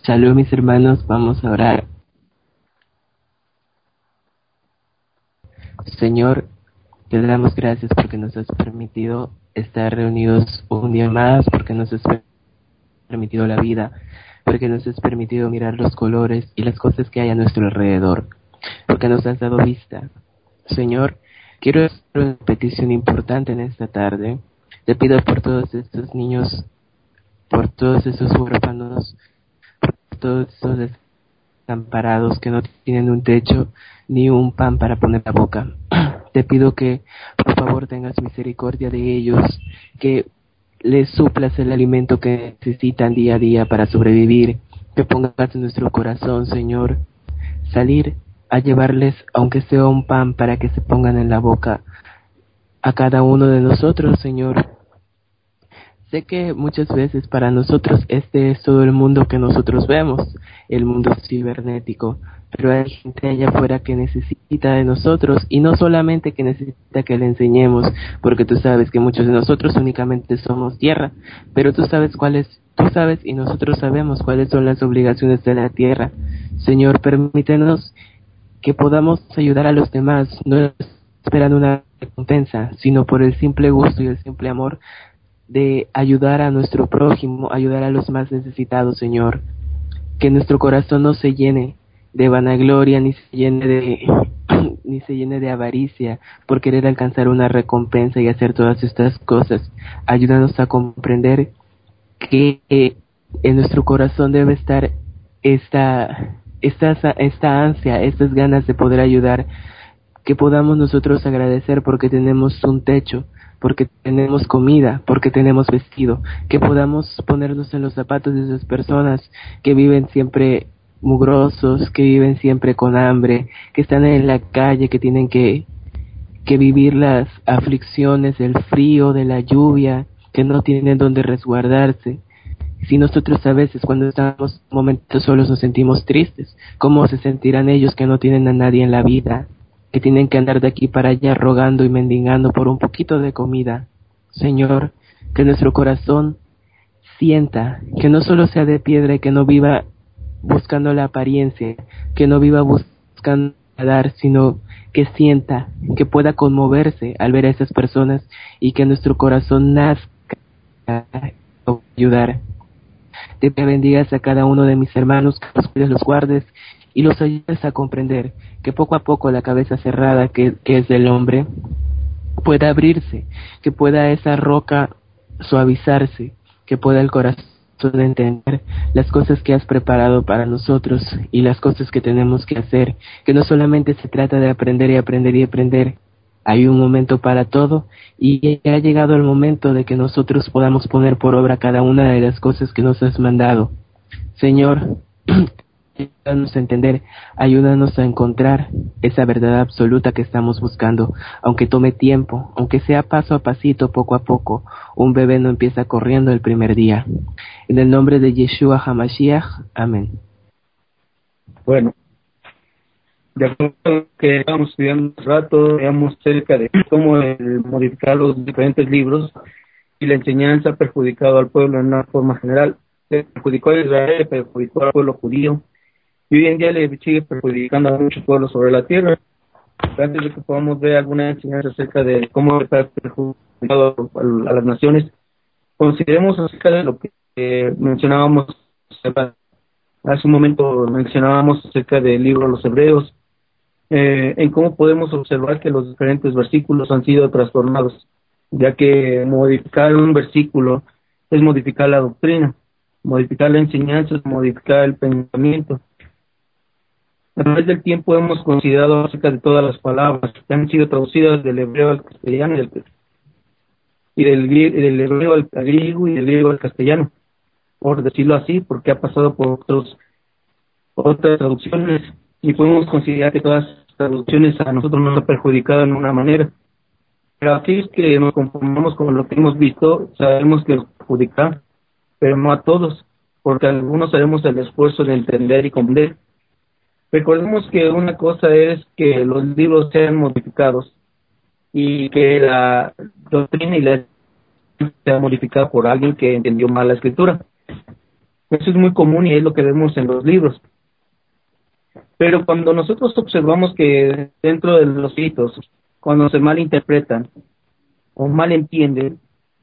Salud, mis hermanos, vamos a orar. Señor, te damos gracias porque nos has permitido estar reunidos un día más, porque nos has permitido la vida, porque nos has permitido mirar los colores y las cosas que hay a nuestro alrededor, porque nos has dado vista. Señor, quiero hacer una petición importante en esta tarde. Te pido por todos estos niños, por todos esos huérfanos, por todos esos desamparados que no tienen un techo ni un pan para poner la boca. Te pido que por favor tengas misericordia de ellos, que les suplas el alimento que necesitan día a día para sobrevivir, que pongas en nuestro corazón, Señor, salir a llevarles, aunque sea un pan, para que se pongan en la boca a cada uno de nosotros, Señor. Sé que muchas veces para nosotros este es todo el mundo que nosotros vemos, el mundo cibernético, pero hay gente allá afuera que necesita de nosotros y no solamente que necesita que le enseñemos, porque tú sabes que muchos de nosotros únicamente somos tierra, pero tú sabes y nosotros sabemos cuáles son las obligaciones de la tierra. Señor, permítenos que podamos ayudar a los demás, no esperando una recompensa, sino por el simple gusto y el simple amor de ayudar a nuestro prójimo, ayudar a los más necesitados, Señor. Que nuestro corazón no se llene de vanagloria, ni se llene de ni se llene de avaricia por querer alcanzar una recompensa y hacer todas estas cosas. Ayúdanos a comprender que en nuestro corazón debe estar esta ansia, estas ganas de poder ayudar, que podamos nosotros agradecer porque tenemos un techo, porque tenemos comida, porque tenemos vestido, que podamos ponernos en los zapatos de esas personas que viven siempre mugrosos, que viven siempre con hambre, que están en la calle, que tienen que vivir las aflicciones del frío, de la lluvia, que no tienen donde resguardarse. Si nosotros a veces cuando estamos momentos solos nos sentimos tristes, ¿cómo se sentirán ellos que no tienen a nadie en la vida, que tienen que andar de aquí para allá rogando y mendigando por un poquito de comida? Señor, que nuestro corazón sienta, que no solo sea de piedra y que no viva buscando la apariencia, que no viva buscando dar, sino que sienta, que pueda conmoverse al ver a esas personas y que nuestro corazón nazca a ayudar. Te bendigas a cada uno de mis hermanos, que los cuides, los guardes y los ayudes a comprender que poco a poco la cabeza cerrada que es del hombre pueda abrirse, que pueda esa roca suavizarse, que pueda el corazón entender las cosas que has preparado para nosotros y las cosas que tenemos que hacer, que no solamente se trata de aprender y aprender y aprender. Hay un momento para todo y ha llegado el momento de que nosotros podamos poner por obra cada una de las cosas que nos has mandado. Señor, ayúdanos a entender, ayúdanos a encontrar esa verdad absoluta que estamos buscando, aunque tome tiempo, aunque sea paso a pasito, poco a poco. Un bebé no empieza corriendo el primer día. En el nombre de Yeshua HaMashiach, amén. Bueno, de acuerdo a lo que estábamos estudiando un rato, veamos cerca de cómo el modificar los diferentes libros y la enseñanza ha perjudicado al pueblo en una forma general. Le perjudicó a Israel, le perjudicó al pueblo judío, y hoy en día le sigue perjudicando a muchos pueblos sobre la tierra. Pero antes de que podamos ver alguna enseñanza acerca de cómo está perjudicado a las naciones, consideremos acerca de lo que mencionábamos hace un momento, mencionábamos acerca del libro de los Hebreos, en cómo podemos observar que los diferentes versículos han sido trastornados, ya que modificar un versículo es modificar la doctrina, modificar la enseñanza es modificar el pensamiento. A través del tiempo hemos considerado acerca de todas las palabras que han sido traducidas del hebreo al castellano y del hebreo al griego y del griego al castellano, por decirlo así, porque ha pasado por otras traducciones, y podemos considerar que todas las traducciones a nosotros nos han perjudicado en una manera. Pero aquellos que nos conformamos con lo que hemos visto, sabemos que nos perjudica, pero no a todos, porque algunos haremos el esfuerzo de entender y comprender. Recordemos que una cosa es que los libros sean modificados y que la doctrina y la sea modificada por alguien que entendió mal la escritura. Eso es muy común y es lo que vemos en los libros. Pero cuando nosotros observamos que dentro de los hitos, cuando se malinterpretan o malentienden,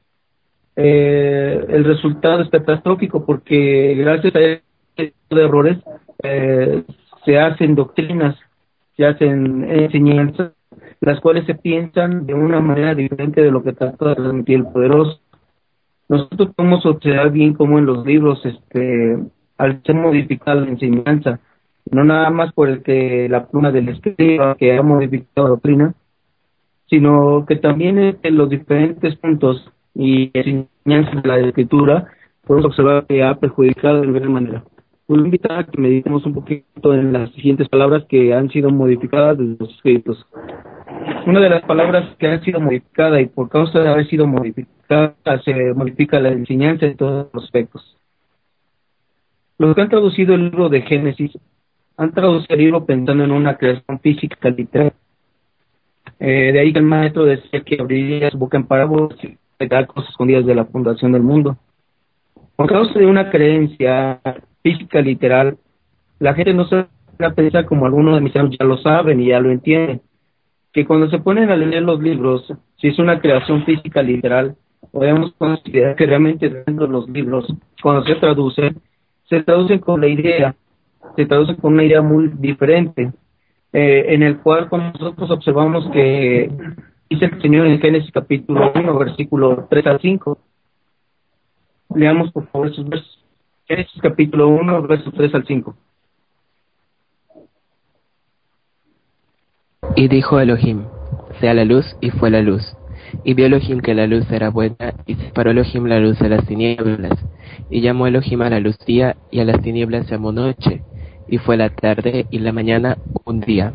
el resultado es catastrófico, porque gracias a este tipo de errores se hacen doctrinas, se hacen enseñanzas, las cuales se piensan de una manera diferente de lo que trata de transmitir el poderoso. Nosotros podemos observar bien cómo en los libros, al ser modificada la enseñanza, no nada más por el que la pluma del escriba que ha modificado la doctrina, sino que también en los diferentes puntos y enseñanzas de la escritura podemos observar que ha perjudicado de gran manera. Voy a invitar a que meditemos un poquito en las siguientes palabras que han sido modificadas de los escritos. Una de las palabras que han sido modificadas, y por causa de haber sido modificada, se modifica la enseñanza en todos los aspectos. Los que han traducido el libro de Génesis han traducido el libro pensando en una creación física literal. De ahí que el maestro decía que abriría su boca en parábolas y explicar cosas escondidas de la fundación del mundo. Por causa de una creencia física literal, la gente no se va a pensar, como algunos de mis amigos ya lo saben y ya lo entienden, que cuando se ponen a leer los libros, si es una creación física literal, podemos considerar que realmente dentro de los libros, cuando se traducen con la idea, se traducen con una idea muy diferente, en el cual cuando nosotros observamos que dice el Señor en Génesis capítulo 1, versículo 3 al 5. Leamos por favor esos versos. Génesis capítulo 1, versos 3 al 5. Y dijo Elohim, sea la luz, y fue la luz. Y vio Elohim que la luz era buena, y separó Elohim la luz de las tinieblas. Y llamó Elohim a la luz día, y a las tinieblas llamó noche. Y fue la tarde y la mañana un día.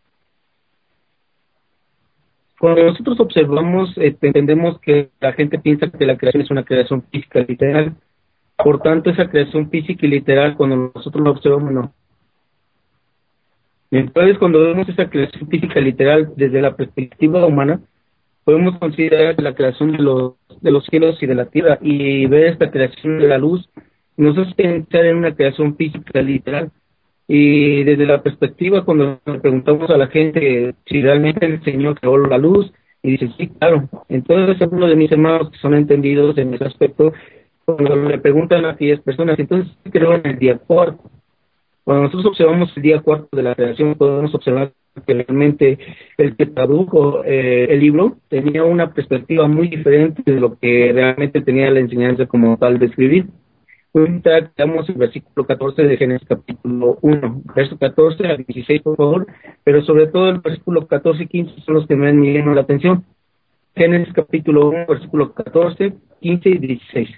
Cuando nosotros observamos, entendemos que la gente piensa que la creación es una creación física literal. Por tanto, esa creación física y literal, cuando nosotros la observamos, no. Entonces, cuando vemos esa creación física literal desde la perspectiva humana, podemos considerar la creación de los cielos y de la tierra, y ver esta creación de la luz nos hace pensar en una creación física literal. Y desde la perspectiva, cuando nos preguntamos a la gente si realmente el Señor creó la luz, y dice, sí, claro. Entonces, algunos de mis hermanos que son entendidos en ese aspecto, cuando le preguntan a aquellas personas, entonces, ¿qué creó en el día cuarto? Cuando nosotros observamos el día cuarto de la creación, podemos observar que realmente el que tradujo el libro tenía una perspectiva muy diferente de lo que realmente tenía la enseñanza como tal de escribir. Veamos el versículo 14 de Génesis capítulo 1, verso 14 al 16, por favor, pero sobre todo el versículo 14 y 15 son los que me llaman la atención. Génesis capítulo 1, versículo 14, 15 y 16.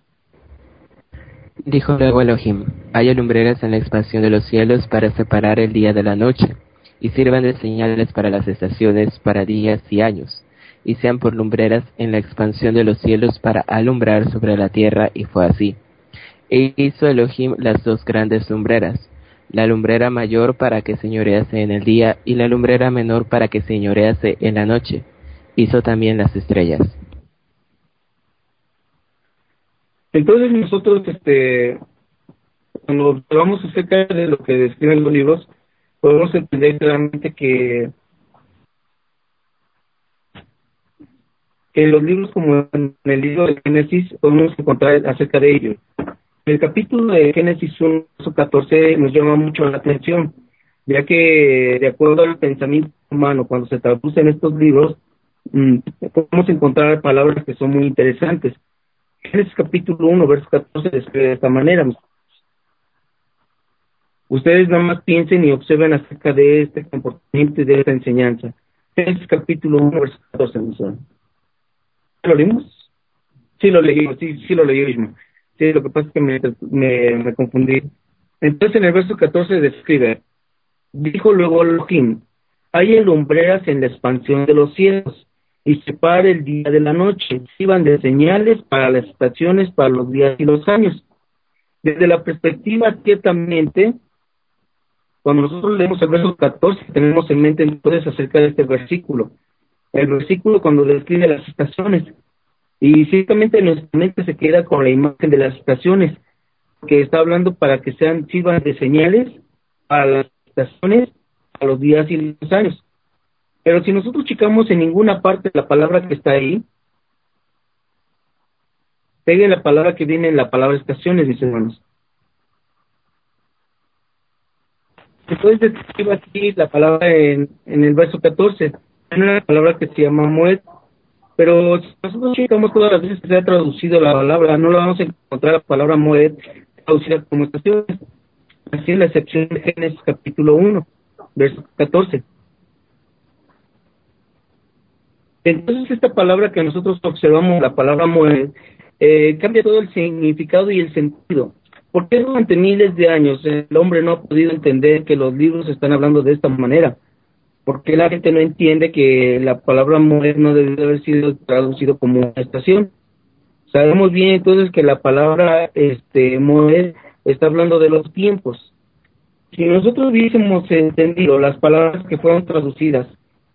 Dijo luego Elohim, haya lumbreras en la expansión de los cielos para separar el día de la noche, y sirvan de señales para las estaciones, para días y años, y sean por lumbreras en la expansión de los cielos para alumbrar sobre la tierra, y fue así. E hizo Elohim las dos grandes lumbreras, la lumbrera mayor para que señorease en el día, y la lumbrera menor para que señorease en la noche. Hizo también las estrellas. Entonces nosotros, cuando observamos acerca de lo que describen los libros, podemos entender claramente que en los libros como en el libro de Génesis podemos encontrar acerca de ello. El capítulo de Génesis 1, verso 14 nos llama mucho la atención, ya que de acuerdo al pensamiento humano, cuando se traducen estos libros, podemos encontrar palabras que son muy interesantes. Génesis capítulo 1, verso 14 describe de esta manera. Ustedes nada más piensen y observen acerca de este comportamiento y de esta enseñanza. Génesis capítulo 1, verso 14. ¿Lo leímos? Sí, lo leímos, sí lo leí mismo. Sí, lo que pasa es que me confundí. Entonces en el verso 14 describe, dijo luego Elohim, hay lumbreras en la expansión de los cielos, y separa el día de la noche, sirvan de señales para las estaciones, para los días y los años. Desde la perspectiva, ciertamente, cuando nosotros leemos el verso 14, tenemos en mente entonces acerca de este versículo. El versículo cuando describe las estaciones. Y ciertamente nuestra mente se queda con la imagen de las estaciones. que está hablando para que sirvan de señales a las estaciones, a los días y los años. Pero si nosotros checamos en ninguna parte la palabra que está ahí, pegue la palabra que viene en la palabra estaciones, mis hermanos. Entonces escribe aquí la palabra en el verso 14, hay una palabra que se llama Moed, pero si nosotros checamos todas las veces que se ha traducido la palabra, no la vamos a encontrar la palabra Moed traducida como estaciones, así es la excepción de Génesis capítulo 1, verso 14. Entonces esta palabra que nosotros observamos, la palabra Moed, cambia todo el significado y el sentido. ¿Por qué durante miles de años el hombre no ha podido entender que los libros están hablando de esta manera? ¿Por qué la gente no entiende que la palabra Moed no debe haber sido traducido como una estación? Sabemos bien entonces que la palabra Moed está hablando de los tiempos. Si nosotros hubiésemos entendido las palabras que fueron traducidas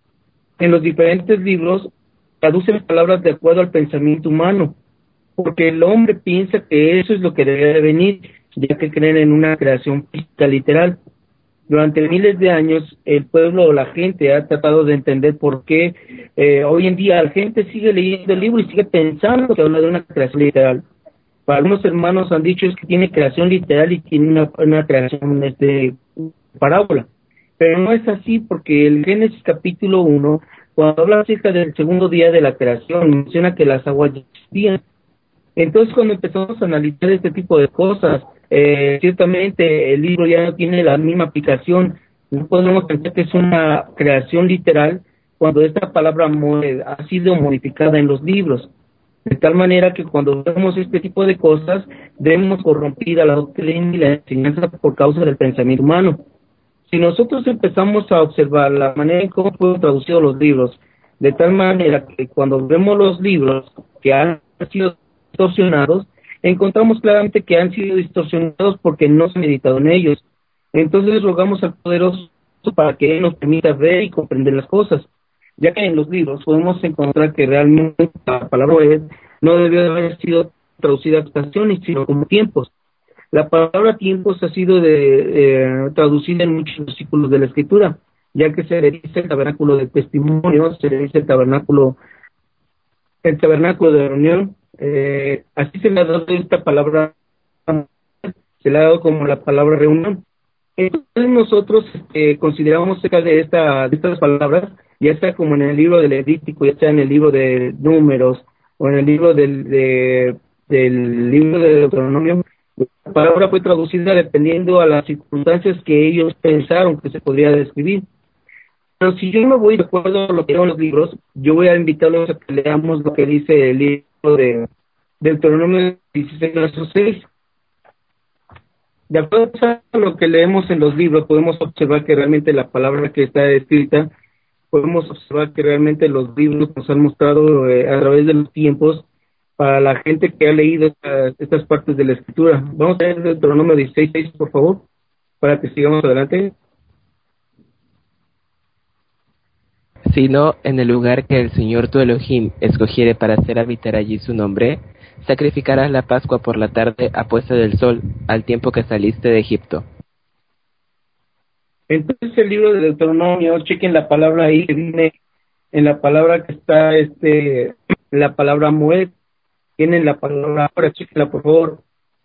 en los diferentes libros, traducen palabras de acuerdo al pensamiento humano, porque el hombre piensa que eso es lo que debe de venir, ya que creen en una creación física literal. Durante miles de años, el pueblo o la gente ha tratado de entender por qué hoy en día la gente sigue leyendo el libro y sigue pensando que habla de una creación literal. Para algunos hermanos han dicho es que tiene creación literal y tiene una creación parábola. Pero no es así, porque el Génesis capítulo 1, cuando habla acerca del segundo día de la creación, menciona que las aguas ya existían. Entonces, cuando empezamos a analizar este tipo de cosas, ciertamente el libro ya no tiene la misma aplicación. No podemos pensar que es una creación literal cuando esta palabra ha sido modificada en los libros. De tal manera que cuando vemos este tipo de cosas, vemos corrompida la doctrina y la enseñanza por causa del pensamiento humano. Si nosotros empezamos a observar la manera en cómo fueron traducidos los libros, de tal manera que cuando vemos los libros que han sido distorsionados, encontramos claramente que han sido distorsionados porque no se ha meditado en ellos. Entonces rogamos al poderoso para que Él nos permita ver y comprender las cosas, ya que en los libros podemos encontrar que realmente la palabra no debió de haber sido traducida a estaciones, sino como tiempos. La palabra tiempos ha sido traducida en muchos versículos de la Escritura, ya que se le dice el tabernáculo del testimonio, se le dice el tabernáculo de reunión, así se le ha dado esta palabra, se le ha dado como la palabra reunión. Entonces nosotros consideramos acerca de estas palabras, ya sea como en el libro del Levítico, ya sea en el libro de Números, o en el libro del libro de Deuteronomio, la palabra fue traducida dependiendo a las circunstancias que ellos pensaron que se podría describir. Pero si yo me voy de acuerdo a lo que eran los libros, yo voy a invitarlos a que leamos lo que dice el libro de Deuteronomio 16, verso 6. De acuerdo a lo que leemos en los libros, podemos observar que realmente la palabra que está escrita, podemos observar que realmente los libros nos han mostrado a través de los tiempos para la gente que ha leído estas partes de la escritura. Vamos a ver Deuteronomio 16:6, por favor, para que sigamos adelante. Sino en el lugar que el Señor tu Elohim escogiere para hacer habitar allí su nombre, sacrificarás la Pascua por la tarde a puesta del sol, al tiempo que saliste de Egipto. Entonces el libro de Deuteronomio, chequen la palabra ahí que viene en la palabra que está la palabra Moed, tienen la palabra ahora, chequenla por favor.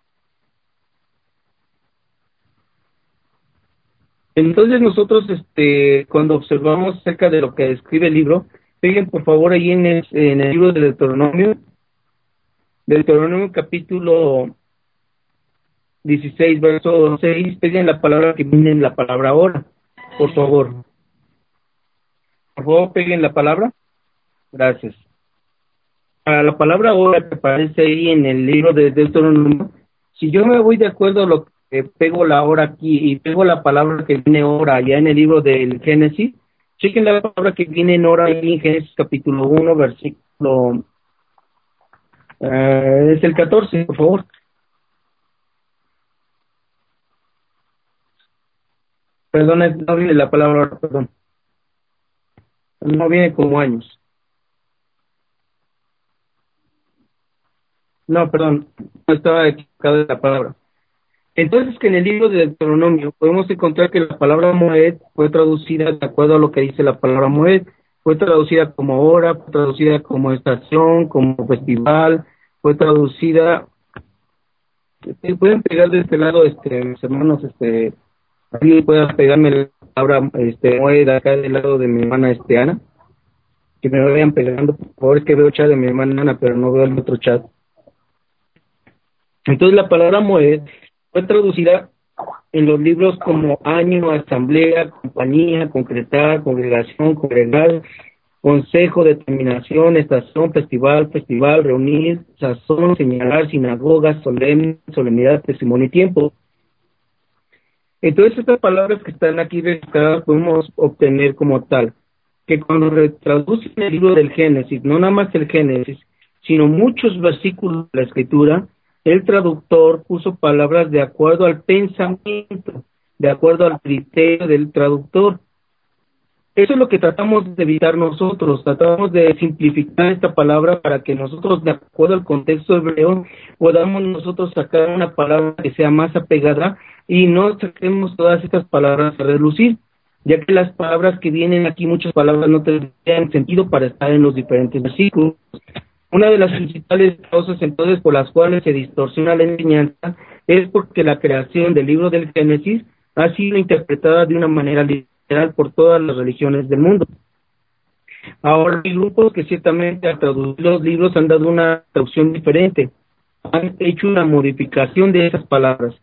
Entonces nosotros cuando observamos acerca de lo que describe el libro, peguen por favor ahí en el libro de Deuteronomio capítulo 16, verso 6, peguen la palabra que viene en la palabra ahora, por favor. Por favor, peguen la palabra. Gracias. A la palabra ahora que aparece ahí en el libro de Deuteronomio, si yo me voy de acuerdo a lo que pego la hora aquí y pego la palabra que viene hora allá en el libro del Génesis, chequen la palabra que viene en hora ahí en Génesis capítulo 1, versículo, es el 14, por favor. Perdón, no viene la palabra hora, perdón. No viene como años. No, perdón, no estaba equivocada la palabra. Entonces, que en el libro de Deuteronomio podemos encontrar que la palabra Moed fue traducida de acuerdo a lo que dice la palabra Moed, fue traducida como hora, fue traducida como estación, como festival, fue traducida. Pueden pegar de este lado, mis hermanos, alguien pueda pegarme la palabra Moed acá del lado de mi hermana Ana, que me vayan pegando, por favor, es que veo chat de mi hermana Ana, pero no veo el otro chat. Entonces la palabra Moed fue traducida en los libros como año, asamblea, compañía, concretar, congregación, congregar, consejo, determinación, estación, festival, festival, reunir, sazón, señalar, sinagoga, solemne, solemnidad, testimonio y tiempo. Entonces estas palabras que están aquí registradas podemos obtener como tal, que cuando traducen el libro del Génesis, no nada más el Génesis, sino muchos versículos de la Escritura, el traductor puso palabras de acuerdo al pensamiento, de acuerdo al criterio del traductor. Eso es lo que tratamos de evitar nosotros, tratamos de simplificar esta palabra para que nosotros, de acuerdo al contexto hebreo, podamos nosotros sacar una palabra que sea más apegada y no saquemos todas estas palabras a relucir, ya que las palabras que vienen aquí, muchas palabras no tendrían sentido para estar en los diferentes versículos. Una de las principales causas entonces por las cuales se distorsiona la enseñanza es porque la creación del libro del Génesis ha sido interpretada de una manera literal por todas las religiones del mundo. Ahora hay grupos que ciertamente al traducir los libros han dado una traducción diferente, han hecho una modificación de esas palabras.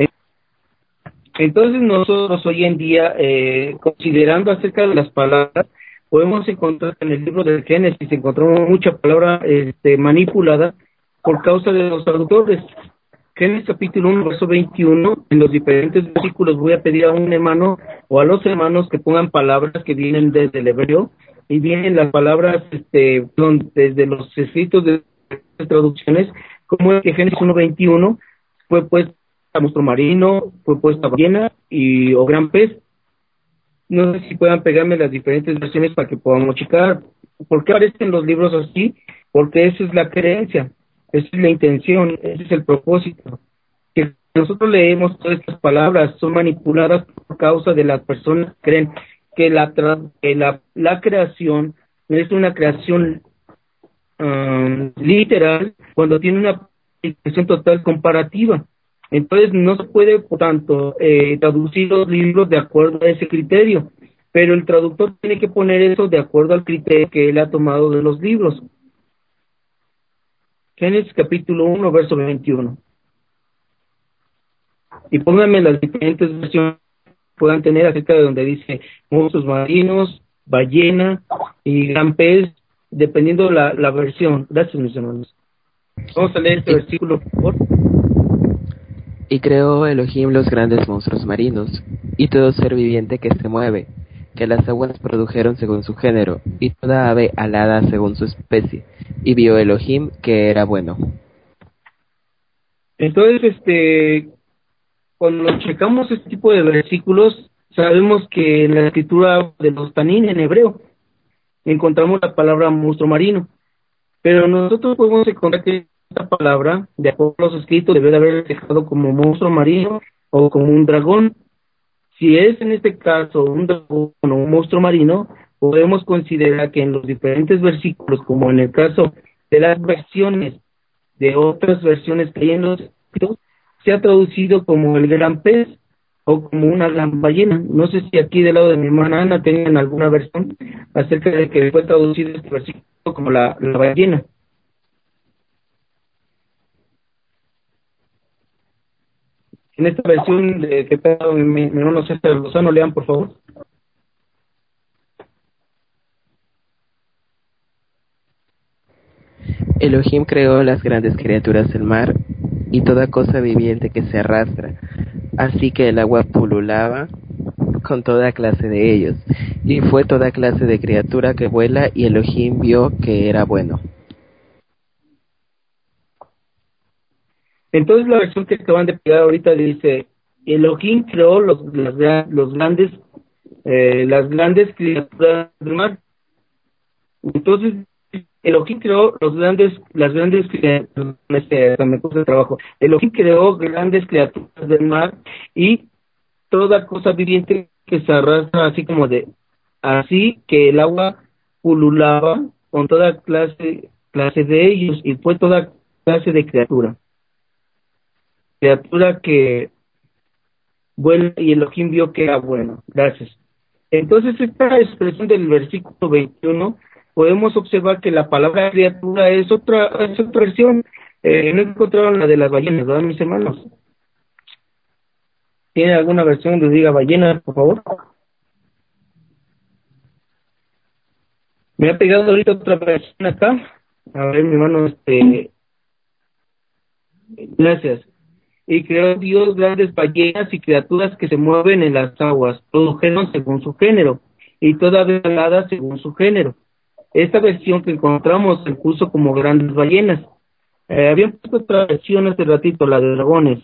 Entonces nosotros hoy en día, considerando acerca de las palabras, podemos encontrar en el libro del Génesis, encontramos mucha palabra manipulada por causa de los traductores. Génesis capítulo 1, verso 21, en los diferentes versículos voy a pedir a un hermano o a los hermanos que pongan palabras que vienen desde el hebreo y vienen las palabras desde los escritos de traducciones, como es que Génesis 1:21 fue puesto a monstruo marino, fue puesta ballena o gran pez. No sé si puedan pegarme las diferentes versiones para que podamos checar. ¿Por qué aparecen los libros así? Porque esa es la creencia, esa es la intención, ese es el propósito. Que nosotros leemos todas estas palabras, son manipuladas por causa de las personas que creen que la creación es una creación literal cuando tiene una aplicación total comparativa. Entonces no se puede, por tanto, traducir los libros de acuerdo a ese criterio, pero el traductor tiene que poner eso de acuerdo al criterio que él ha tomado de los libros. Génesis capítulo 1, verso 21. Y pónganme las diferentes versiones que puedan tener acerca de donde dice monstruos marinos, ballena y gran pez, dependiendo la versión. Gracias, mis hermanos. Vamos a leer este versículo, por favor. Y creó Elohim los grandes monstruos marinos, y todo ser viviente que se mueve, que las aguas produjeron según su género, y toda ave alada según su especie, y vio Elohim que era bueno. Entonces, cuando checamos este tipo de versículos, sabemos que en la escritura de los Tanín en hebreo encontramos la palabra monstruo marino, pero nosotros podemos encontrar que esta palabra, de acuerdo a los escritos, debe de haber dejado como monstruo marino o como un dragón. Si es en este caso un dragón o un monstruo marino, podemos considerar que en los diferentes versículos, como en el caso de las versiones de otras versiones que hay en los escritos, se ha traducido como el gran pez o como una gran ballena. No sé si aquí del lado de mi hermana Ana tengan alguna versión acerca de que fue traducido este versículo como la ballena. En esta versión que está mi hermano César Lozano, lean por favor. Elohim creó las grandes criaturas del mar y toda cosa viviente que se arrastra, así que el agua pululaba con toda clase de ellos, y fue toda clase de criatura que vuela, y Elohim vio que era bueno. Entonces la versión que acaban de pegar ahorita dice, Elohim creó las grandes criaturas del mar. Entonces Elohim creó las grandes criaturas, me cuesta trabajo. Elohim creó grandes criaturas del mar y toda cosa viviente que se arrastra así que el agua pululaba con toda clase de ellos, y fue toda clase de criatura que vuela, y Elohim vio que era bueno. Gracias. Entonces, esta expresión del versículo 21, podemos observar que la palabra criatura es otra versión. No encontraron la de las ballenas, ¿verdad, mis hermanos? ¿Tiene alguna versión donde diga ballena, por favor? Me ha pegado ahorita otra versión acá. A ver, mi hermano, gracias. Y creó Dios grandes ballenas y criaturas que se mueven en las aguas, produjeron según su género, y toda velada según su género. Esta versión que encontramos se puso como grandes ballenas. Habían puesto otra versión hace ratito, la de dragones.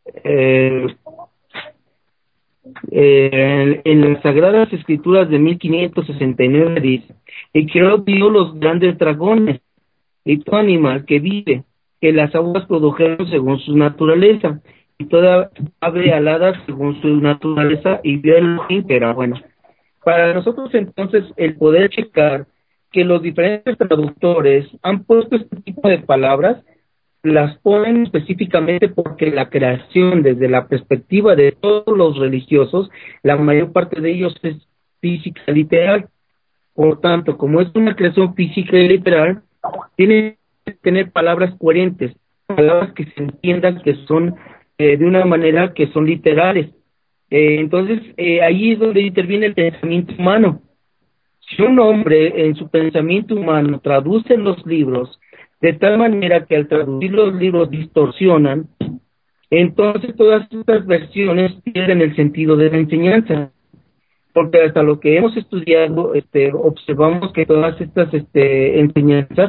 En las Sagradas Escrituras de 1569 dice: y creó Dios los grandes dragones y todo animal que vive, que las aguas produjeron según su naturaleza, y toda ave alada según su naturaleza, y vio Elohim que era bueno. Para nosotros, entonces, el poder checar que los diferentes traductores han puesto este tipo de palabras, las ponen específicamente porque la creación, desde la perspectiva de todos los religiosos, la mayor parte de ellos es física literal. Por tanto, como es una creación física y literal, tiene que tener palabras coherentes, palabras que se entiendan, que son de una manera que son literales. Entonces, ahí es donde interviene el pensamiento humano. Si un hombre en su pensamiento humano traduce los libros de tal manera que al traducir los libros distorsionan, entonces todas estas versiones pierden el sentido de la enseñanza, porque hasta lo que hemos estudiado, observamos que todas estas enseñanzas,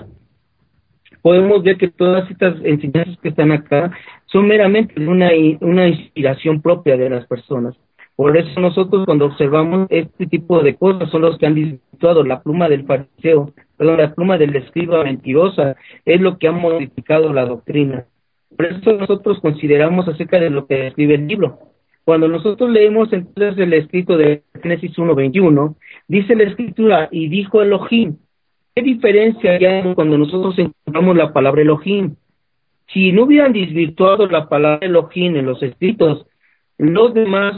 podemos ver que todas estas enseñanzas que están acá son meramente de una inspiración propia de las personas. Por eso nosotros, cuando observamos este tipo de cosas, son los que han disfrutado la pluma del fariseo, la pluma del escriba mentirosa, es lo que ha modificado la doctrina. Por eso nosotros consideramos acerca de lo que describe el libro. Cuando nosotros leemos entonces el escrito de Génesis 1:21, dice la escritura: y dijo Elohim. ¿Qué diferencia hay cuando nosotros encontramos la palabra Elohim? Si no hubieran desvirtuado la palabra Elohim en los escritos, los demás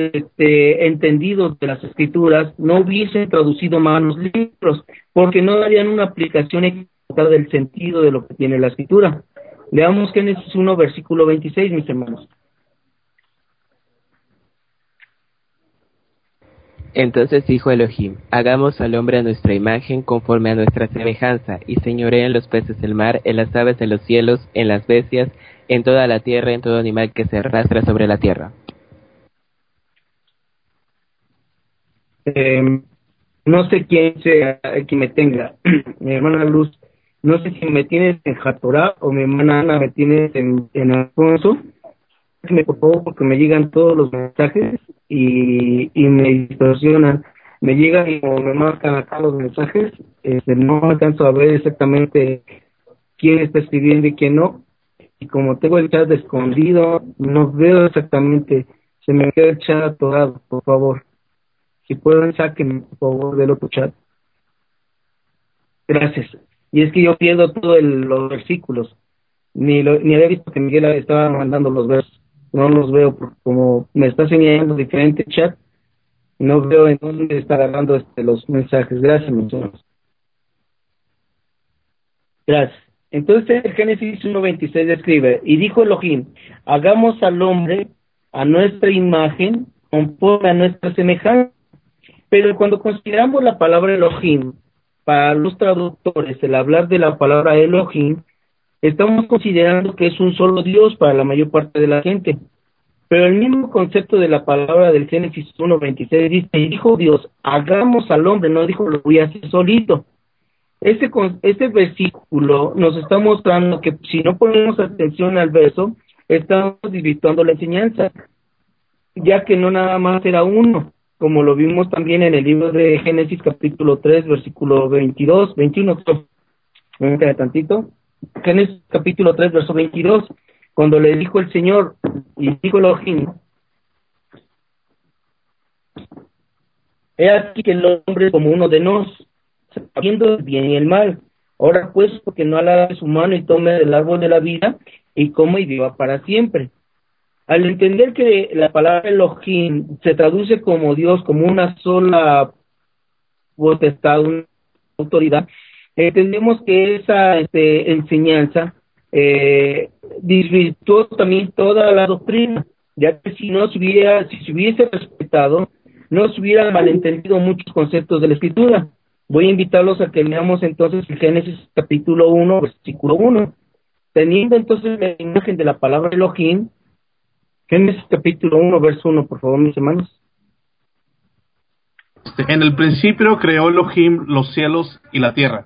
entendidos de las escrituras no hubiesen traducido más los libros, porque no darían una aplicación equivocada del sentido de lo que tiene la escritura. Leamos Génesis 1, versículo 26, mis hermanos. Entonces dijo Elohim: hagamos al hombre a nuestra imagen, conforme a nuestra semejanza, y señoree en los peces del mar, en las aves de los cielos, en las bestias, en toda la tierra, en todo animal que se arrastra sobre la tierra. No sé quién sea quien me tenga, mi hermana Luz, no sé si me tienes en Jatorá o mi hermana Ana me tienes en Alfonso. Por favor, porque me llegan todos los mensajes y me distorsionan. Me llegan y como me marcan acá los mensajes, no alcanzo a ver exactamente quién está escribiendo y quién no. Y como tengo el chat escondido, no veo exactamente, se me queda el chat atorado, por favor. Si pueden, sáquenme, por favor, del otro chat. Gracias. Y es que yo pierdo todos los versículos. Ni había visto que Miguel estaba mandando los versos. No los veo, porque como me está señalando diferente chat, no veo en dónde está agarrando los mensajes. Gracias, mis hermanos. Gracias. Entonces, el Génesis 1:26 describe: y dijo Elohim, hagamos al hombre a nuestra imagen, conforme a nuestra semejanza. Pero cuando consideramos la palabra Elohim, para los traductores, el hablar de la palabra Elohim, estamos considerando que es un solo Dios para la mayor parte de la gente. Pero el mismo concepto de la palabra del Génesis 1:26 dice: y dijo Dios, hagamos al hombre, no dijo lo voy a hacer solito. Este versículo nos está mostrando que si no ponemos atención al verso, estamos desvirtuando la enseñanza, ya que no nada más era uno, como lo vimos también en el libro de Génesis capítulo 3, versículo 21. Permítame tantito. Génesis capítulo 3, verso 22, cuando le dijo el Señor, y dijo Elohim, he aquí que el hombre es como uno de nos, sabiendo el bien y el mal. Ahora pues, porque no alabe su mano y tome del árbol de la vida, y coma y viva para siempre. Al entender que la palabra Elohim se traduce como Dios, como una sola potestad, una autoridad, entendemos que esa enseñanza desvirtuó también toda la doctrina, ya que si se hubiese respetado, no se hubieran malentendido muchos conceptos de la Escritura. Voy a invitarlos a que leamos entonces el Génesis capítulo 1, versículo 1. Teniendo entonces la imagen de la palabra Elohim, Génesis capítulo 1, verso 1, por favor, mis hermanos. En el principio creó Elohim los cielos y la tierra.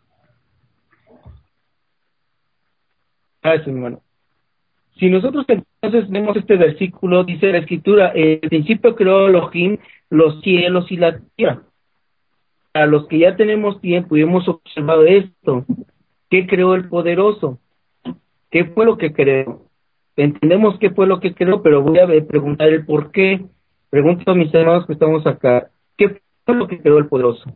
Gracias, hermano. Si nosotros entonces vemos este versículo, dice la Escritura, en el principio creó Elohim los cielos y la tierra. A los que ya tenemos tiempo y hemos observado esto, ¿qué creó el poderoso? ¿Qué fue lo que creó? Entendemos qué fue lo que creó, pero voy a preguntar el por qué. Pregunto a mis hermanos que estamos acá, ¿qué fue lo que creó el poderoso?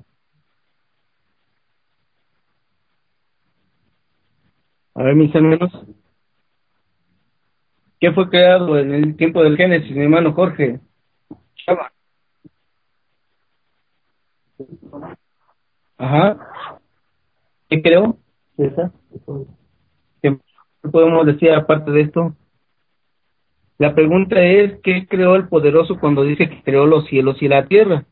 A ver, mis hermanos, ¿qué fue creado en el tiempo del Génesis, mi hermano Jorge? Chava. Ajá. ¿Qué creó? César. ¿Qué podemos decir aparte de esto? La pregunta es, ¿qué creó el poderoso cuando dice que creó los cielos y la tierra?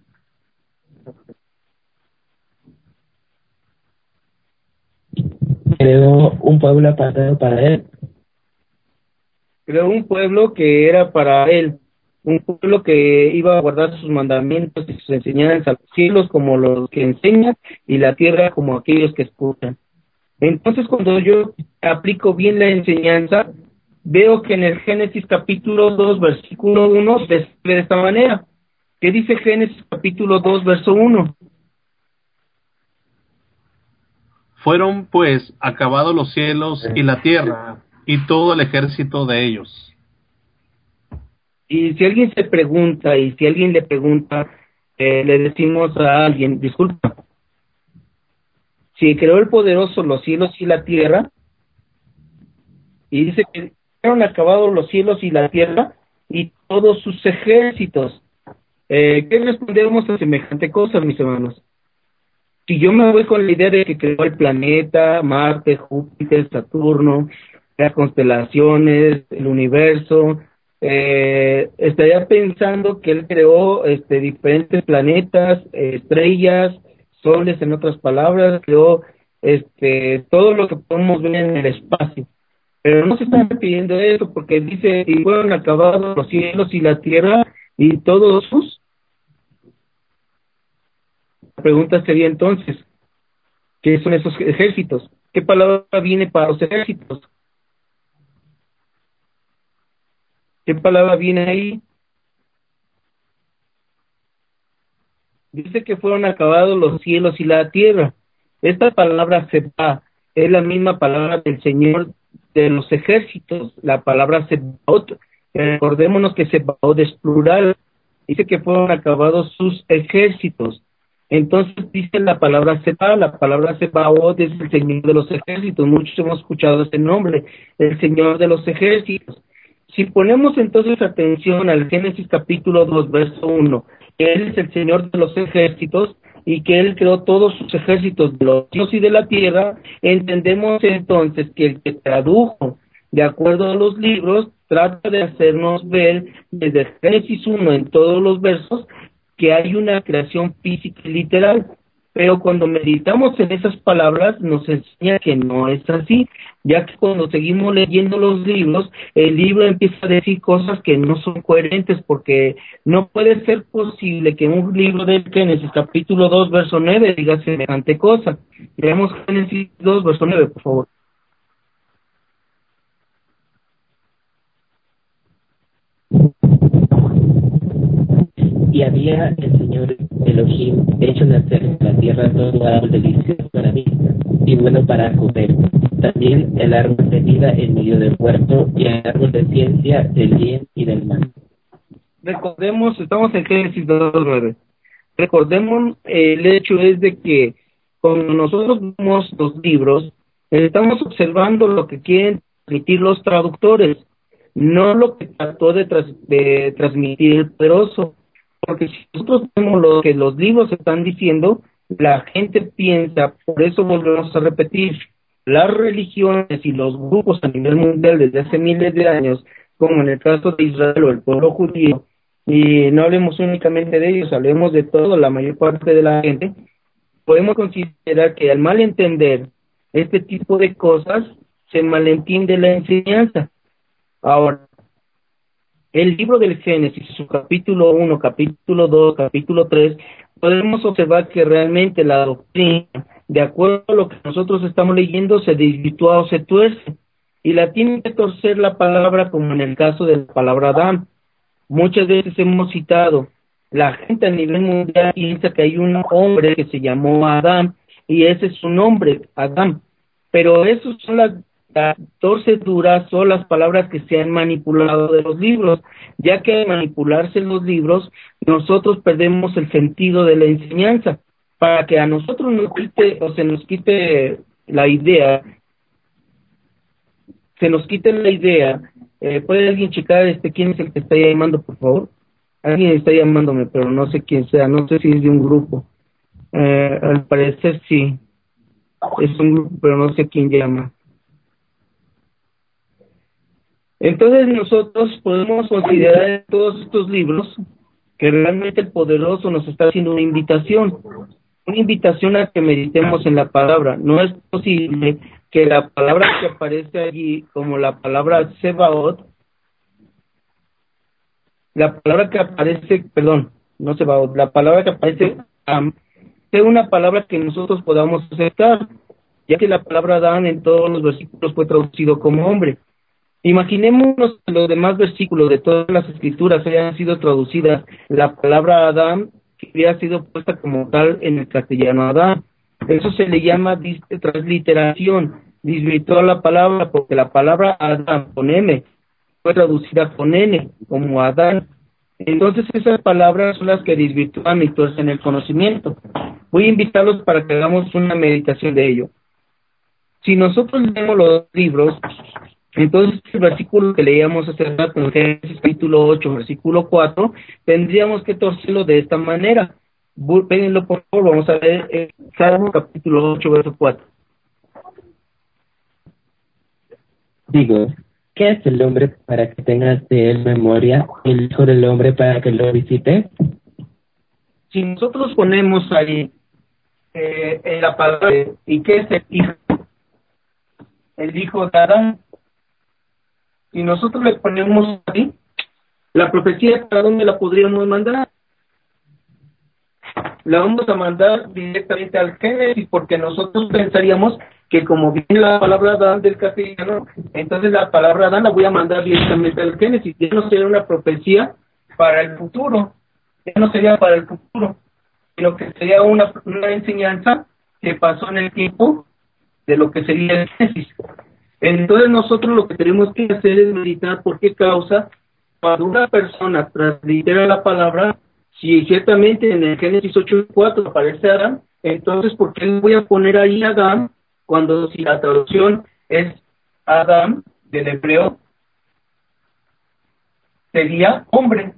Creó un pueblo apartado para él. Creó un pueblo que era para él, un pueblo que iba a guardar sus mandamientos y sus enseñanzas, los cielos como los que enseñan y la tierra como aquellos que escuchan. Entonces, cuando yo aplico bien la enseñanza, veo que en el Génesis capítulo 2, versículo 1, se escribe de esta manera. ¿Qué dice Génesis capítulo 2, verso 1? Fueron pues acabados los cielos y la tierra y todo el ejército de ellos. Y si alguien se pregunta, y si alguien le pregunta, le decimos a alguien, disculpa, si creó el poderoso los cielos y la tierra, y dice que fueron acabados los cielos y la tierra y todos sus ejércitos. ¿Qué respondemos a semejante cosa, mis hermanos? Si yo me voy con la idea de que creó el planeta, Marte, Júpiter, Saturno, las constelaciones, el universo, estaría pensando que él creó diferentes planetas, estrellas, soles, en otras palabras, creó todo lo que podemos ver en el espacio. Pero no se está pidiendo eso, porque dice, y fueron acabados los cielos y la tierra y todos sus. La pregunta sería entonces, ¿qué son esos ejércitos? ¿Qué palabra viene para los ejércitos? ¿Qué palabra viene ahí? Dice que fueron acabados los cielos y la tierra. Esta palabra Seba es la misma palabra del Señor de los ejércitos, la palabra Sebaot. Recordémonos que Sebaot es plural. Dice que fueron acabados sus ejércitos. Entonces dice la palabra Sebaot es el Señor de los ejércitos. Muchos hemos escuchado este nombre, el Señor de los ejércitos. Si ponemos entonces atención al Génesis capítulo 2, verso 1, que Él es el Señor de los ejércitos y que Él creó todos sus ejércitos de los cielos y de la tierra, entendemos entonces que el que tradujo de acuerdo a los libros trata de hacernos ver desde Génesis 1 en todos los versos que hay una creación física y literal. Pero cuando meditamos en esas palabras nos enseña que no es así, ya que cuando seguimos leyendo los libros, el libro empieza a decir cosas que no son coherentes, porque no puede ser posible que un libro de Génesis capítulo 2 verso 9 diga semejante cosa. Leemos Génesis 2 verso 9, por favor. Y había el Señor Elohim hecho nacer en la tierra todo árbol delicioso para vista y bueno para comer. También el árbol de vida en medio del huerto y el árbol de ciencia del bien y del mal. Recordemos, estamos en Génesis 2:9. Recordemos, el hecho es de que cuando nosotros vemos los libros, estamos observando lo que quieren transmitir los traductores, no lo que trató de transmitir el poderoso. Porque si nosotros vemos lo que los libros están diciendo, la gente piensa, por eso volvemos a repetir, las religiones y los grupos a nivel mundial desde hace miles de años, como en el caso de Israel o el pueblo judío, y no hablemos únicamente de ellos, hablemos de todo, la mayor parte de la gente, podemos considerar que al malentender este tipo de cosas, se malentiende la enseñanza. Ahora, el libro del Génesis, su capítulo 1, capítulo 2, capítulo 3, podemos observar que realmente la doctrina, de acuerdo a lo que nosotros estamos leyendo, se desvirtúa o se tuerce, y la tienen que torcer la palabra, como en el caso de la palabra Adán. Muchas veces hemos citado, la gente a nivel mundial piensa que hay un hombre que se llamó Adán, y ese es su nombre, Adán, pero esos son las torceduras o las palabras que se han manipulado de los libros, ya que al manipularse los libros, nosotros perdemos el sentido de la enseñanza. Para que a nosotros nos quite o se nos quite la idea, ¿puede alguien checar quién es el que está llamando, por favor? Alguien está llamándome, pero no sé quién sea, no sé si es de un grupo. Al parecer sí, es un grupo, pero no sé quién llama. Entonces nosotros podemos considerar en todos estos libros que realmente el poderoso nos está haciendo una invitación a que meditemos en la palabra. No es posible que la palabra que aparece allí, como la palabra Sebaot, la palabra que aparece sea una palabra que nosotros podamos aceptar, ya que la palabra Adán en todos los versículos fue traducido como hombre. Imaginémonos que los demás versículos de todas las escrituras hayan sido traducidas, la palabra Adán que hubiera sido puesta como tal en el castellano Adán. Eso se le llama transliteración, desvirtuó la palabra, porque la palabra Adán con M fue traducida con N, como Adán. Entonces esas palabras son las que desvirtúan y tuercen el conocimiento. Voy a invitarlos para que hagamos una meditación de ello. Si nosotros leemos los libros, entonces el versículo que leíamos hace rato en Génesis capítulo 8, versículo 4, tendríamos que torcerlo de esta manera. Péguenlo por favor, vamos a leer Salmo capítulo 8, verso 4. Digo, ¿qué es el hombre para que tengas de él memoria, el hijo del hombre para que lo visite? Si nosotros ponemos ahí en la palabra, ¿y qué es el hijo? El hijo de Adán. Si nosotros le ponemos ahí, la profecía, ¿para dónde la podríamos mandar? La vamos a mandar directamente al Génesis, porque nosotros pensaríamos que como viene la palabra Adán del castellano, entonces la palabra Adán la voy a mandar directamente al Génesis. Ya no sería una profecía para el futuro, sino que sería una enseñanza que pasó en el tiempo de lo que sería el Génesis. Entonces nosotros lo que tenemos que hacer es meditar por qué causa, cuando una persona translitera la palabra, si ciertamente en el Génesis 8:4 aparece Adán, entonces ¿por qué le voy a poner ahí Adán cuando si la traducción es Adán del hebreo sería hombre?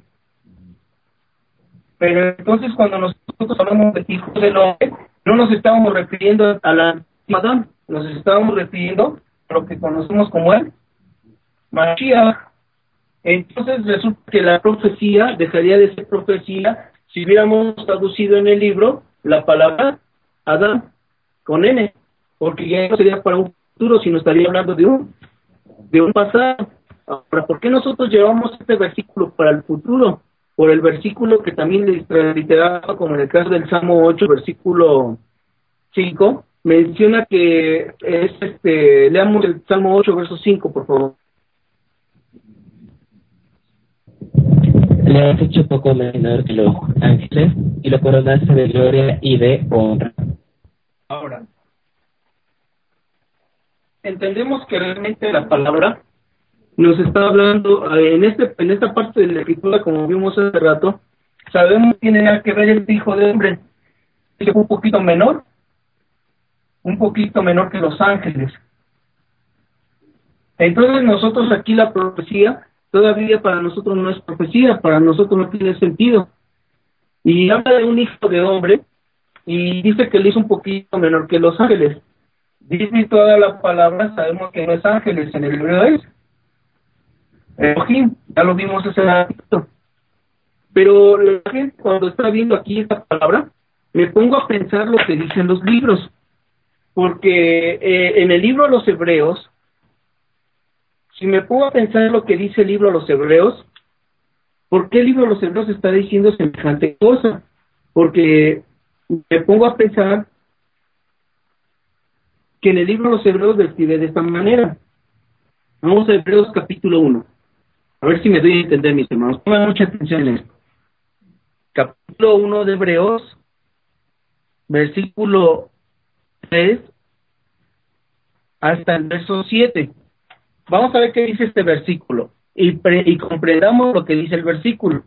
Pero entonces cuando nosotros hablamos de hijo del hombre, no nos estamos refiriendo a la Adán, nos estábamos refiriendo a lo que conocemos como el Mashiach. Entonces resulta que la profecía dejaría de ser profecía si hubiéramos traducido en el libro la palabra Adán con N, porque ya no sería para un futuro, sino estaría hablando de un pasado. Ahora, ¿por qué nosotros llevamos este versículo para el futuro? Por el versículo que también literado, como en el caso del Salmo 8, versículo 5, menciona que es leamos el Salmo 8, verso 5, por favor. Le has hecho poco menor que los ángeles y lo coronaste de gloria y de honra. Ahora, entendemos que realmente la palabra nos está hablando en esta parte de la escritura, como vimos hace rato, sabemos que tiene que ver el Hijo de Hombre, que es un poquito menor que los ángeles. Entonces nosotros aquí la profecía, todavía para nosotros no es profecía, para nosotros no tiene sentido. Y habla de un Hijo de Hombre, y dice que él es un poquito menor que los ángeles. Dice toda la palabra, sabemos que no es ángeles, en el hebreo es Elohim, ya lo vimos hace ratito. Pero la gente cuando está viendo aquí esta palabra, me pongo a pensar lo que dicen los libros, porque en el libro a los Hebreos, si me pongo a pensar lo que dice el libro a los Hebreos, ¿por qué el libro a los Hebreos está diciendo semejante cosa? Porque me pongo a pensar que en el libro a los Hebreos describe de esta manera. Vamos a Hebreos capítulo 1. A ver si me doy a entender, mis hermanos. Pongan mucha atención en esto. Capítulo 1 de Hebreos, versículo 3 hasta el verso 7. Vamos a ver qué dice este versículo y comprendamos lo que dice el versículo.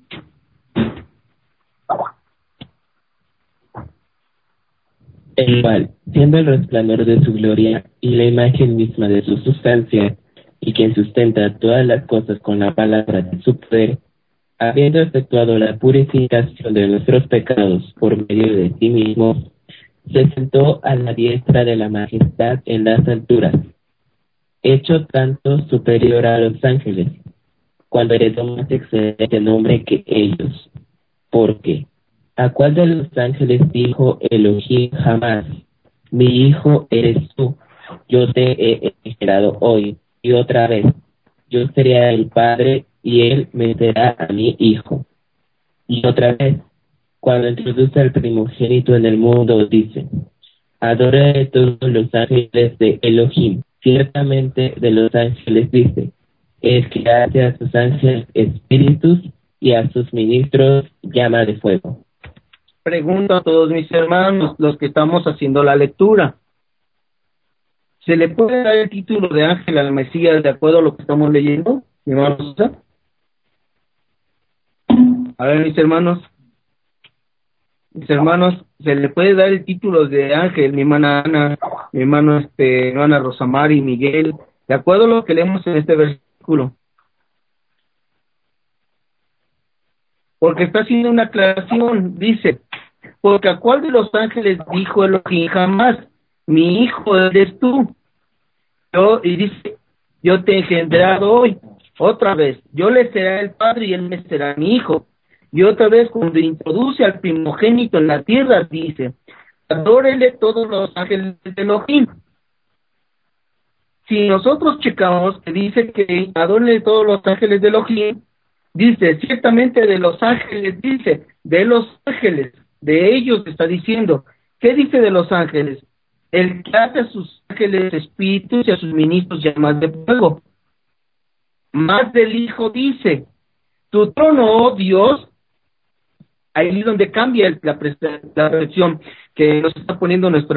El cual, siendo el resplandor de su gloria y la imagen misma de su sustancia, y quien sustenta todas las cosas con la palabra de su poder, habiendo efectuado la purificación de nuestros pecados por medio de sí mismo, se sentó a la diestra de la majestad en las alturas, hecho tanto superior a los ángeles, cuando heredó más excelente nombre que ellos. Porque, ¿a cuál de los ángeles dijo Elohim jamás: mi hijo eres tú, yo te he esperado hoy? Y otra vez, yo seré el padre y él me será a mi hijo. Y otra vez, cuando introduce al primogénito en el mundo, dice: adoraré a todos los ángeles de Elohim. Ciertamente de los ángeles dice: es que hace a sus ángeles espíritus y a sus ministros llama de fuego. Pregunto a todos mis hermanos, los que estamos haciendo la lectura, ¿se le puede dar el título de ángel al Mesías de acuerdo a lo que estamos leyendo, mi hermano Sosa? A ver, mis hermanos, ¿se le puede dar el título de ángel, mi hermana Ana, mi hermana Rosamar y Miguel, de acuerdo a lo que leemos en este versículo? Porque está haciendo una aclaración, dice: porque a cuál de los ángeles dijo Elohim jamás: mi hijo eres tú. Y dice: yo te he engendrado hoy. Otra vez: yo le seré el padre y él me será mi hijo. Y otra vez, cuando introduce al primogénito en la tierra, dice: adórele todos los ángeles de Elohim. Si nosotros checamos que dice que adórele todos los ángeles de Elohim, dice ciertamente de los ángeles, dice de los ángeles, de ellos está diciendo. ¿Qué dice de los ángeles? El que hace a sus ángeles espíritus y a sus ministros llamas de fuego. Más del Hijo dice: tu trono, oh Dios. Ahí es donde cambia la reflexión que nos está poniendo nuestro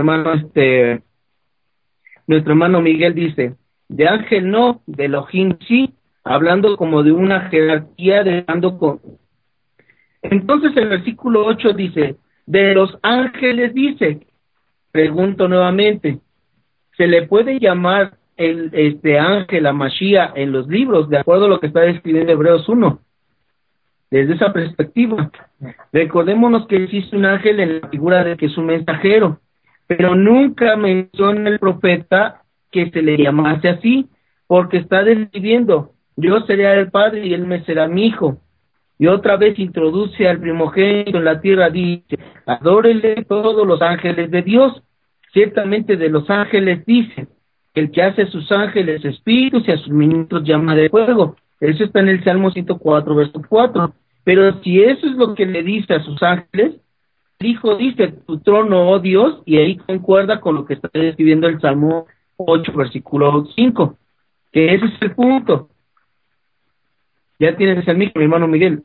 hermano Miguel. Dice: de ángel no, de Elohim sí, hablando como de una jerarquía, dando con. Entonces el versículo 8 dice: de los ángeles dice. Pregunto nuevamente: ¿se le puede llamar ángel a Mashiach en los libros, de acuerdo a lo que está describiendo Hebreos 1? Desde esa perspectiva, recordémonos que existe un ángel en la figura de que es un mensajero, pero nunca menciona el profeta que se le llamase así, porque está describiendo: yo seré el padre y él me será mi hijo. Y otra vez introduce al primogénito en la tierra, dice: adórele todos los ángeles de Dios. Ciertamente de los ángeles dice: el que hace a sus ángeles espíritus y a sus ministros llama de fuego. Eso está en el Salmo 104, verso 4. Pero si eso es lo que le dice a sus ángeles, el Hijo dice: tu trono, oh Dios, y ahí concuerda con lo que está describiendo el Salmo 8, versículo 5, que ese es el punto. Ya tienes el micro, mi hermano Miguel.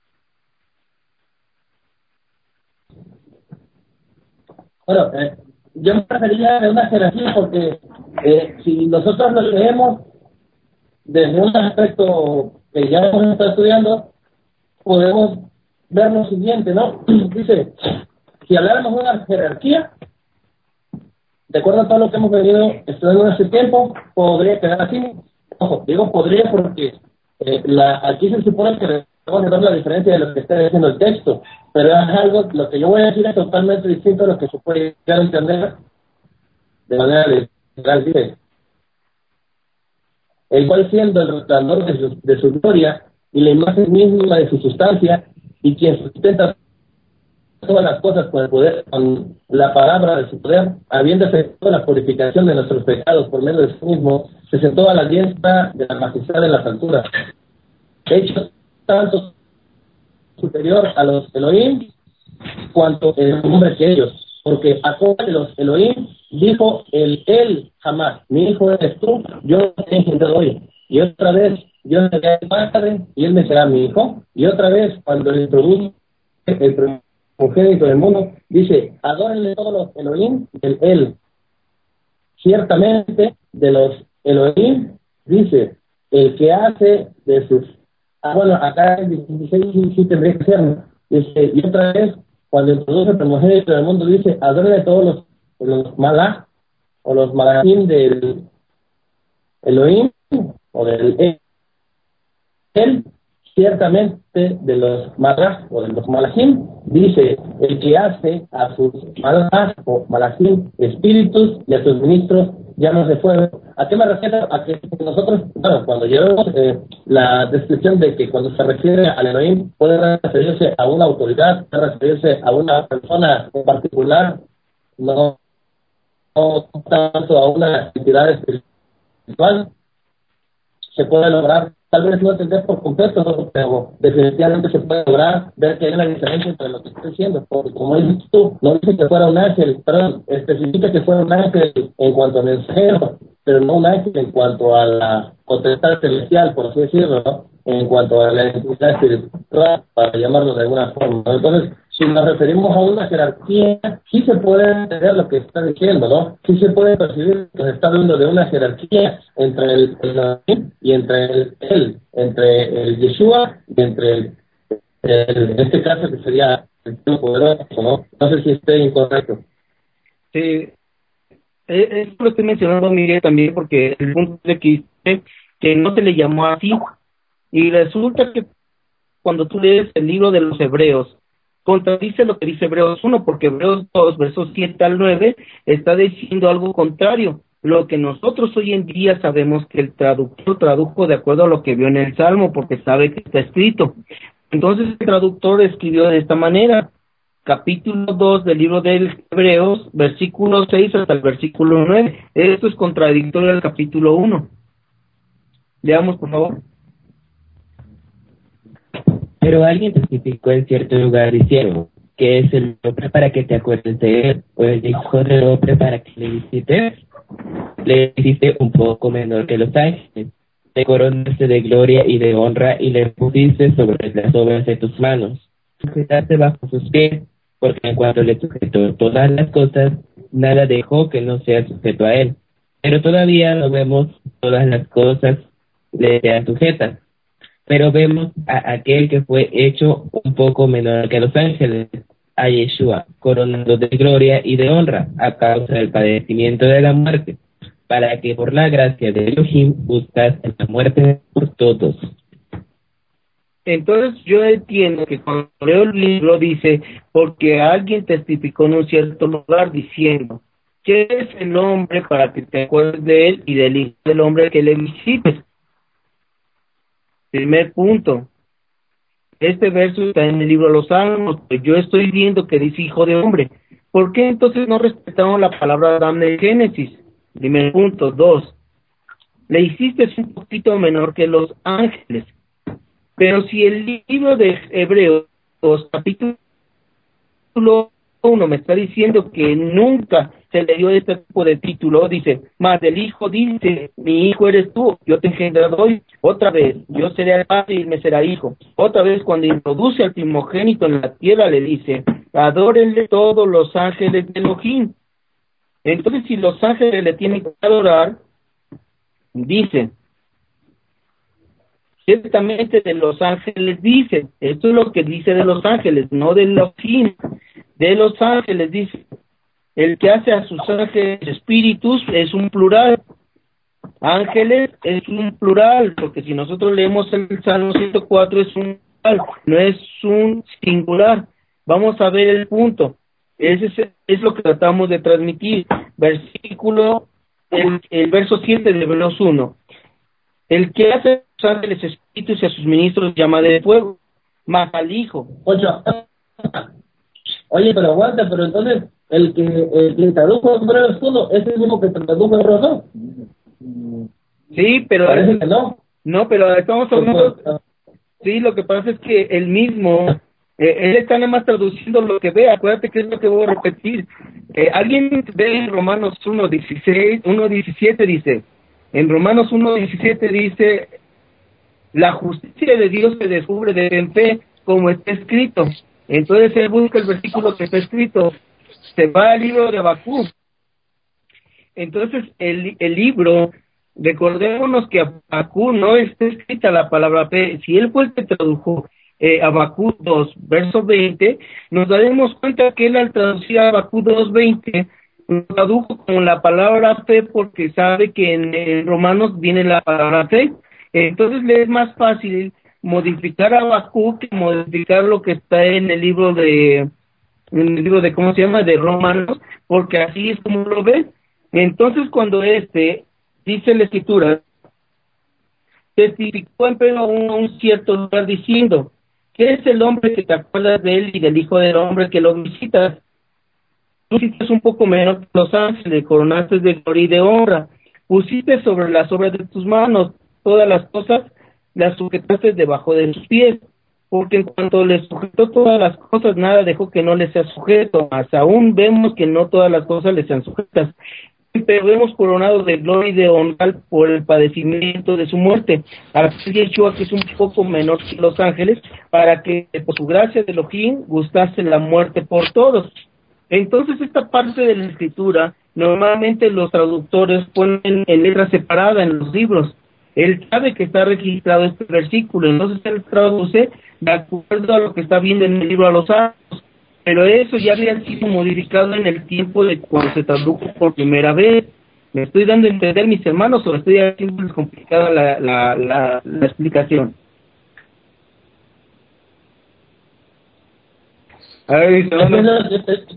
Bueno, yo me refería a una jerarquía porque si nosotros lo leemos desde un aspecto que ya hemos estado estudiando, podemos ver lo siguiente, ¿no? Dice, si habláramos de una jerarquía, de acuerdo a todo lo que hemos venido estudiando en este tiempo, podría quedar así. Ojo, digo podría porque aquí se supone que vamos a ver la diferencia de lo que está diciendo el texto, pero es algo, lo que yo voy a decir es totalmente distinto a lo que se puede llegar a entender de manera literal. Dice, el cual siendo el resplandor de su gloria y la imagen misma de su sustancia, y quien sustenta todas las cosas con el poder, con la palabra de su poder, habiendo efectuado la purificación de nuestros pecados por medio de sí mismo, se sentó a la diestra de la majestad en las alturas, hecho tanto superior a los Elohim cuanto el hombre que ellos, porque a todos los Elohim dijo él jamás, mi hijo eres tú, yo te he engendrado hoy. Y otra vez, yo seré el padre y él me será mi hijo. Y otra vez, cuando le introduce el primogénito del mundo, dice, adórenle todos los Elohim del él. Ciertamente, de los Elohim, dice, el que hace de sus... bueno, acá en 16 sí tendría que ser, ¿no? Dice, y otra vez, cuando introduce el primogénito del mundo, dice, adórenle todos los malach, o los malachim del Elohim, o del él, ciertamente de los malach, o de los malachim, dice, el que hace a sus malach, o malachim, espíritus, y a sus ministros, llamas de fuego. ¿A qué me refiero? A que nosotros, bueno, cuando llevamos la descripción de que cuando se refiere al Elohim, puede referirse a una autoridad, puede referirse a una persona en particular, no tanto a una entidad espiritual, se puede lograr, tal vez no entender por completo, ¿no? Pero definitivamente se puede lograr ver que hay una diferencia entre lo que estoy diciendo, porque como dices tú, no dice que fuera un ángel, pero especifica que fuera un ángel en cuanto al mensajero, pero no un ángel en cuanto a la potestad celestial, por así decirlo, ¿no? En cuanto a la entidad espiritual, para llamarlo de alguna forma, ¿no? Entonces, si nos referimos a una jerarquía, sí se puede entender lo que está diciendo, ¿no? Sí se puede percibir que se está hablando de una jerarquía entre el y entre él, entre el Yeshua y entre en este caso que sería el Dios poderoso, ¿no? No sé si esté incorrecto. Sí, eso lo estoy mencionando, Miguel, también porque el punto de que dice que no se le llamó así, y resulta que cuando tú lees el libro de los Hebreos, contradice lo que dice Hebreos 1, porque Hebreos 2, versos 7 al 9, está diciendo algo contrario. Lo que nosotros hoy en día sabemos que el traductor tradujo de acuerdo a lo que vio en el Salmo, porque sabe que está escrito. Entonces el traductor escribió de esta manera, capítulo 2 del libro de Hebreos, versículo 6 hasta el versículo 9. Esto es contradictorio al capítulo 1. Leamos, por favor. Pero alguien testificó en cierto lugar diciendo, ¿qué es el hombre para que te acuerdes de él? ¿O el hijo del hombre para que le visites? Le hiciste un poco menor que los ángeles, te coronaste de gloria y de honra y le pusiste sobre las obras de tus manos. Sujetaste bajo sus pies, porque en cuanto le sujetó todas las cosas, nada dejó que no sea sujeto a él. Pero todavía no vemos todas las cosas le sean sujetas. Pero vemos a aquel que fue hecho un poco menor que los ángeles, a Yeshua, coronado de gloria y de honra a causa del padecimiento de la muerte, para que por la gracia de Elohim buscase la muerte por todos. Entonces yo entiendo que cuando leo el libro dice, porque alguien testificó en un cierto lugar diciendo, ¿qué es el hombre para que te acuerdes de él y del hijo del hombre que le visites? Primer punto. Este verso está en el libro de los Salmos, pero yo estoy viendo que dice hijo de hombre. ¿Por qué entonces no respetamos la palabra Adán de Génesis? Primer punto. 2. Le hiciste un poquito menor que los ángeles. Pero si el libro de Hebreos, capítulo 1, me está diciendo que nunca se le dio este tipo de título, dice, más del hijo dice, mi hijo eres tú, yo te he engendrado hoy. Otra vez, yo seré el padre y él me será hijo. Otra vez, cuando introduce al primogénito en la tierra, le dice, adórenle todos los ángeles de Elohim. Entonces, si los ángeles le tienen que adorar, dice, ciertamente de los ángeles dice, esto es lo que dice de los ángeles, no de los de los ángeles dice, el que hace a sus ángeles espíritus es un plural, ángeles es un plural, porque si nosotros leemos el Salmo 104 es un plural, no es un singular. Vamos a ver el punto, ese es lo que tratamos de transmitir. Versículo, el verso 7 de Hebreos 1. El que hace a sus ángeles espíritus y a sus ministros llama de fuego, más al Hijo. Oye, pero aguanta, pero entonces el que tradujo Hebreos 1 es el mismo que tradujo Hebreos 2. Sí, pero parece que no. No, pero estamos hablando. Sí, lo que pasa es que el mismo, él está nada más traduciendo lo que ve. Acuérdate que es lo que voy a repetir. Alguien ve en Romanos 1:17 dice. En Romanos 1:17 dice, la justicia de Dios se descubre de fe, como está escrito. Entonces él busca el versículo que está escrito, se va al libro de Habacuc. Entonces el libro, recordémonos que Habacuc no está escrita la palabra fe. Si él fue el que tradujo Habacuc 2, verso 20, nos daremos cuenta que él al traducir Habacuc 2:20, lo tradujo con la palabra fe porque sabe que en Romanos viene la palabra fe. Entonces le es más fácil modificar a Habacuc que modificar lo que está en el libro de ¿cómo se llama? De Romanos, porque así es como lo ve. Entonces cuando dice la escritura, testificó empero a un cierto lugar diciendo, ¿qué es el hombre que te acuerdas de él y del hijo del hombre que lo visitas? Tú hiciste un poco menos que los ángeles, coronaste de gloria y de honra, pusiste sobre las obras de tus manos, todas las cosas las sujetaste debajo de sus pies, porque en cuanto les sujetó todas las cosas, nada dejó que no les sea sujeto, mas aún vemos que no todas las cosas les sean sujetas, pero vemos coronado de gloria y de honra por el padecimiento de su muerte, a Yeshua, que es un poco menor que los ángeles, para que por su gracia de Elohim gustase la muerte por todos. Entonces esta parte de la escritura, normalmente los traductores ponen en letra separada en los libros. Él sabe que está registrado este versículo, entonces él traduce de acuerdo a lo que está viendo en el libro a los Salmos, pero eso ya había sido modificado en el tiempo de cuando se tradujo por primera vez. ¿Me estoy dando a entender, mis hermanos, o estoy haciendo complicada la explicación? A ver, mis hermanos.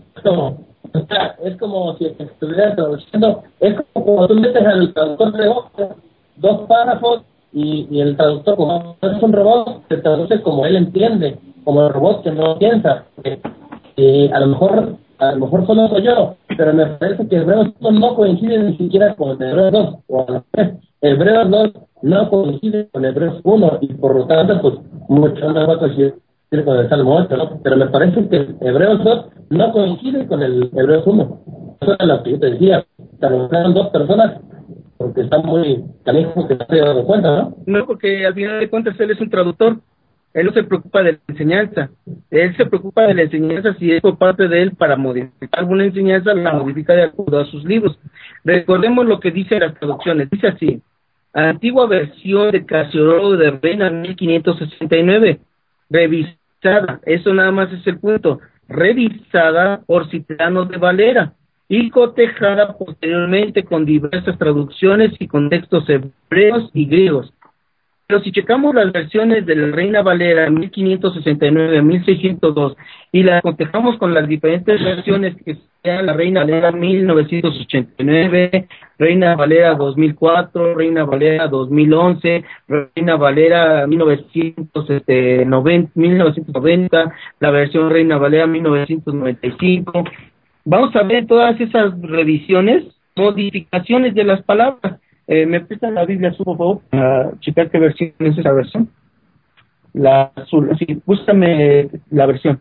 Es como si estuviera traduciendo, es como tú metes al traductor de dos párrafos y el traductor, como es un robot, se traduce como él entiende, como el robot que no piensa. A lo mejor solo soy yo, pero me parece que Hebreos 2 no coincide ni siquiera con Hebreos 2, o a la vez, Hebreos 2 no coincide con Hebreos 1, y por lo tanto, pues, mucho más va a coincidir con el Salmo 8, ¿no? Pero me parece que Hebreos 2 no coincide con el Hebreos 1. Eso es lo que yo te decía, trabajaron dos personas, porque están muy canijos que no se han dado cuenta, ¿no? No, porque al final de cuentas él es un traductor. Él no se preocupa de la enseñanza. Él se preocupa de la enseñanza si es por parte de él para modificar alguna enseñanza, la modifica de acuerdo a sus libros. Recordemos lo que dice las traducciones. Dice así, antigua versión de Casiodoro de Reina 1569, revisada, eso nada más es el punto, revisada por Cipriano de Valera y cotejada posteriormente con diversas traducciones y contextos hebreos y griegos. Pero si checamos las versiones de la Reina Valera 1569, 1602 y las cotejamos con las diferentes versiones que sean la Reina Valera 1989, Reina Valera 2004, Reina Valera 2011, Reina Valera 1990, la versión Reina Valera 1995, vamos a ver todas esas revisiones, modificaciones de las palabras. ¿Me prestan la Biblia azul, por favor? Para checar qué versión es esa versión. La azul, sí, búscame la versión.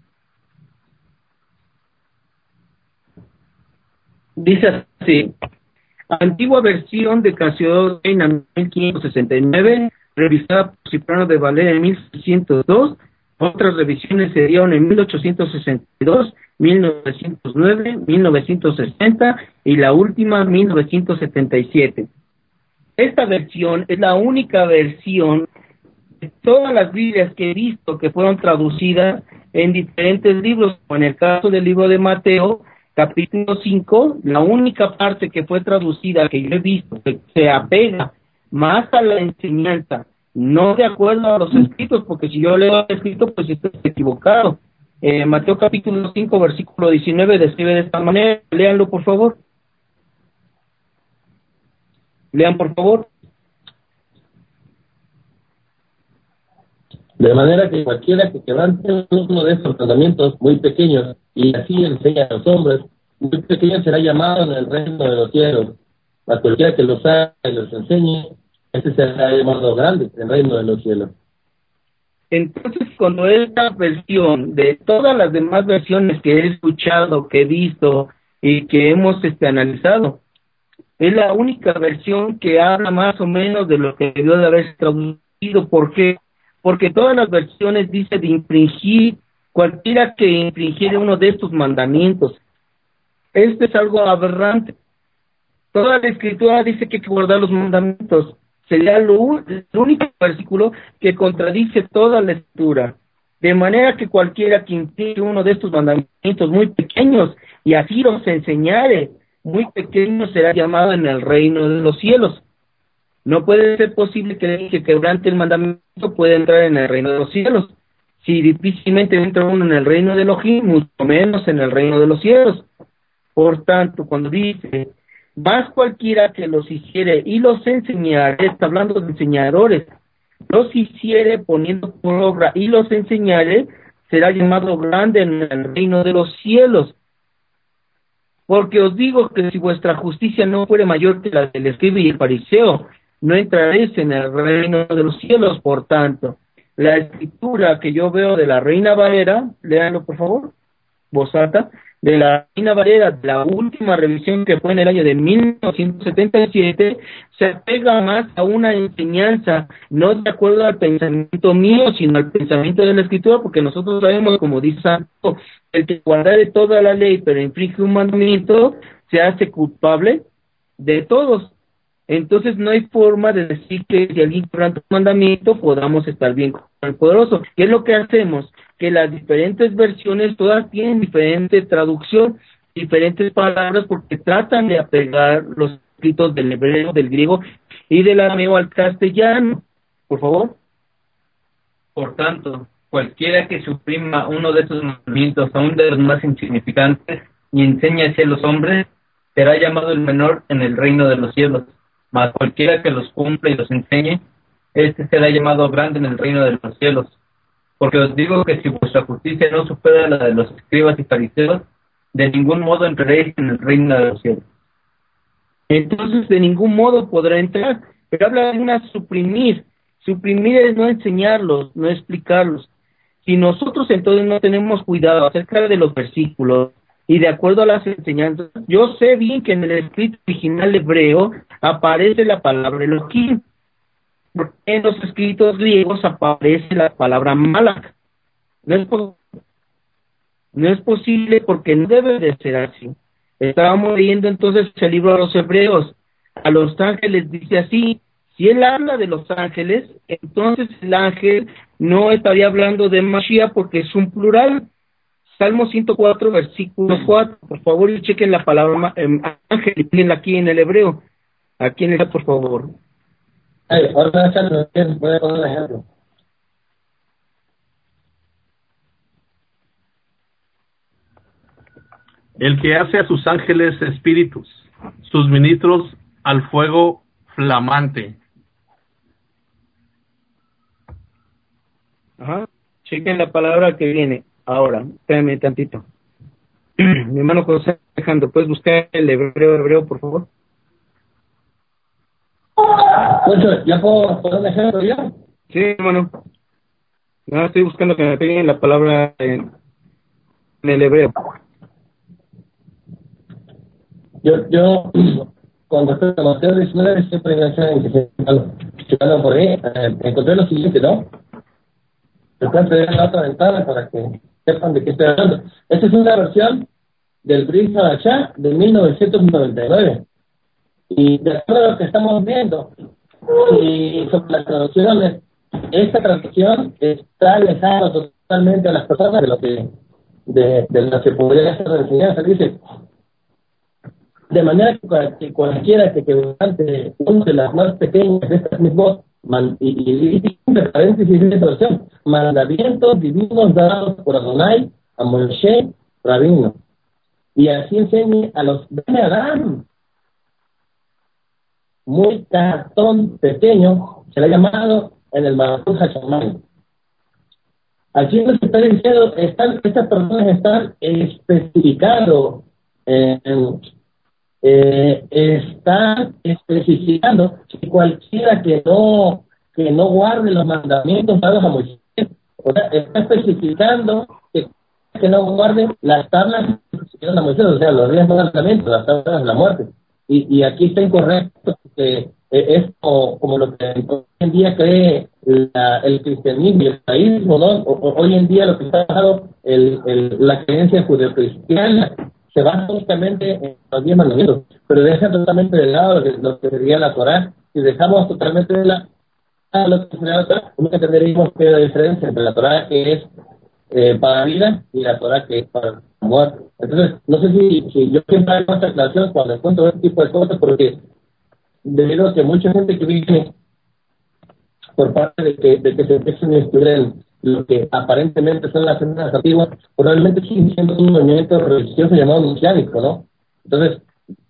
Dice así, antigua versión de Casiodoro Reina 1569, revisada por Cipriano de Valera en 1602, Otras revisiones se dieron en 1862, 1909, 1960 y la última 1977. Esta versión es la única versión de todas las Biblias que he visto que fueron traducidas en diferentes libros, como en el caso del libro de Mateo, capítulo 5, la única parte que fue traducida que yo he visto que se apega más a la enseñanza, no de acuerdo a los escritos, porque si yo leo el escrito, pues estoy equivocado. Mateo capítulo 5, versículo 19, describe de esta manera. Léanlo, por favor. Lean, por favor. De manera que cualquiera que quebrante uno de estos mandamientos muy pequeños y así enseña a los hombres, muy pequeño será llamado en el reino de los cielos. Mas cualquiera que los haga y los enseñe, ese será llamado grande en el reino de los cielos. Entonces, cuando esta versión, de todas las demás versiones que he escuchado, que he visto y que hemos analizado, es la única versión que habla más o menos de lo que debió de haber traducido. ¿Por qué? Porque todas las versiones dicen de infringir, cualquiera que infringiere uno de estos mandamientos. Esto es algo aberrante. Toda la escritura dice que hay que guardar los mandamientos. Sería el único versículo que contradice toda la escritura. De manera que cualquiera que infringe uno de estos mandamientos muy pequeños y así los enseñare, muy pequeño será llamado en el reino de los cielos. No puede ser posible que el que quebrante el mandamiento pueda entrar en el reino de los cielos. Si difícilmente entra uno en el reino de Elohim, mucho menos en el reino de los cielos. Por tanto, cuando dice, más cualquiera que los hiciere y los enseñare, está hablando de enseñadores, los hiciere poniendo por obra y los enseñare, será llamado grande en el reino de los cielos. Porque os digo que si vuestra justicia no fuere mayor que la del escriba y el fariseo, no entraréis en el reino de los cielos. Por tanto, la escritura que yo veo de la Reina Valera, léanlo por favor, voz alta, de la Reina Valera, de la última revisión que fue en el año de 1977, se apega más a una enseñanza, no de acuerdo al pensamiento mío, sino al pensamiento de la escritura, porque nosotros sabemos, como dice Santo, el que guardare toda la ley pero infringe un mandamiento, se hace culpable de todos. Entonces no hay forma de decir que si alguien quebranta un mandamiento podamos estar bien con el poderoso. ¿Qué es lo que hacemos? Que las diferentes versiones todas tienen diferente traducción, diferentes palabras, porque tratan de apegar los escritos del hebreo, del griego y del arameo al castellano. Por favor. Por tanto, cualquiera que suprima uno de esos mandamientos, aún de los más insignificantes, y enseñe hacia los hombres, será llamado el menor en el reino de los cielos. Mas cualquiera que los cumpla y los enseñe, este será llamado grande en el reino de los cielos. Porque os digo que si vuestra justicia no supera la de los escribas y fariseos, de ningún modo entraréis en el reino de los cielos. Entonces de ningún modo podrá entrar, pero habla de una suprimir. Suprimir es no enseñarlos, no explicarlos. Si nosotros entonces no tenemos cuidado acerca de los versículos y de acuerdo a las enseñanzas, yo sé bien que en el escrito original hebreo aparece la palabra Elohim, porque en los escritos griegos aparece la palabra Malach. No es posible porque no debe de ser así. Estábamos leyendo entonces el libro de los Hebreos. A los ángeles dice así. Si él habla de los ángeles, entonces el ángel no estaría hablando de Mashiach porque es un plural. Salmo 104, versículo 4. Por favor, y chequen la palabra ángel y tienen aquí en el hebreo. Aquí en el por favor. Ahora voy a poner un ejemplo. El que hace a sus ángeles espíritus, sus ministros al fuego flamante. Ajá. Chequen la palabra que viene. Ahora, espérame tantito. Mi hermano José Alejandro, ¿puedes buscar el hebreo, por favor? Pues, ¿ya puedo poner un ejemplo ya? Sí, hermano. No, estoy buscando que me peguen la palabra en el hebreo. Yo cuando estoy en Mateo 19, siempre me hacen que se por ahí, encontré lo siguiente, ¿no? Les voy a entregar la otra ventana para que sepan de qué estoy hablando. Esta es una versión del Brit Hadashah de 1999. Y de acuerdo a lo que estamos viendo, y sobre las traducciones, esta traducción está alejada totalmente a las personas de lo que podría ser la enseñanza. Dice, de manera que cualquiera que quebrante una de las más pequeñas de estas mismas, y entre paréntesis de esta versión, mandamientos divinos dados por Adonai a Moshe Rabino, y así enseñe a los Bnei Adam, muy cartón pequeño, se le ha llamado en el Malakut Hashamayim. Aquí nos está diciendo, estas personas están especificando, están especificando que cualquiera que no guarde los mandamientos dados a Moisés, o sea, está especificando que no guarde las tablas que se dieron a Moisés, o sea, los 10 mandamientos, las tablas de la muerte. Y aquí está incorrecto, porque es como lo que hoy en día cree el cristianismo y el judaísmo, ¿no? Hoy en día lo que está basado la creencia judeocristiana se basa únicamente en los 10 mandamientos, pero deja totalmente de lado lo que sería la Torá. Si dejamos totalmente de lado lo que sería la Torá, nunca tendríamos que ver la diferencia entre la Torá que es para la vida y la Torá que es para la muerte. Entonces, no sé si yo siempre hago esta aclaración cuando encuentro este tipo de cosas, porque debido a que mucha gente que vive por parte de que se empiecen a estudiar en lo que aparentemente son las sendas antiguas, probablemente siguen siendo un movimiento religioso llamado mesiánico, ¿no? Entonces,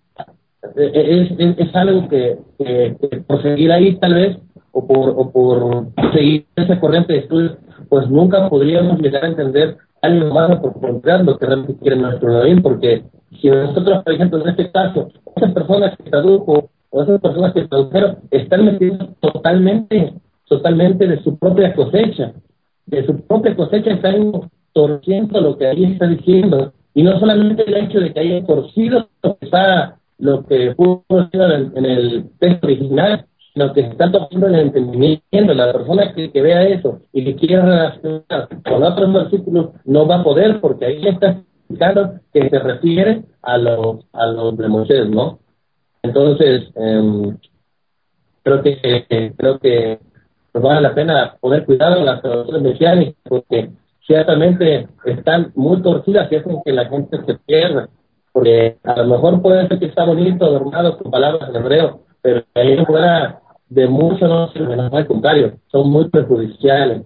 es algo que por seguir ahí tal vez, o por seguir esa corriente de estudios, pues nunca podríamos llegar a entender algo más a profundidad lo que realmente quiere nuestro Elohim, porque si nosotros, por ejemplo, en este caso, esas personas que tradujo o esas personas que tradujeron están metiendo totalmente de su propia cosecha, están torciendo lo que ahí está diciendo, y no solamente el hecho de que hayan torcido lo que pudo ser en el texto original, sino que están torciendo el entendimiento. La persona que vea eso y que quiera relacionar con otros versículos no va a poder, porque ahí está explicando que se refiere a los de Moisés, ¿no? Entonces, creo que pues vale la pena poner cuidado en las traducciones mesiánicas, porque ciertamente están muy torcidas y hacen que la gente se pierda, porque a lo mejor puede ser que está bonito, adornado con palabras en hebreo, pero ahí fuera de mucho no sirve, nada, al contrario, son muy perjudiciales.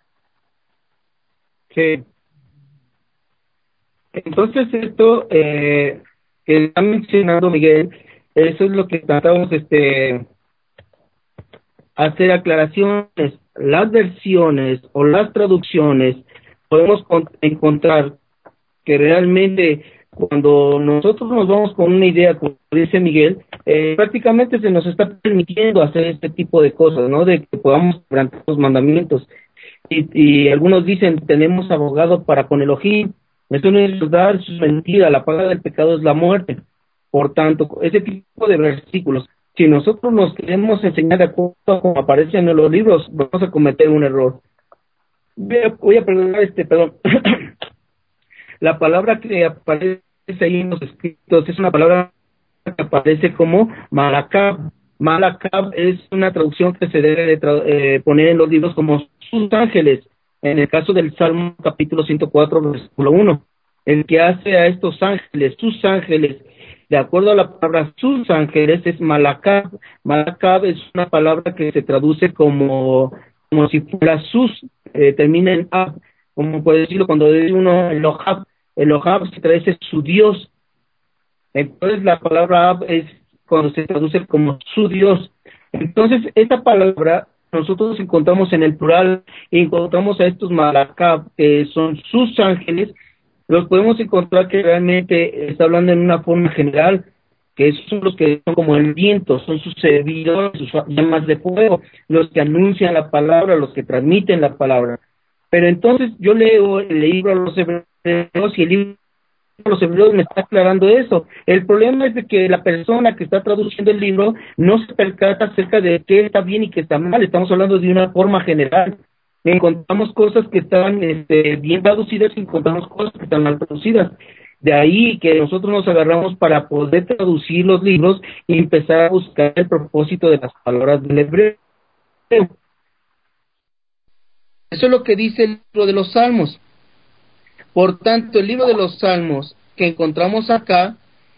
Sí. Entonces esto que está mencionando Miguel, eso es lo que tratamos hacer aclaraciones. Las versiones o las traducciones podemos encontrar que realmente cuando nosotros nos vamos con una idea, como dice Miguel, prácticamente se nos está permitiendo hacer este tipo de cosas, ¿no? De que podamos quebrantar los mandamientos. Y algunos dicen, tenemos abogado para con Elohim. Eso no es verdad, eso es mentira. La paga del pecado es la muerte. Por tanto, ese tipo de versículos, si nosotros nos queremos enseñar de acuerdo a como aparecen en los libros, vamos a cometer un error. Voy a perdonar perdón. La palabra que aparece ahí en los escritos es una palabra que aparece como Malakab. Malakab es una traducción que se debe de poner en los libros como sus ángeles. En el caso del Salmo capítulo 104, versículo 1. El que hace a estos ángeles, sus ángeles, de acuerdo a la palabra sus ángeles, es Malakab. Malakab es una palabra que se traduce como si fuera sus, termina en ab, como puede decirlo cuando dice uno Elohab se traduce su Dios. Entonces la palabra ab es cuando se traduce como su Dios. Entonces esta palabra nosotros encontramos en el plural, encontramos a estos Malakab, que son sus ángeles, los podemos encontrar que realmente está hablando en una forma general, que esos son los que son como el viento, son sus servidores, sus llamas de fuego, los que anuncian la palabra, los que transmiten la palabra. Pero entonces yo leo el libro a los hebreos y el libro a los hebreos me está aclarando eso. El problema es de que la persona que está traduciendo el libro no se percata acerca de qué está bien y qué está mal. Estamos hablando de una forma general. Encontramos cosas que están bien traducidas y encontramos cosas que están mal traducidas. De ahí que nosotros nos agarramos para poder traducir los libros y empezar a buscar el propósito de las palabras del hebreo. Eso es lo que dice el libro de los Salmos. Por tanto, el libro de los Salmos que encontramos acá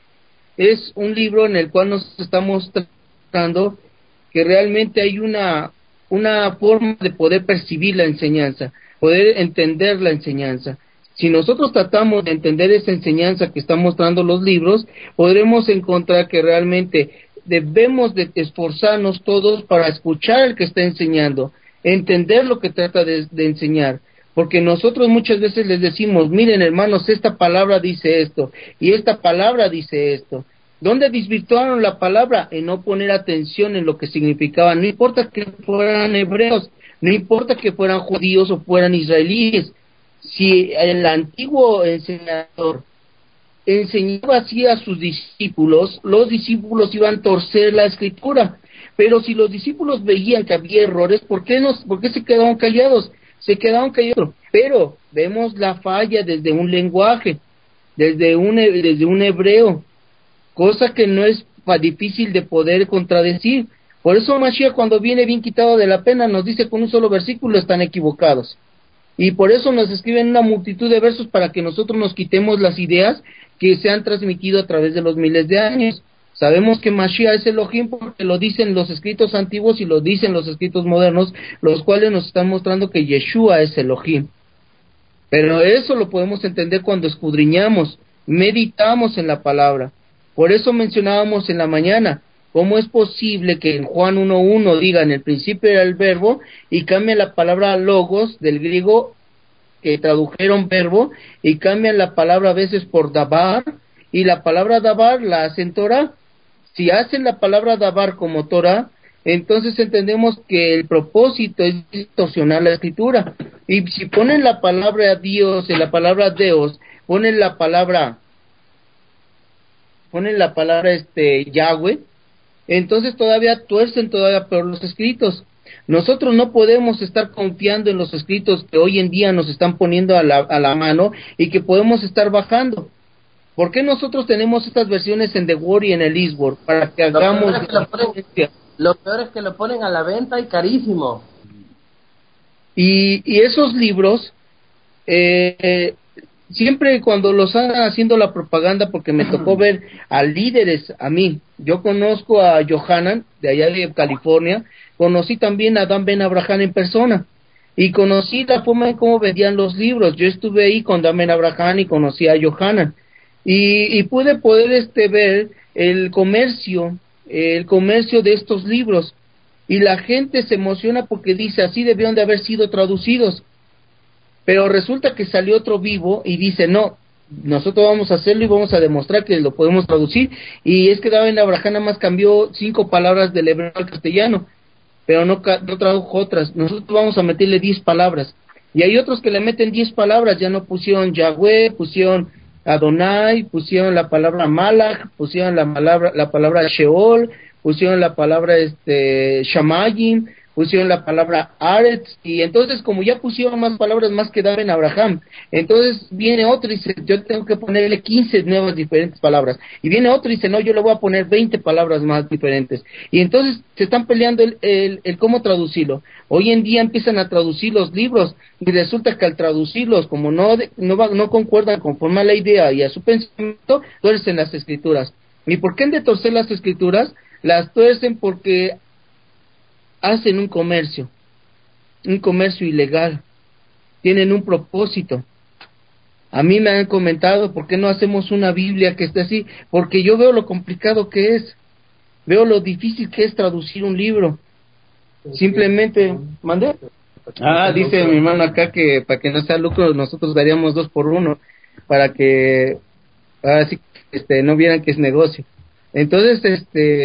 es un libro en el cual nos está mostrando que realmente hay una forma de poder percibir la enseñanza, poder entender la enseñanza. Si nosotros tratamos de entender esa enseñanza que están mostrando los libros, podremos encontrar que realmente debemos de esforzarnos todos para escuchar al que está enseñando, entender lo que trata de enseñar, porque nosotros muchas veces les decimos, miren hermanos, esta palabra dice esto, y esta palabra dice esto. ¿Dónde desvirtuaron la palabra? En no poner atención en lo que significaba. No importa que fueran hebreos, no importa que fueran judíos o fueran israelíes. Si el antiguo enseñador enseñaba así a sus discípulos, los discípulos iban a torcer la escritura. Pero si los discípulos veían que había errores, ¿por qué se quedaban callados? Se quedaban callados. Pero vemos la falla desde un lenguaje, desde un hebreo, cosa que no es difícil de poder contradecir. Por eso Mashiach, cuando viene bien quitado de la pena, nos dice con un solo versículo están equivocados. Y por eso nos escriben una multitud de versos para que nosotros nos quitemos las ideas que se han transmitido a través de los miles de años. Sabemos que Mashiach es Elohim porque lo dicen los escritos antiguos y lo dicen los escritos modernos, los cuales nos están mostrando que Yeshua es Elohim. Pero eso lo podemos entender cuando escudriñamos, meditamos en la palabra. Por eso mencionábamos en la mañana, ¿cómo es posible que en Juan 1:1 diga en el principio era el verbo y cambia la palabra logos del griego que tradujeron verbo y cambian la palabra a veces por dabar y la palabra dabar la hacen Torah? Si hacen la palabra dabar como Torah, entonces entendemos que el propósito es distorsionar la escritura. Y si ponen la palabra Dios y la palabra Deos, ponen la palabra Yahweh, entonces todavía tuercen todavía peor los escritos. Nosotros no podemos estar confiando en los escritos que hoy en día nos están poniendo a la mano y que podemos estar bajando. ¿Por qué nosotros tenemos estas versiones en The Word y en el Eastword? Para que hagamos... Lo peor es que lo ponen a la venta y carísimo. Y esos libros, siempre cuando los están haciendo la propaganda, porque me tocó ver a líderes, a mí, yo conozco a Johanan, de allá de California, conocí también a Dan Ben Abraham en persona, y conocí la forma en cómo vendían los libros. Yo estuve ahí con Dan Ben Abraham y conocí a Johanan, y pude poder ver el comercio de estos libros, y la gente se emociona porque dice, así debieron de haber sido traducidos. Pero resulta que salió otro vivo y dice, no, nosotros vamos a hacerlo y vamos a demostrar que lo podemos traducir. Y es que David Abraham nada más cambió 5 palabras del hebreo al castellano, pero no tradujo otras. Nosotros vamos a meterle 10 palabras. Y hay otros que le meten 10 palabras, ya no pusieron Yahweh, pusieron Adonai, pusieron la palabra Malach, pusieron la palabra Sheol, pusieron la palabra Shamayim, pusieron la palabra Aretz, y entonces como ya pusieron más palabras más que David Abraham, entonces viene otro y dice, yo tengo que ponerle 15 nuevas diferentes palabras, y viene otro y dice, no, yo le voy a poner 20 palabras más diferentes, y entonces se están peleando el cómo traducirlo. Hoy en día empiezan a traducir los libros, y resulta que al traducirlos, como no concuerdan conforme a la idea y a su pensamiento, tuercen las escrituras. ¿Y por qué han de torcer las escrituras? Las tuercen porque hacen un comercio ilegal, tienen un propósito. A mí me han comentado, ¿por qué no hacemos una Biblia que esté así? Porque yo veo lo complicado que es, veo lo difícil que es traducir un libro. Simplemente, ¿mandé? Dice mi hermano acá que para que no sea lucro, nosotros daríamos 2 por 1, para que así no vieran que es negocio. Entonces,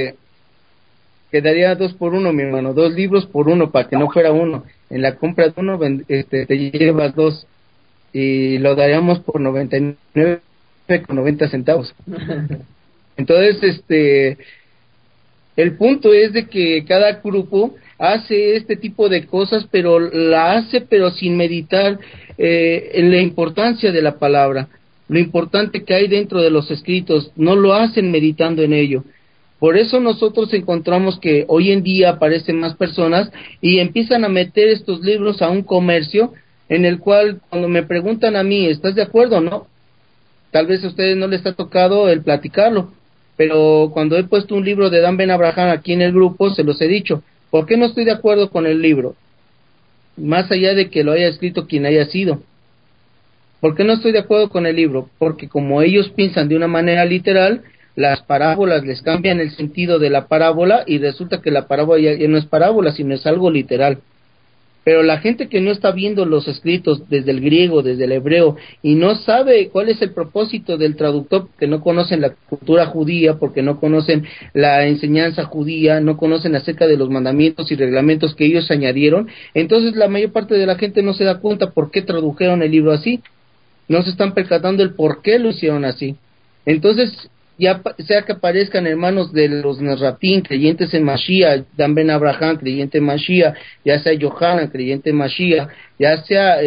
quedaría 2 por 1, mi hermano, 2 libros por 1, para que no fuera uno. En la compra de uno te llevas 2 y lo daríamos por 99,90 centavos. Entonces, El punto es de que cada grupo hace este tipo de cosas, pero pero sin meditar en la importancia de la palabra, lo importante que hay dentro de los escritos, no lo hacen meditando en ello. Por eso nosotros encontramos que hoy en día aparecen más personas y empiezan a meter estos libros a un comercio en el cual cuando me preguntan a mí, ¿estás de acuerdo o no? Tal vez a ustedes no les ha tocado el platicarlo, pero cuando he puesto un libro de Dan Ben Abraham aquí en el grupo, se los he dicho, ¿por qué no estoy de acuerdo con el libro? Más allá de que lo haya escrito quien haya sido. ¿Por qué no estoy de acuerdo con el libro? Porque como ellos piensan de una manera literal, las parábolas les cambian el sentido de la parábola y resulta que la parábola ya no es parábola, sino es algo literal. Pero la gente que no está viendo los escritos desde el griego, desde el hebreo, y no sabe cuál es el propósito del traductor, porque no conocen la cultura judía, porque no conocen la enseñanza judía, no conocen acerca de los mandamientos y reglamentos que ellos añadieron, entonces la mayor parte de la gente no se da cuenta por qué tradujeron el libro así, no se están percatando el por qué lo hicieron así. Entonces, ya sea que aparezcan hermanos de los Nazratín, creyentes en Mashiach, Dan Ben Abraham, creyente en Mashiach, ya sea Yohanan, creyente en Mashiach, ya sea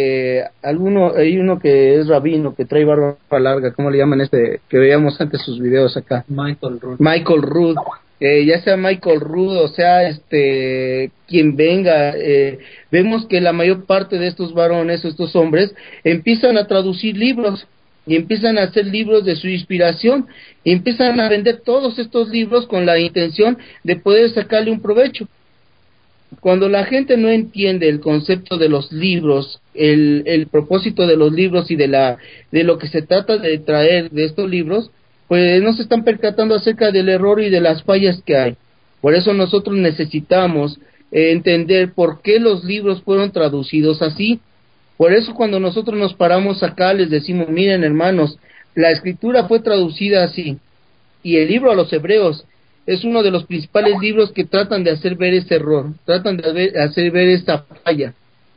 hay uno que es rabino, que trae barba larga, ¿cómo le llaman que veíamos antes sus videos acá? Michael Rood, ya sea Michael Rood, o sea, quien venga, vemos que la mayor parte de estos varones, estos hombres, empiezan a traducir libros, y empiezan a hacer libros de su inspiración, y empiezan a vender todos estos libros con la intención de poder sacarle un provecho. Cuando la gente no entiende el concepto de los libros, el propósito de los libros y de lo que se trata de traer de estos libros, pues no se están percatando acerca del error y de las fallas que hay. Por eso nosotros necesitamos entender por qué los libros fueron traducidos así. Por eso cuando nosotros nos paramos acá les decimos, miren hermanos, la escritura fue traducida así, y el libro a los hebreos es uno de los principales libros que tratan de hacer ver ese error, tratan de hacer ver esta falla.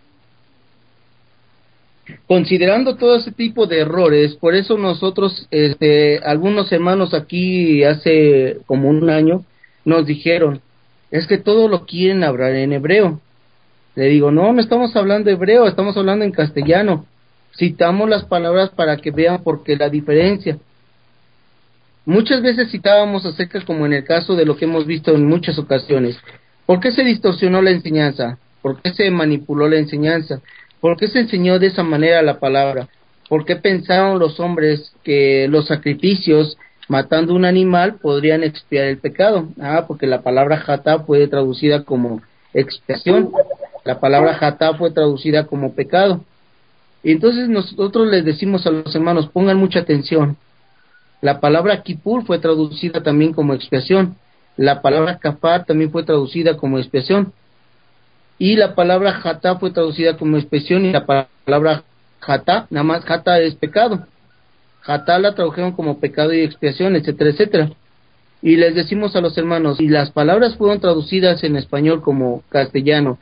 Considerando todo ese tipo de errores, por eso nosotros, algunos hermanos aquí hace como un año, nos dijeron, es que todo lo quieren hablar en hebreo. Le digo, no estamos hablando hebreo, estamos hablando en castellano. Citamos las palabras para que vean por qué la diferencia. Muchas veces citábamos acerca, como en el caso de lo que hemos visto en muchas ocasiones, ¿por qué se distorsionó la enseñanza? ¿Por qué se manipuló la enseñanza? ¿Por qué se enseñó de esa manera la palabra? ¿Por qué pensaron los hombres que los sacrificios, matando un animal, podrían expiar el pecado? Porque la palabra jatá fue traducida como expiación. La palabra jatá fue traducida como pecado. Y entonces nosotros les decimos a los hermanos, pongan mucha atención. La palabra kipur fue traducida también como expiación. La palabra kafar también fue traducida como expiación. Y la palabra jatá fue traducida como expiación, y la palabra jatá, nada más jatá es pecado. Jatá la tradujeron como pecado y expiación, etcétera, etcétera. Y les decimos a los hermanos, si las palabras fueron traducidas en español como castellano,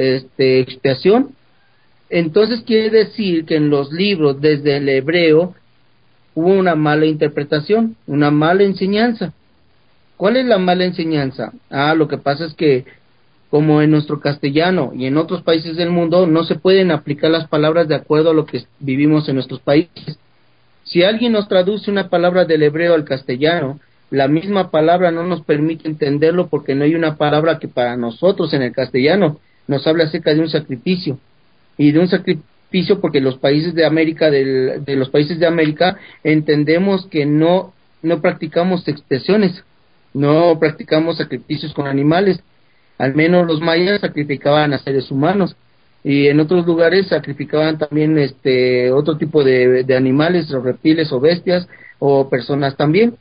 expiación, entonces quiere decir que en los libros desde el hebreo hubo una mala interpretación, una mala enseñanza. ¿Cuál es la mala enseñanza? Lo que pasa es que como en nuestro castellano y en otros países del mundo no se pueden aplicar las palabras de acuerdo a lo que vivimos en nuestros países. Si alguien nos traduce una palabra del hebreo al castellano, la misma palabra no nos permite entenderlo porque no hay una palabra que para nosotros en el castellano nos habla acerca de un sacrificio, y de un sacrificio porque los países de América, de los países de América, entendemos que no practicamos expiaciones, no practicamos sacrificios con animales. Al menos los mayas sacrificaban a seres humanos, y en otros lugares sacrificaban también otro tipo de animales, o reptiles, o bestias, o personas también,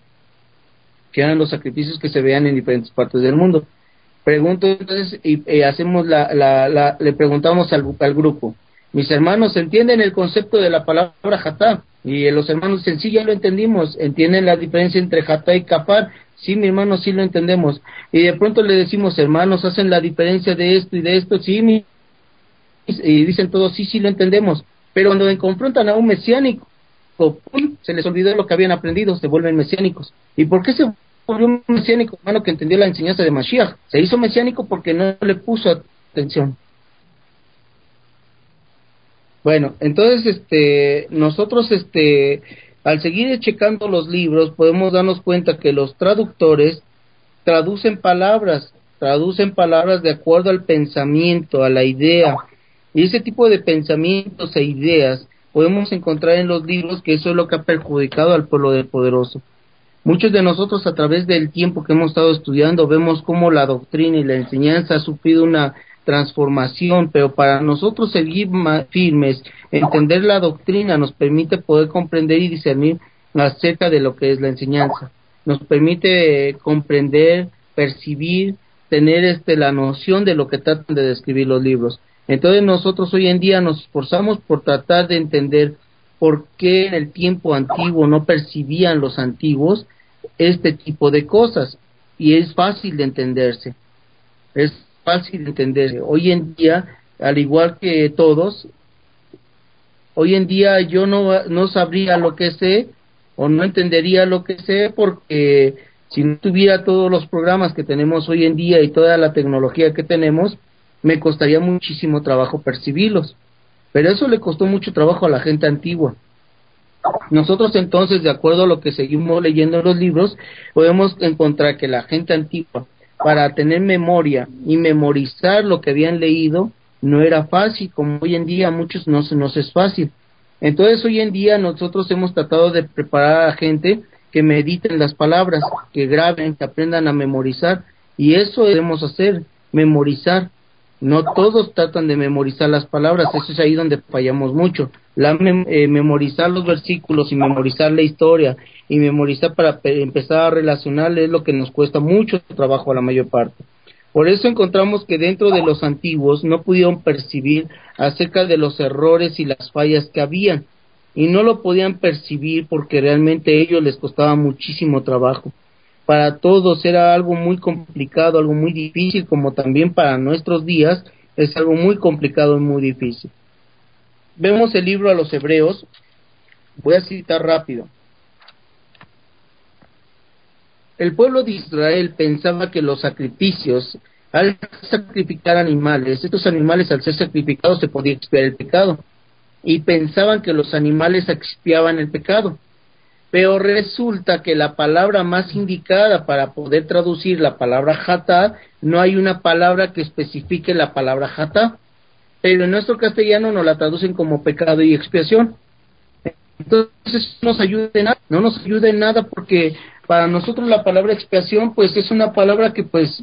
que eran los sacrificios que se veían en diferentes partes del mundo. Pregunto entonces, y hacemos le preguntamos al grupo, mis hermanos, ¿entienden el concepto de la palabra jatá? Y los hermanos dicen, sí, ya lo entendimos. ¿Entienden la diferencia entre jatá y kafar? Sí, mi hermano, sí lo entendemos. Y de pronto le decimos, hermanos, ¿hacen la diferencia de esto y de esto? Sí, y dicen todos, sí lo entendemos. Pero cuando confrontan a un mesiánico, ¡pum!, se les olvidó lo que habían aprendido, se vuelven mesiánicos. ¿Y por qué se volvió un mesiánico, hermano, que entendió la enseñanza de Mashiach. Se hizo mesiánico porque no le puso atención. Bueno, entonces, nosotros, al seguir checando los libros, podemos darnos cuenta que los traductores traducen palabras de acuerdo al pensamiento, a la idea, y ese tipo de pensamientos e ideas podemos encontrar en los libros, que eso es lo que ha perjudicado al pueblo del Poderoso. Muchos de nosotros, a través del tiempo que hemos estado estudiando, vemos cómo la doctrina y la enseñanza ha sufrido una transformación, pero para nosotros seguir firmes, entender la doctrina nos permite poder comprender y discernir acerca de lo que es la enseñanza. Nos permite comprender, percibir, tener la noción de lo que tratan de describir los libros. Entonces nosotros hoy en día nos esforzamos por tratar de entender por qué en el tiempo antiguo no percibían los antiguos este tipo de cosas, y es fácil de entenderse. Hoy en día, al igual que todos, hoy en día yo no sabría lo que sé, o no entendería lo que sé, porque si no tuviera todos los programas que tenemos hoy en día y toda la tecnología que tenemos, me costaría muchísimo trabajo percibirlos. Pero eso le costó mucho trabajo a la gente antigua. Nosotros entonces, de acuerdo a lo que seguimos leyendo en los libros, podemos encontrar que la gente antigua, para tener memoria y memorizar lo que habían leído, no era fácil, como hoy en día a muchos no nos es fácil. Entonces hoy en día nosotros hemos tratado de preparar a la gente que mediten las palabras, que graben, que aprendan a memorizar, y eso debemos hacer, memorizar. No todos tratan de memorizar las palabras, eso es ahí donde fallamos mucho. Memorizar los versículos y memorizar la historia y memorizar para empezar a relacionar es lo que nos cuesta mucho trabajo a la mayor parte. Por eso encontramos que dentro de los antiguos no pudieron percibir acerca de los errores y las fallas que habían, y no lo podían percibir porque realmente a ellos les costaba muchísimo trabajo. Para todos era algo muy complicado, algo muy difícil, como también para nuestros días es algo muy complicado y muy difícil. Vemos el libro a los Hebreos, voy a citar rápido. El pueblo de Israel pensaba que los sacrificios, al sacrificar animales, estos animales al ser sacrificados se podía expiar el pecado, y pensaban que los animales expiaban el pecado. Pero resulta que la palabra más indicada para poder traducir la palabra jatá, no hay una palabra que especifique la palabra jatá, pero en nuestro castellano nos la traducen como pecado y expiación. Entonces no nos ayuda en nada, porque para nosotros la palabra expiación pues es una palabra que pues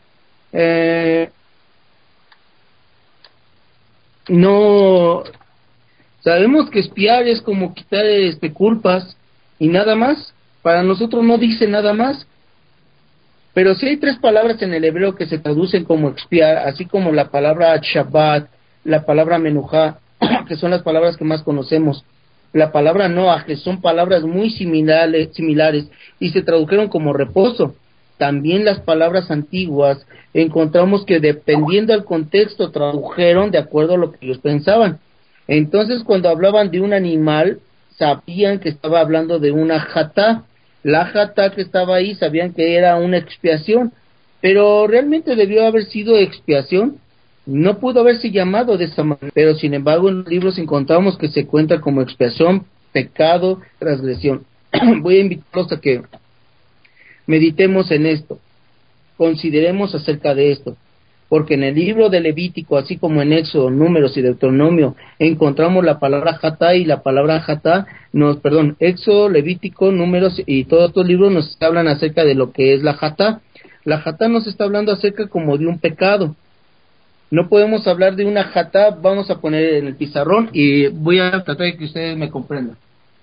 no sabemos que expiar es como quitar culpas y nada más. Para nosotros no dice nada más, pero sí hay 3 palabras en el hebreo que se traducen como expiar, así como la palabra Shabbat, la palabra Menuhá, que son las palabras que más conocemos, la palabra Noah, que son palabras muy similares y se tradujeron como reposo. También las palabras antiguas encontramos que dependiendo del contexto tradujeron de acuerdo a lo que ellos pensaban. Entonces cuando hablaban de un animal, sabían que estaba hablando de una jatá. La jatá que estaba ahí sabían que era una expiación, pero realmente debió haber sido expiación. No pudo haberse llamado de esa manera, pero sin embargo en los libros encontramos que se cuenta como expiación, pecado, transgresión. Voy a invitarlos a que meditemos en esto, consideremos acerca de esto, porque en el libro de Levítico, así como en Éxodo, Números y Deuteronomio, encontramos la palabra jatá, y la palabra jatá, Éxodo, Levítico, Números y todos estos libros nos hablan acerca de lo que es la jatá. La jatá nos está hablando acerca como de un pecado. No podemos hablar de una jatá, vamos a poner en el pizarrón y voy a tratar de que ustedes me comprendan.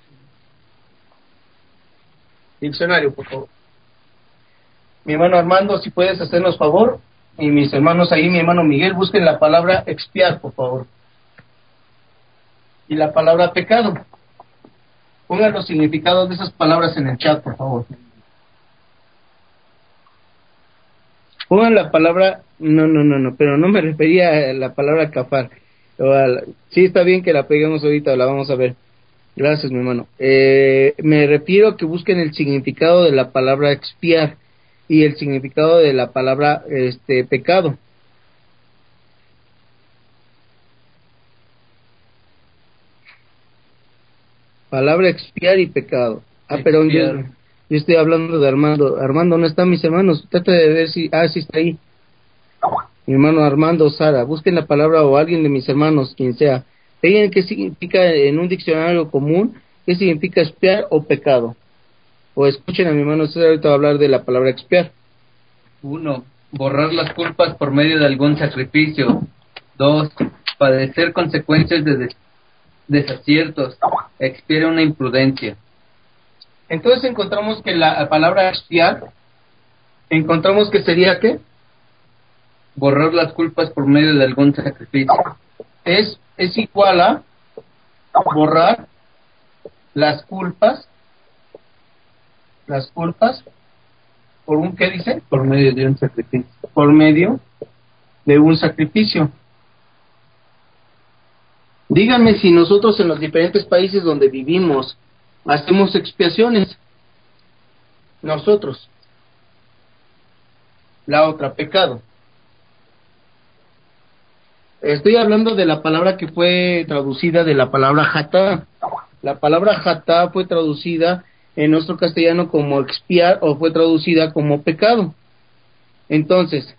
Diccionario, por favor. Mi hermano Armando, si puedes hacernos favor, y mis hermanos ahí, mi hermano Miguel, busquen la palabra expiar, por favor. Y la palabra pecado. Pongan los significados de esas palabras en el chat, por favor. Pongan la palabra, no, pero no me refería a la palabra kafar. Sí está bien que la peguemos ahorita, la vamos a ver. Gracias, mi hermano. Me refiero a que busquen el significado de la palabra expiar y el significado de la palabra pecado. Palabra expiar y pecado. Pero yo estoy hablando de Armando. Armando, ¿dónde están mis hermanos? Trata de ver si... sí está ahí. Mi hermano Armando, Sara. Busquen la palabra o alguien de mis hermanos, quien sea. Digan qué significa en un diccionario común, qué significa expiar o pecado. O escuchen a mi hermano César, ahorita va a hablar de la palabra expiar. 1. Borrar las culpas por medio de algún sacrificio. 2. Padecer consecuencias de desaciertos. Expiar una imprudencia. Entonces encontramos que la palabra expiar, encontramos que sería ¿qué? Borrar las culpas por medio de algún sacrificio. Es igual a borrar las culpas por un, ¿qué dice? Por medio de un sacrificio. Por medio de un sacrificio. Díganme si nosotros en los diferentes países donde vivimos hacemos expiaciones. Nosotros. La otra, pecado. Estoy hablando de la palabra que fue traducida de la palabra jatá. La palabra jatá fue traducida en nuestro castellano como expiar o fue traducida como pecado. Entonces,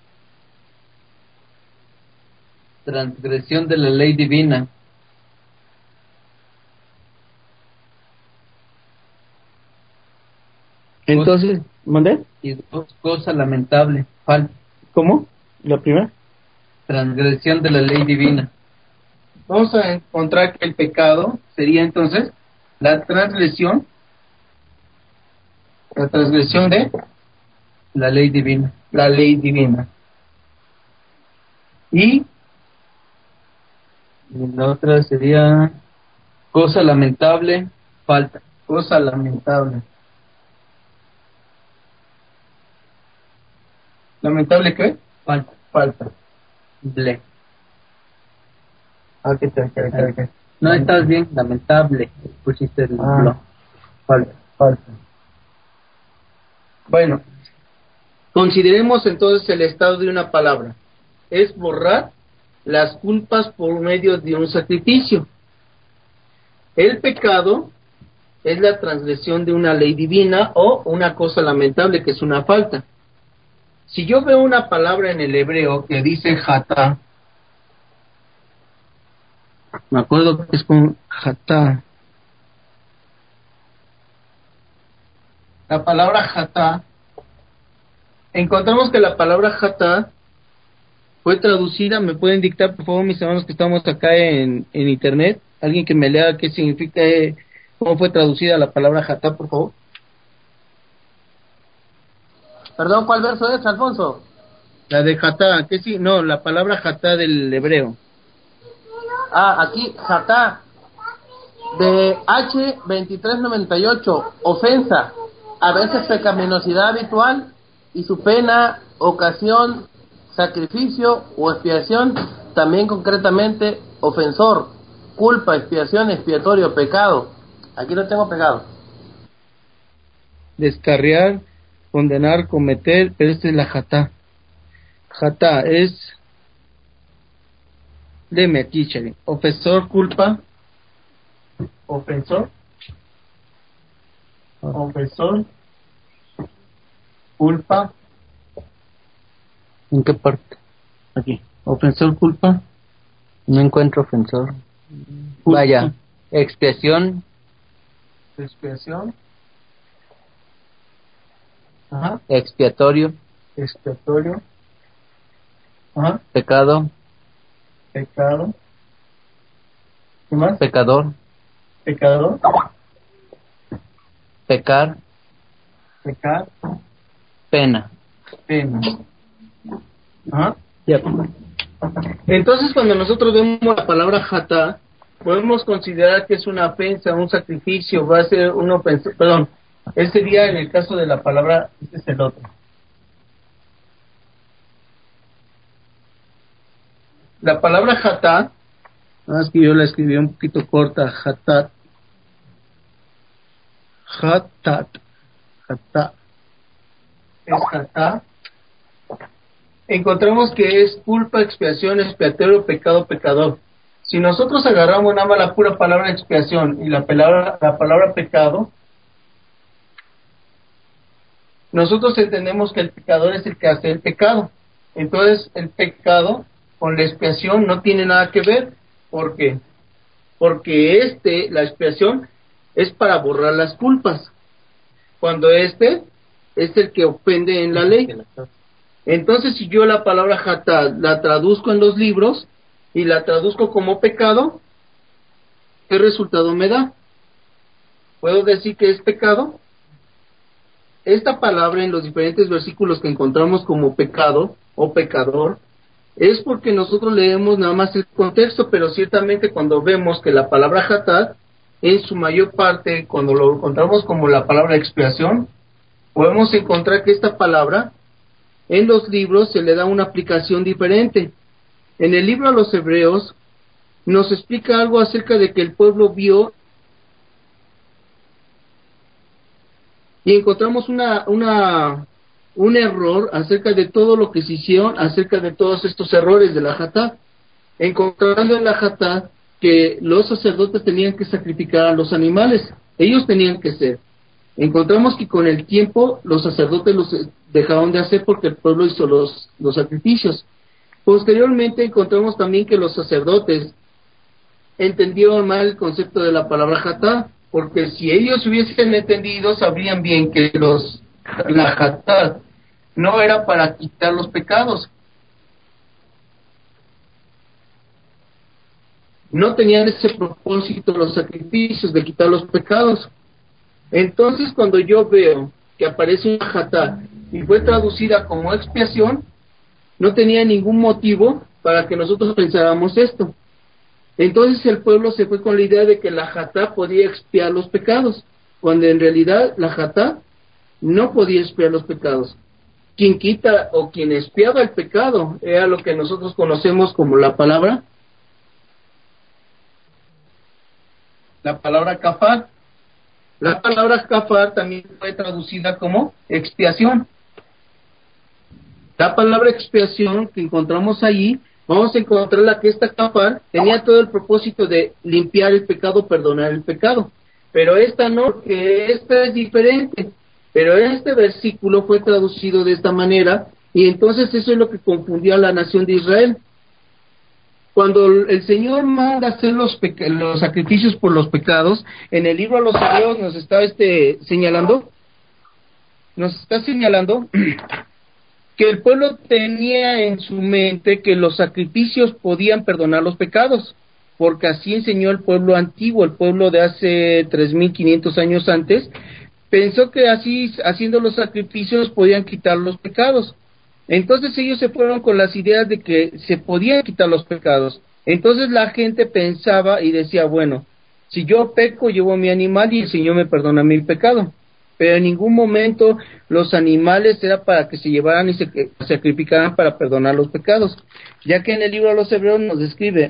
transgresión de la ley divina. Entonces, ¿mandé? Y 2, cosa lamentable, falta. ¿Cómo? ¿La primera? Transgresión de la ley divina. Vamos a encontrar que el pecado sería entonces la transgresión de la ley divina. La ley divina. Y la otra sería cosa lamentable, falta. Cosa lamentable. ¿Lamentable qué? Falta. Ble. Okay. No, estás bien, lamentable. Pusiste el falta. Bueno, consideremos entonces el estado de una palabra. Es borrar las culpas por medio de un sacrificio. El pecado es la transgresión de una ley divina o una cosa lamentable que es una falta. Si yo veo una palabra en el hebreo que dice jatá, me acuerdo que es con jatá. La palabra jatá, encontramos que la palabra jatá fue traducida, me pueden dictar por favor mis hermanos que estamos acá en internet, alguien que me lea qué significa, cómo fue traducida la palabra jatá, por favor. Perdón, ¿cuál verso es, Alfonso? La de jatá, la palabra jatá del hebreo. Aquí, jatá, de H2398, ofensa, a veces pecaminosidad habitual, y su pena, ocasión, sacrificio o expiación, también concretamente ofensor, culpa, expiación, expiatorio, pecado. Aquí no tengo pecado. Descarriar, condenar, cometer, pero esta es la jatá. Jatá es, léeme aquí, Chari. Ofensor, culpa, ofensor, culpa. ¿En qué parte? Aquí. Ofensor, culpa. No encuentro ofensor. Culpa. Vaya, expiación. Ajá. Expiatorio. Ajá. Pecado. ¿Qué más? Pecador. Pecar. Pena. Ajá. Ya. Entonces, cuando nosotros vemos la palabra jatá, podemos considerar que es una ofensa, un sacrificio, va a ser una ofensa, ese sería en el caso de la palabra, este es el otro. La palabra jatá, nada más que yo la escribí un poquito corta, jatá, Hatat. Hatá. Es hatá. Encontramos que es culpa, expiación, expiatorio, pecado, pecador. Si nosotros agarramos nada más la pura palabra expiación y la palabra pecado, nosotros entendemos que el pecador es el que hace el pecado. Entonces el pecado con la expiación no tiene nada que ver. ¿Por qué? Porque la expiación es para borrar las culpas, cuando es el que ofende en la ley. Entonces, si yo la palabra hatá la traduzco en los libros y la traduzco como pecado, ¿qué resultado me da? ¿Puedo decir que es pecado? Esta palabra en los diferentes versículos que encontramos como pecado o pecador, es porque nosotros leemos nada más el contexto, pero ciertamente cuando vemos que la palabra hatá, en su mayor parte, cuando lo encontramos como la palabra expiación, podemos encontrar que esta palabra en los libros se le da una aplicación diferente. En el libro a los Hebreos nos explica algo acerca de que el pueblo vio y encontramos un error acerca de todo lo que se hicieron, acerca de todos estos errores de la hatá, encontrando en la hatá que los sacerdotes tenían que sacrificar a los animales, ellos tenían que ser. Encontramos que con el tiempo los sacerdotes los dejaron de hacer porque el pueblo hizo los sacrificios. Posteriormente encontramos también que los sacerdotes entendieron mal el concepto de la palabra hatá, porque si ellos hubiesen entendido, sabrían bien que la hatá no era para quitar los pecados. No tenían ese propósito los sacrificios de quitar los pecados. Entonces, cuando yo veo que aparece una hatá y fue traducida como expiación, no tenía ningún motivo para que nosotros pensáramos esto. Entonces el pueblo se fue con la idea de que la hatá podía expiar los pecados, cuando en realidad la hatá no podía expiar los pecados. Quien quita o quien expiaba el pecado era lo que nosotros conocemos como la palabra kafar. La palabra kafar también fue traducida como expiación. La palabra expiación que encontramos allí, vamos a encontrarla que esta kafar tenía todo el propósito de limpiar el pecado, perdonar el pecado. Pero esta no, porque esta es diferente. Pero este versículo fue traducido de esta manera, y entonces eso es lo que confundió a la nación de Israel. Cuando el Señor manda hacer los sacrificios por los pecados, en el libro a los Hebreos nos está señalando que el pueblo tenía en su mente que los sacrificios podían perdonar los pecados, porque así enseñó el pueblo antiguo, el pueblo de hace 3.500 años antes, pensó que así, haciendo los sacrificios, podían quitar los pecados. Entonces ellos se fueron con las ideas de que se podían quitar los pecados. Entonces la gente pensaba y decía, bueno, si yo peco, llevo mi animal y el Señor me perdona mi pecado. Pero en ningún momento los animales era para que se llevaran y se sacrificaran para perdonar los pecados, ya que en el libro de los Hebreos nos describe,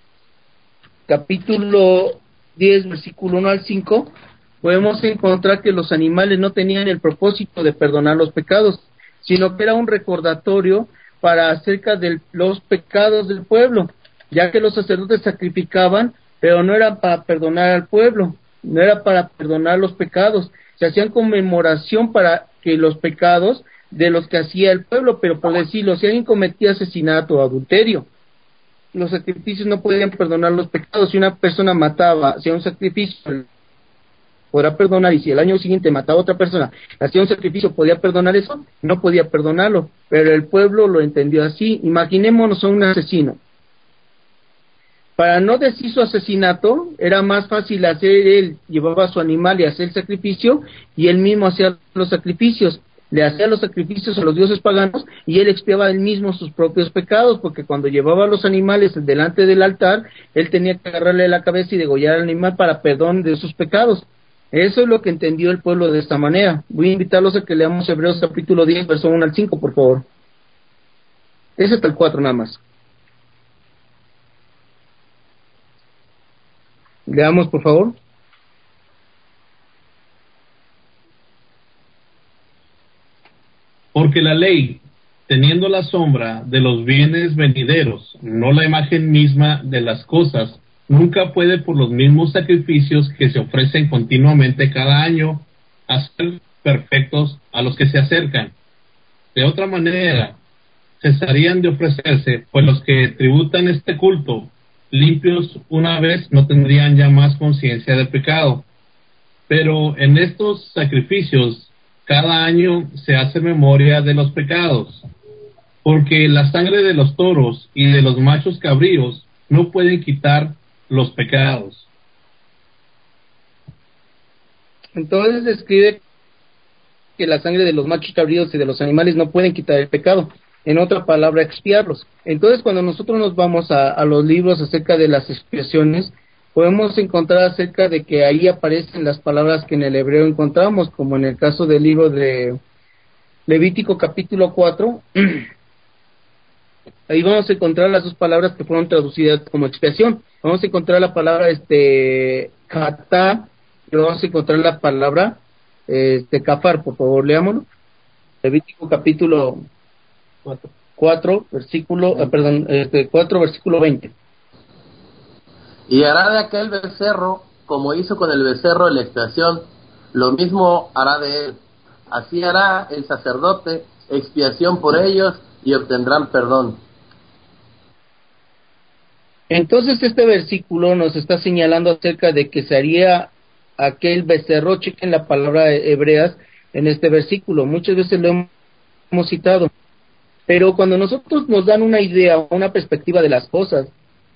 capítulo 10, versículo 1 al 5, podemos encontrar que los animales no tenían el propósito de perdonar los pecados, sino que era un recordatorio para acerca de los pecados del pueblo, ya que los sacerdotes sacrificaban, pero no era para perdonar al pueblo, no era para perdonar los pecados, se hacían conmemoración para que los pecados de los que hacía el pueblo, pero por decirlo, si alguien cometía asesinato o adulterio, los sacrificios no podían perdonar los pecados. Si una persona mataba, hacía un sacrificio, podrá perdonar, y si el año siguiente mataba a otra persona, hacía un sacrificio, ¿podía perdonar eso? No podía perdonarlo, pero el pueblo lo entendió así. Imaginémonos a un asesino. Para no decir su asesinato, era más fácil él llevaba a su animal y hacía el sacrificio, y él mismo hacía los sacrificios, le hacía los sacrificios a los dioses paganos, y él expiaba él mismo sus propios pecados, porque cuando llevaba los animales delante del altar, él tenía que agarrarle la cabeza y degollar al animal para perdón de sus pecados. Eso es lo que entendió el pueblo de esta manera. Voy a invitarlos a que leamos Hebreos capítulo 10, verso 1 al 5, por favor. Ese hasta el 4 nada más. Leamos, por favor. Porque la ley, teniendo la sombra de los bienes venideros, no la imagen misma de las cosas, nunca puede por los mismos sacrificios que se ofrecen continuamente cada año hacer perfectos a los que se acercan. De otra manera, cesarían de ofrecerse, pues los que tributan este culto, limpios una vez, no tendrían ya más conciencia de pecado. Pero en estos sacrificios, cada año se hace memoria de los pecados, porque la sangre de los toros y de los machos cabríos no pueden quitar los pecados. Entonces describe que la sangre de los machos cabríos y de los animales no pueden quitar el pecado. En otra palabra, expiarlos. Entonces, cuando nosotros nos vamos a los libros acerca de las expiaciones, podemos encontrar acerca de que ahí aparecen las palabras que en el hebreo encontramos, como en el caso del libro de Levítico capítulo 4. Ahí vamos a encontrar las dos palabras que fueron traducidas como expiación. Vamos a encontrar la palabra kata, y vamos a encontrar la palabra kafar. Por favor, leámoslo. Levítico capítulo 4 versículo 4 versículo 20. Y hará de aquel becerro, como hizo con el becerro de la expiación, lo mismo hará de él. Así hará el sacerdote expiación por ellos y obtendrán perdón. Entonces este versículo nos está señalando acerca de que se haría aquel becerro. Chequen la palabra hebreas en este versículo. Muchas veces lo hemos citado. Pero cuando nosotros nos dan una idea, una perspectiva de las cosas,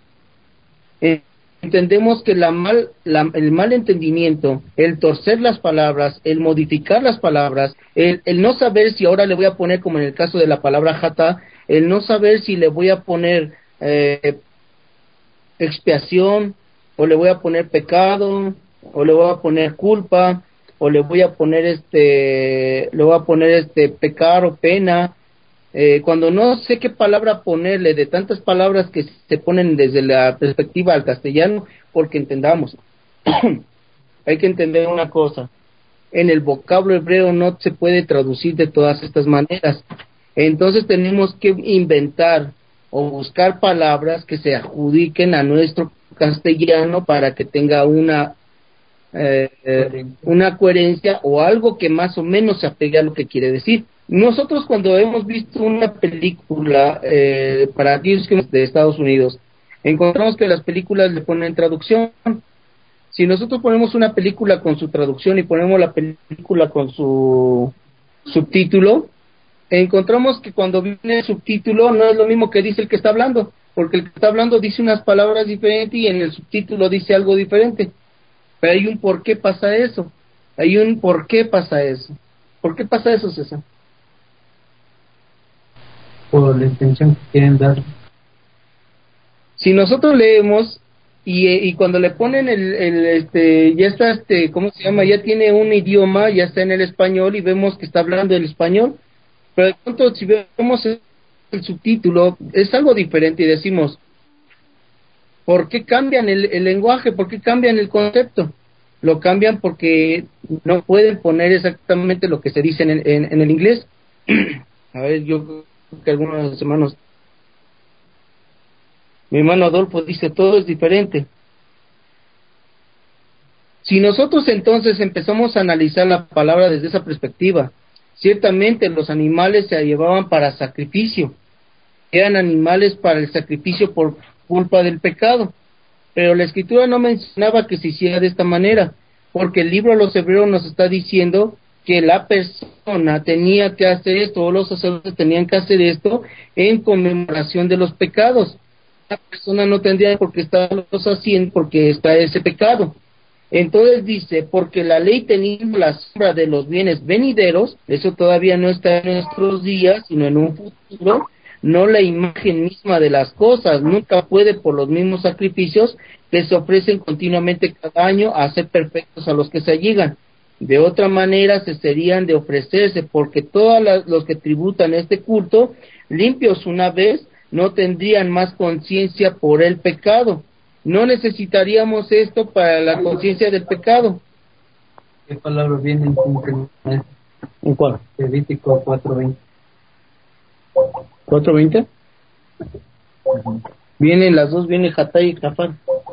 entendemos que el mal entendimiento, el torcer las palabras, el modificar las palabras, el no saber si ahora le voy a poner, como en el caso de la palabra jata, el no saber si le voy a poner expiación, o le voy a poner pecado, o le voy a poner culpa, o le voy a poner pecar o pena. Cuando no sé qué palabra ponerle, de tantas palabras que se ponen desde la perspectiva al castellano, porque entendamos, hay que entender una cosa: en el vocablo hebreo no se puede traducir de todas estas maneras. Entonces tenemos que inventar o buscar palabras que se adjudiquen a nuestro castellano para que tenga una coherencia o algo que más o menos se apegue a lo que quiere decir. Nosotros, cuando hemos visto una película para aquellos que de Estados Unidos, encontramos que las películas le ponen traducción. Si nosotros ponemos una película con su traducción y ponemos la película con su subtítulo, encontramos que cuando viene el subtítulo no es lo mismo que dice el que está hablando, porque el que está hablando dice unas palabras diferentes y en el subtítulo dice algo diferente. Pero hay un por qué pasa eso. ¿Por qué pasa eso, César? Por la intención que quieren dar. Si nosotros leemos y cuando le ponen ya está ¿cómo se llama? Ya tiene un idioma, ya está en el español y vemos que está hablando el español, pero de pronto si vemos el subtítulo es algo diferente y decimos, ¿por qué cambian el lenguaje? ¿Por qué cambian el concepto? Lo cambian porque no pueden poner exactamente lo que se dice en el inglés. A ver, yo creo que algunos de los hermanos, mi hermano Adolfo dice, todo es diferente. Si nosotros entonces empezamos a analizar la palabra desde esa perspectiva, ciertamente los animales se llevaban para sacrificio, eran animales para el sacrificio por culpa del pecado, pero la escritura no mencionaba que se hiciera de esta manera, porque el libro de los Hebreos nos está diciendo que la persona tenía que hacer esto, o los sacerdotes tenían que hacer esto en conmemoración de los pecados. La persona no tendría por qué estarlos haciendo porque está ese pecado. Entonces dice, porque la ley teniendo la sombra de los bienes venideros, eso todavía no está en nuestros días, sino en un futuro, no la imagen misma de las cosas, nunca puede por los mismos sacrificios que se ofrecen continuamente cada año hacer perfectos a los que se allegan. De otra manera se serían de ofrecerse, porque todos los que tributan este culto, limpios una vez, no tendrían más conciencia por el pecado. No necesitaríamos esto para la conciencia del pecado. ¿Qué palabra viene en ¿En cuál? Levítico 4:20. 4:20. Vienen las dos, viene Hatay y Jafar.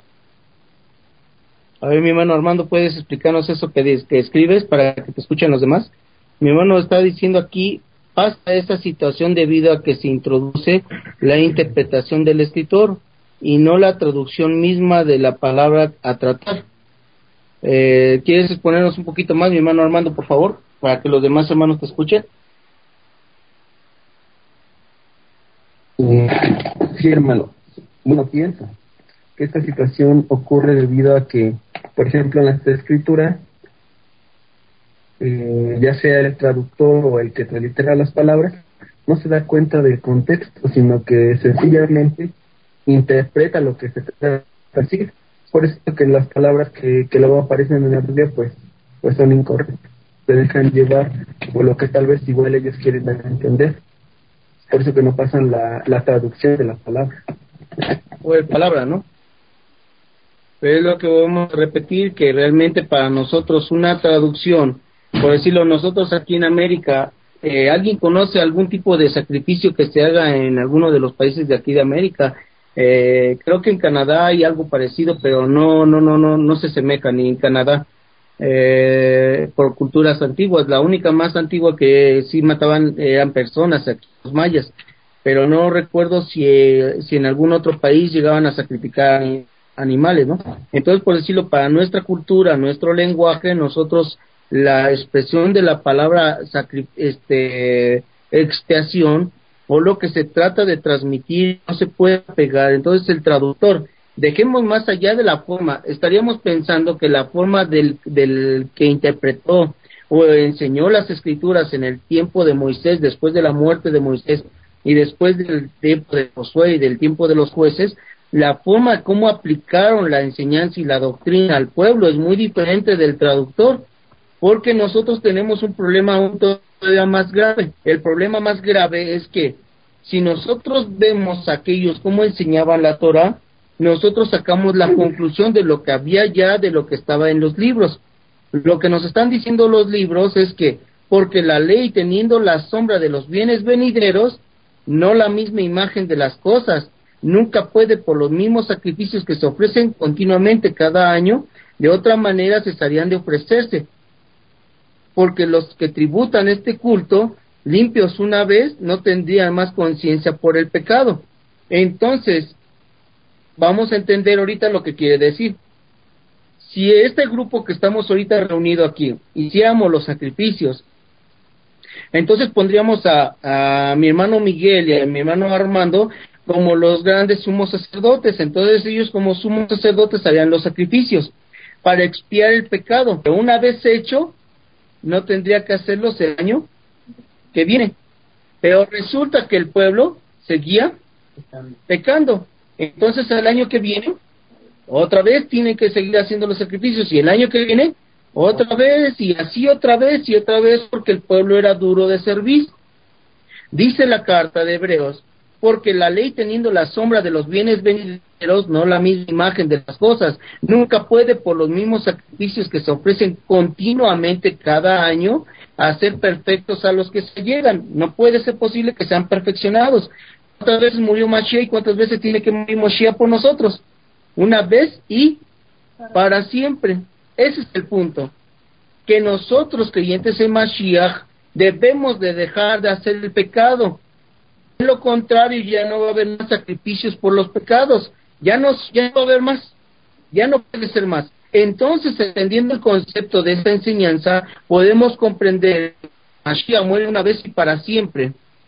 A ver, mi hermano Armando, ¿puedes explicarnos eso que escribes para que te escuchen los demás? Mi hermano está diciendo aquí, pasa esta situación debido a que se introduce la interpretación del escritor y no la traducción misma de la palabra a tratar. ¿Quieres exponernos un poquito más, mi hermano Armando, por favor, para que los demás hermanos te escuchen? Sí, hermano. Bueno, pienso que esta situación ocurre debido a que, por ejemplo, en las escrituras, ya sea el traductor o el que translitera las palabras, no se da cuenta del contexto, sino que sencillamente interpreta lo que se trata de decir. Por eso que las palabras que luego aparecen en la Biblia, pues son incorrectas. Se dejan llevar por lo que tal vez igual ellos quieren dar a entender. Por eso que no pasan la traducción de las palabras. O de palabra, ¿no? Pero es lo que vamos a repetir, que realmente para nosotros una traducción, por decirlo, nosotros aquí en América, ¿alguien conoce algún tipo de sacrificio que se haga en alguno de los países de aquí de América? Creo que en Canadá hay algo parecido, pero no se asemeja ni en Canadá, por culturas antiguas. La única más antigua que sí mataban eran personas, aquí los mayas, pero no recuerdo si en algún otro país llegaban a sacrificar animales, ¿no? Entonces, por decirlo, para nuestra cultura, nuestro lenguaje, nosotros la expresión de la palabra expiación o lo que se trata de transmitir no se puede pegar. Entonces el traductor, dejemos más allá de la forma, estaríamos pensando que la forma del que interpretó o enseñó las escrituras en el tiempo de Moisés, después de la muerte de Moisés y después del tiempo de Josué y del tiempo de los jueces, la forma como aplicaron la enseñanza y la doctrina al pueblo es muy diferente del traductor, porque nosotros tenemos un problema aún todavía más grave. El problema más grave es que si nosotros vemos a aquellos cómo enseñaban la Torah, nosotros sacamos la conclusión de lo que había ya, de lo que estaba en los libros. Lo que nos están diciendo los libros es que, porque la ley teniendo la sombra de los bienes venideros, no la misma imagen de las cosas, nunca puede por los mismos sacrificios que se ofrecen continuamente cada año, de otra manera cesarían de ofrecerse, porque los que tributan este culto, limpios una vez, no tendrían más conciencia por el pecado. Entonces, vamos a entender ahorita lo que quiere decir. Si este grupo que estamos ahorita reunido aquí, hiciéramos los sacrificios, entonces pondríamos a mi hermano Miguel y a mi hermano Armando como los grandes sumos sacerdotes. Entonces ellos como sumos sacerdotes harían los sacrificios para expiar el pecado. Pero una vez hecho, no tendría que hacerlos el año que viene. Pero resulta que el pueblo seguía pecando. Entonces el año que viene, otra vez tiene que seguir haciendo los sacrificios, y el año que viene, otra vez, y así otra vez, y otra vez, porque el pueblo era duro de servir. Dice la carta de Hebreos, porque la ley teniendo la sombra de los bienes venideros, no la misma imagen de las cosas, nunca puede por los mismos sacrificios que se ofrecen continuamente cada año, hacer perfectos a los que se llegan. No puede ser posible que sean perfeccionados. ¿Cuántas veces murió Mashiach y cuántas veces tiene que morir Mashiach por nosotros? Una vez y para siempre. Ese es el punto. Que nosotros, creyentes en Mashiach, debemos de dejar de hacer el pecado. De lo contrario, ya no va a haber más sacrificios por los pecados. Ya no va a haber más. Ya no puede ser más. Entonces, entendiendo el concepto de esta enseñanza, podemos comprender que Mashiach muere una vez y para siempre.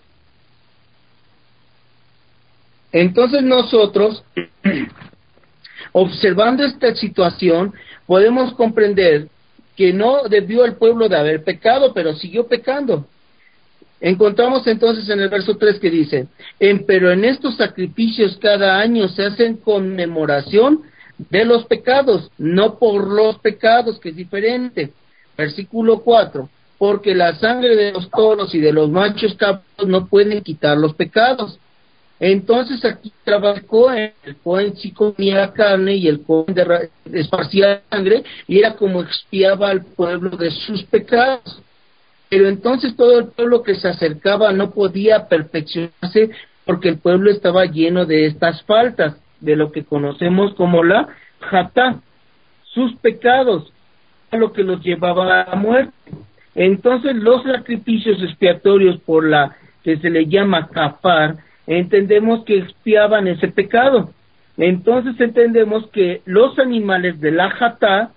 Entonces nosotros, observando esta situación, podemos comprender que no debió el pueblo de haber pecado, pero siguió pecando. Encontramos entonces en el verso 3 que dice, pero en estos sacrificios cada año se hacen conmemoración de los pecados, no por los pecados, que es diferente. Versículo 4, porque la sangre de los toros y de los machos cabros no pueden quitar los pecados. Entonces aquí trabajó el Cohen, sí comía carne, y el Cohen esparcía sangre, y era como expiaba al pueblo de sus pecados. Pero entonces todo el pueblo que se acercaba no podía perfeccionarse porque el pueblo estaba lleno de estas faltas, de lo que conocemos como la jatá, sus pecados, a lo que los llevaba a la muerte. Entonces los sacrificios expiatorios por la que se le llama kafar, entendemos que expiaban ese pecado. Entonces entendemos que los animales de la jatá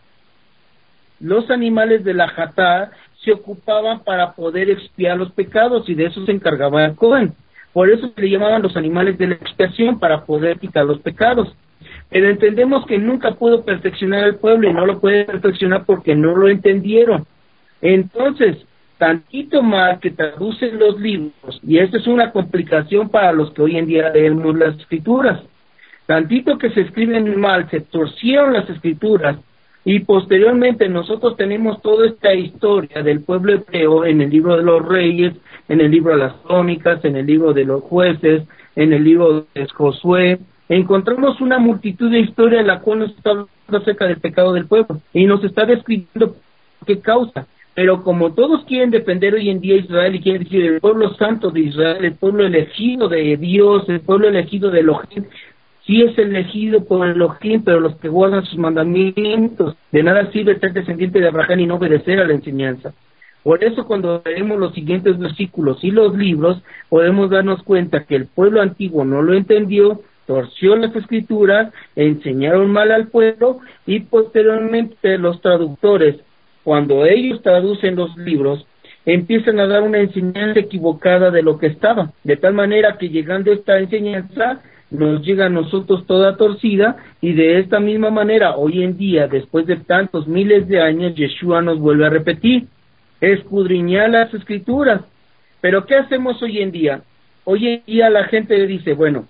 se ocupaban para poder expiar los pecados, y de eso se encargaba el Cohen. Por eso se le llamaban los animales de la expiación, para poder quitar los pecados. Pero entendemos que nunca pudo perfeccionar al pueblo, y no lo puede perfeccionar porque no lo entendieron. Entonces, tantito más que traducen los libros, y esto es una complicación para los que hoy en día leemos las escrituras, tantito que se escriben mal, se torcieron las escrituras, y posteriormente nosotros tenemos toda esta historia del pueblo hebreo en el libro de los Reyes, en el libro de las Crónicas, en el libro de los Jueces, en el libro de Josué. Encontramos una multitud de historias en la cual nos está hablando acerca del pecado del pueblo, y nos está describiendo qué causa. Pero como todos quieren defender hoy en día a Israel, y quieren decir el pueblo santo de Israel, el pueblo elegido de Dios, el pueblo elegido de Elohim, sí es elegido por Elohim, pero los que guardan sus mandamientos, de nada sirve ser descendiente de Abraham y no obedecer a la enseñanza. Por eso cuando leemos los siguientes versículos y los libros, podemos darnos cuenta que el pueblo antiguo no lo entendió, torció las escrituras, enseñaron mal al pueblo, y posteriormente los traductores, cuando ellos traducen los libros, empiezan a dar una enseñanza equivocada de lo que estaba, de tal manera que llegando esta enseñanza, nos llega a nosotros toda torcida, y de esta misma manera, hoy en día, después de tantos miles de años, Yeshua nos vuelve a repetir, escudriñar las escrituras. Pero ¿qué hacemos hoy en día? Hoy en día la gente dice, bueno,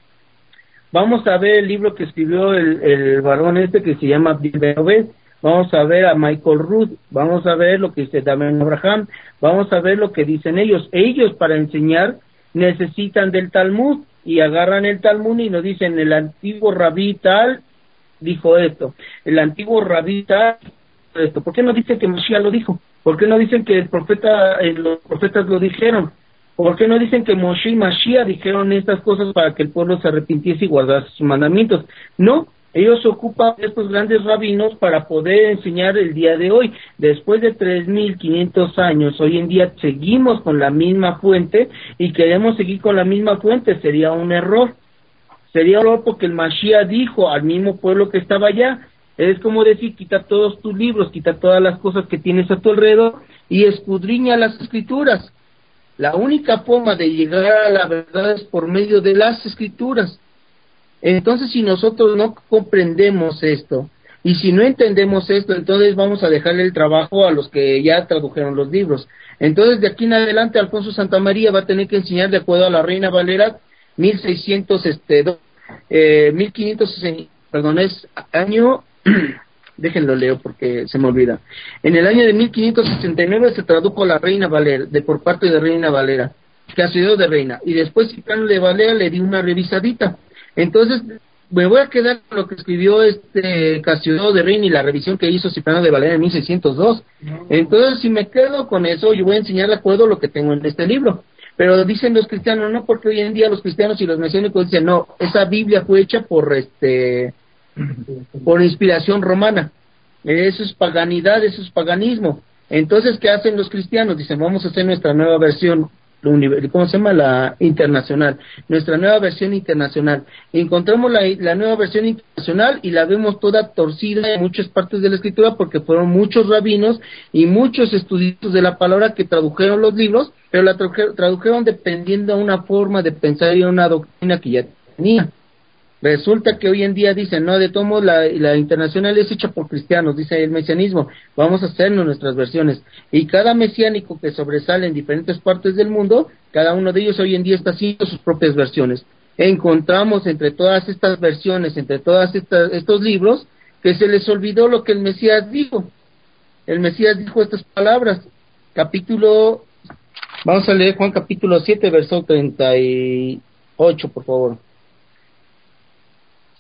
vamos a ver el libro que escribió el varón que se llama Bill Obed, vamos a ver a Michael Rood, vamos a ver lo que dice David Abraham, vamos a ver lo que dicen ellos. Ellos para enseñar necesitan del Talmud, y agarran el Talmud y nos dicen, el antiguo rabí tal dijo esto, el antiguo rabí tal esto. ¿Por qué no dicen que Moshiach lo dijo? ¿Por qué no dicen que los profetas lo dijeron? ¿Por qué no dicen que Moshe y Mashiach dijeron estas cosas para que el pueblo se arrepintiese y guardase sus mandamientos? No, ellos se ocupan de estos grandes rabinos para poder enseñar el día de hoy. Después de 3.500 años, hoy en día seguimos con la misma fuente, y queremos seguir con la misma fuente. Sería un error. Sería un error porque el Mashiach dijo al mismo pueblo que estaba allá, es como decir, quita todos tus libros, quita todas las cosas que tienes a tu alrededor y escudriña las escrituras. La única forma de llegar a la verdad es por medio de las escrituras. Entonces, si nosotros no comprendemos esto, y si no entendemos esto, entonces vamos a dejarle el trabajo a los que ya tradujeron los libros. Entonces, de aquí en adelante, Alfonso Santamaría va a tener que enseñar de acuerdo a la Reina Valera 1500, perdón, es año, déjenlo leo porque se me olvida. En el año de 1569 se tradujo la Reina Valera, por parte de Reina Valera, que ha sido de Reina, y después Cipriano de Valera le dio una revisadita. Entonces, me voy a quedar con lo que escribió Casiodoro de Reina y la revisión que hizo Cipriano de Valera en 1602. Entonces, si me quedo con eso, yo voy a enseñar de acuerdo lo que tengo en este libro. Pero dicen los cristianos, no, porque hoy en día los cristianos y los mesiánicos dicen, no, esa Biblia fue hecha por inspiración romana. Eso es paganidad, eso es paganismo. Entonces, ¿qué hacen los cristianos? Dicen, vamos a hacer nuestra nueva versión, ¿cómo se llama? La internacional, nuestra nueva versión internacional. Encontramos la nueva versión internacional y la vemos toda torcida en muchas partes de la escritura, porque fueron muchos rabinos y muchos estudiosos de la palabra que tradujeron los libros, pero la tradujeron dependiendo de una forma de pensar y una doctrina que ya tenía. Resulta que hoy en día dicen, no, de todos modos la internacional es hecha por cristianos, dice el mesianismo, vamos a hacernos nuestras versiones. Y cada mesiánico que sobresale en diferentes partes del mundo, cada uno de ellos hoy en día está haciendo sus propias versiones. Encontramos entre todas estas versiones, entre todos estos libros, que se les olvidó lo que el Mesías dijo. El Mesías dijo estas palabras, vamos a leer Juan capítulo 7, verso 38, por favor.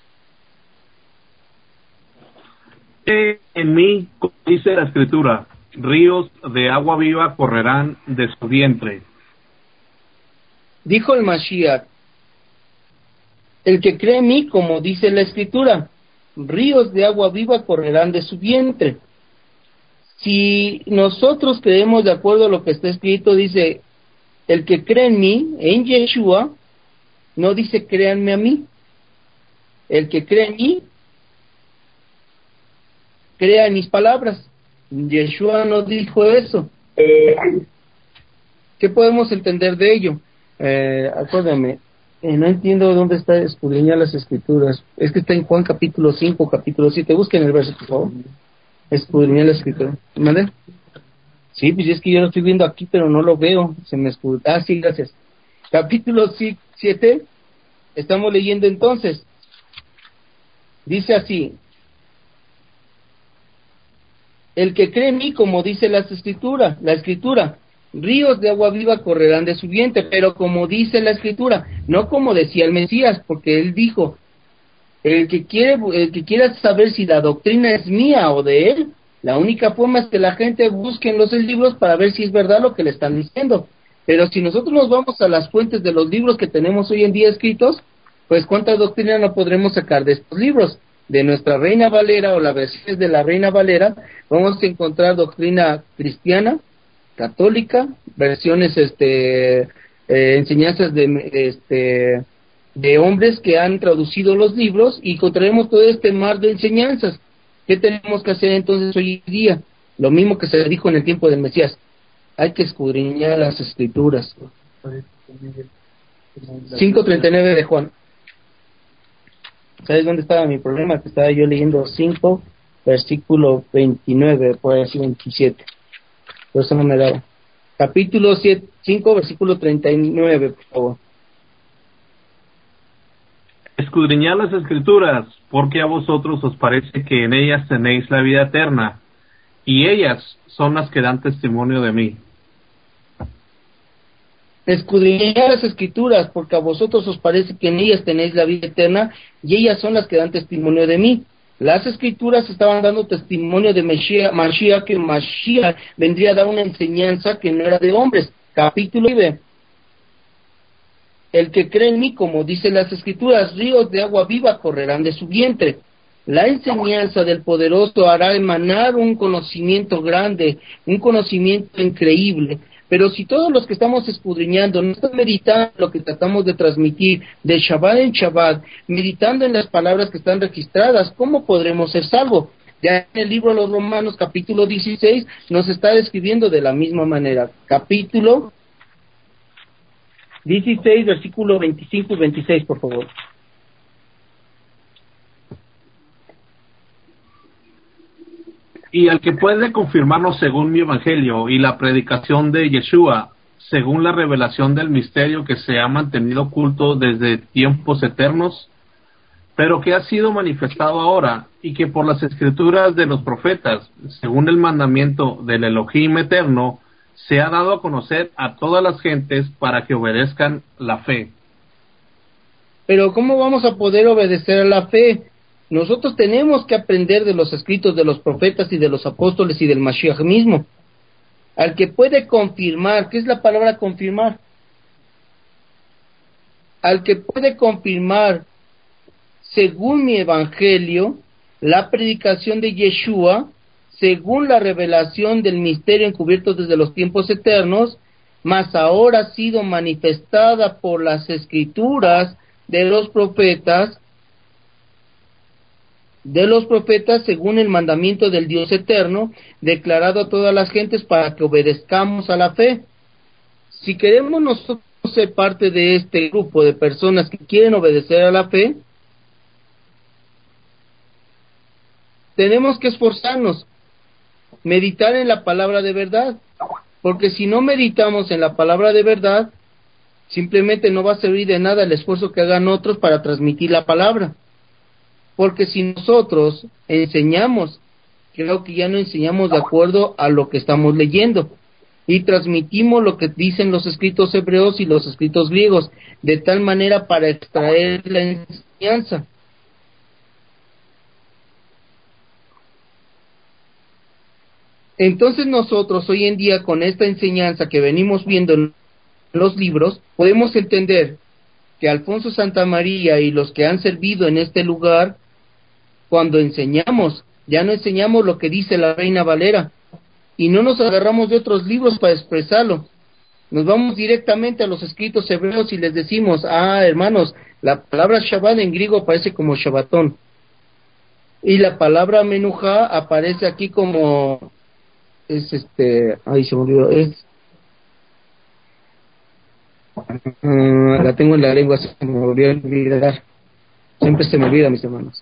En mí, dice la escritura, ríos de agua viva correrán de su vientre. Dijo el Mashiach: el que cree en mí, como dice la Escritura, ríos de agua viva correrán de su vientre. Si nosotros creemos de acuerdo a lo que está escrito, dice, el que cree en mí, en Yeshua, no dice créanme a mí. El que cree en mí, crea en mis palabras. Yeshua no dijo eso. ¿Qué podemos entender de ello? Acuérdame, no entiendo dónde está escudriñar las escrituras. Es que está en Juan capítulo 5, capítulo 7. Busquen el verso, por favor. Escudriñar la escritura. ¿Vale? Sí, pues es que yo lo estoy viendo aquí, pero no lo veo. Se me escudriña. Sí, gracias. Capítulo 7. Estamos leyendo entonces. Dice así: el que cree en mí, como dice la escritura, ríos de agua viva correrán de su vientre, pero como dice la escritura, no como decía el Mesías, porque él dijo, el que quiera saber si la doctrina es mía o de él, la única forma es que la gente busque en los libros para ver si es verdad lo que le están diciendo. Pero si nosotros nos vamos a las fuentes de los libros que tenemos hoy en día escritos, pues cuánta doctrina no podremos sacar de estos libros. De nuestra Reina Valera o las versiones de la Reina Valera, vamos a encontrar doctrina cristiana, católica, versiones, enseñanzas de hombres que han traducido los libros, y encontraremos todo este mar de enseñanzas. ¿Qué tenemos que hacer entonces hoy en día? Lo mismo que se dijo en el tiempo del Mesías: hay que escudriñar las escrituras. 5:39 de Juan. ¿Sabes dónde estaba mi problema? Que estaba yo leyendo 5, versículo 29, por así 27. Por eso no me daba. Capítulo 5, versículo 39, por favor. Escudriñad las escrituras, porque a vosotros os parece que en ellas tenéis la vida eterna, y ellas son las que dan testimonio de mí. Escudriñad las escrituras, porque a vosotros os parece que en ellas tenéis la vida eterna, y ellas son las que dan testimonio de mí. Las escrituras estaban dando testimonio de Mashiach, que Mashiach vendría a dar una enseñanza que no era de hombres. Capítulo 9. El que cree en mí, como dice las escrituras, ríos de agua viva correrán de su vientre. La enseñanza del poderoso hará emanar un conocimiento grande, un conocimiento increíble. Pero si todos los que estamos escudriñando no están meditando lo que tratamos de transmitir de Shabbat en Shabbat, meditando en las palabras que están registradas, ¿cómo podremos ser salvos? Ya en el libro de los Romanos, capítulo 16, nos está describiendo de la misma manera. Capítulo 16, versículo 25 y 26, por favor. Y al que puede confirmarnos según mi evangelio y la predicación de Yeshua, según la revelación del misterio que se ha mantenido oculto desde tiempos eternos, pero que ha sido manifestado ahora, y que por las escrituras de los profetas, según el mandamiento del Elohim eterno, se ha dado a conocer a todas las gentes para que obedezcan la fe. Pero ¿cómo vamos a poder obedecer a la fe? Nosotros tenemos que aprender de los escritos de los profetas y de los apóstoles y del Mashiach mismo. Al que puede confirmar, ¿qué es la palabra confirmar? Al que puede confirmar, según mi evangelio, la predicación de Yeshua, según la revelación del misterio encubierto desde los tiempos eternos, mas ahora ha sido manifestada por las escrituras de los profetas según el mandamiento del Dios eterno, declarado a todas las gentes para que obedezcamos a la fe. Si queremos nosotros ser parte de este grupo de personas que quieren obedecer a la fe, tenemos que esforzarnos, meditar en la palabra de verdad, porque si no meditamos en la palabra de verdad, simplemente no va a servir de nada el esfuerzo que hagan otros para transmitir la palabra. Porque si nosotros enseñamos, creo que ya no enseñamos de acuerdo a lo que estamos leyendo, y transmitimos lo que dicen los escritos hebreos y los escritos griegos, de tal manera para extraer la enseñanza. Entonces nosotros hoy en día, con esta enseñanza que venimos viendo en los libros, podemos entender que Alfonso Santamaría y los que han servido en este lugar, cuando enseñamos, ya no enseñamos lo que dice la Reina Valera, y no nos agarramos de otros libros para expresarlo. Nos vamos directamente a los escritos hebreos y les decimos, hermanos, la palabra Shabbat en griego aparece como Shabbatón, y la palabra Menujá aparece aquí como, se me olvidó, la tengo en la lengua, se me volvió a olvidar, siempre se me olvida, mis hermanos.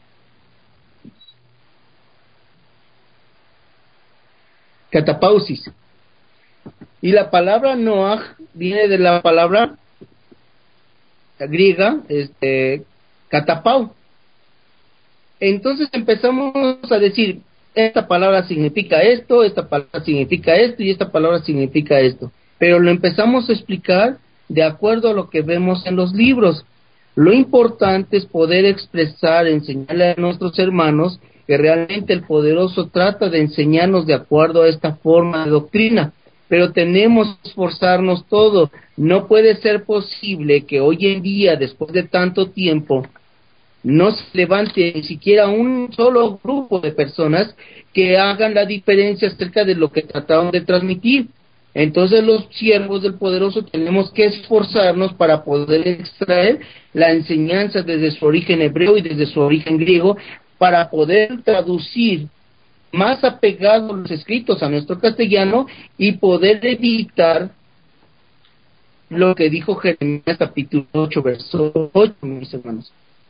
Catapausis. Y la palabra Noach viene de la palabra griega, catapau. Entonces empezamos a decir, esta palabra significa esto, esta palabra significa esto, y esta palabra significa esto. Pero lo empezamos a explicar de acuerdo a lo que vemos en los libros. Lo importante es poder expresar, enseñarle a nuestros hermanos que realmente el Poderoso trata de enseñarnos de acuerdo a esta forma de doctrina, pero tenemos que esforzarnos todo. No puede ser posible que hoy en día, después de tanto tiempo, no se levante ni siquiera un solo grupo de personas que hagan la diferencia acerca de lo que trataron de transmitir. Entonces los siervos del Poderoso tenemos que esforzarnos para poder extraer la enseñanza desde su origen hebreo y desde su origen griego, para poder traducir más apegados los escritos a nuestro castellano y poder evitar lo que dijo Jeremías capítulo 8, verso 8, mis hermanos.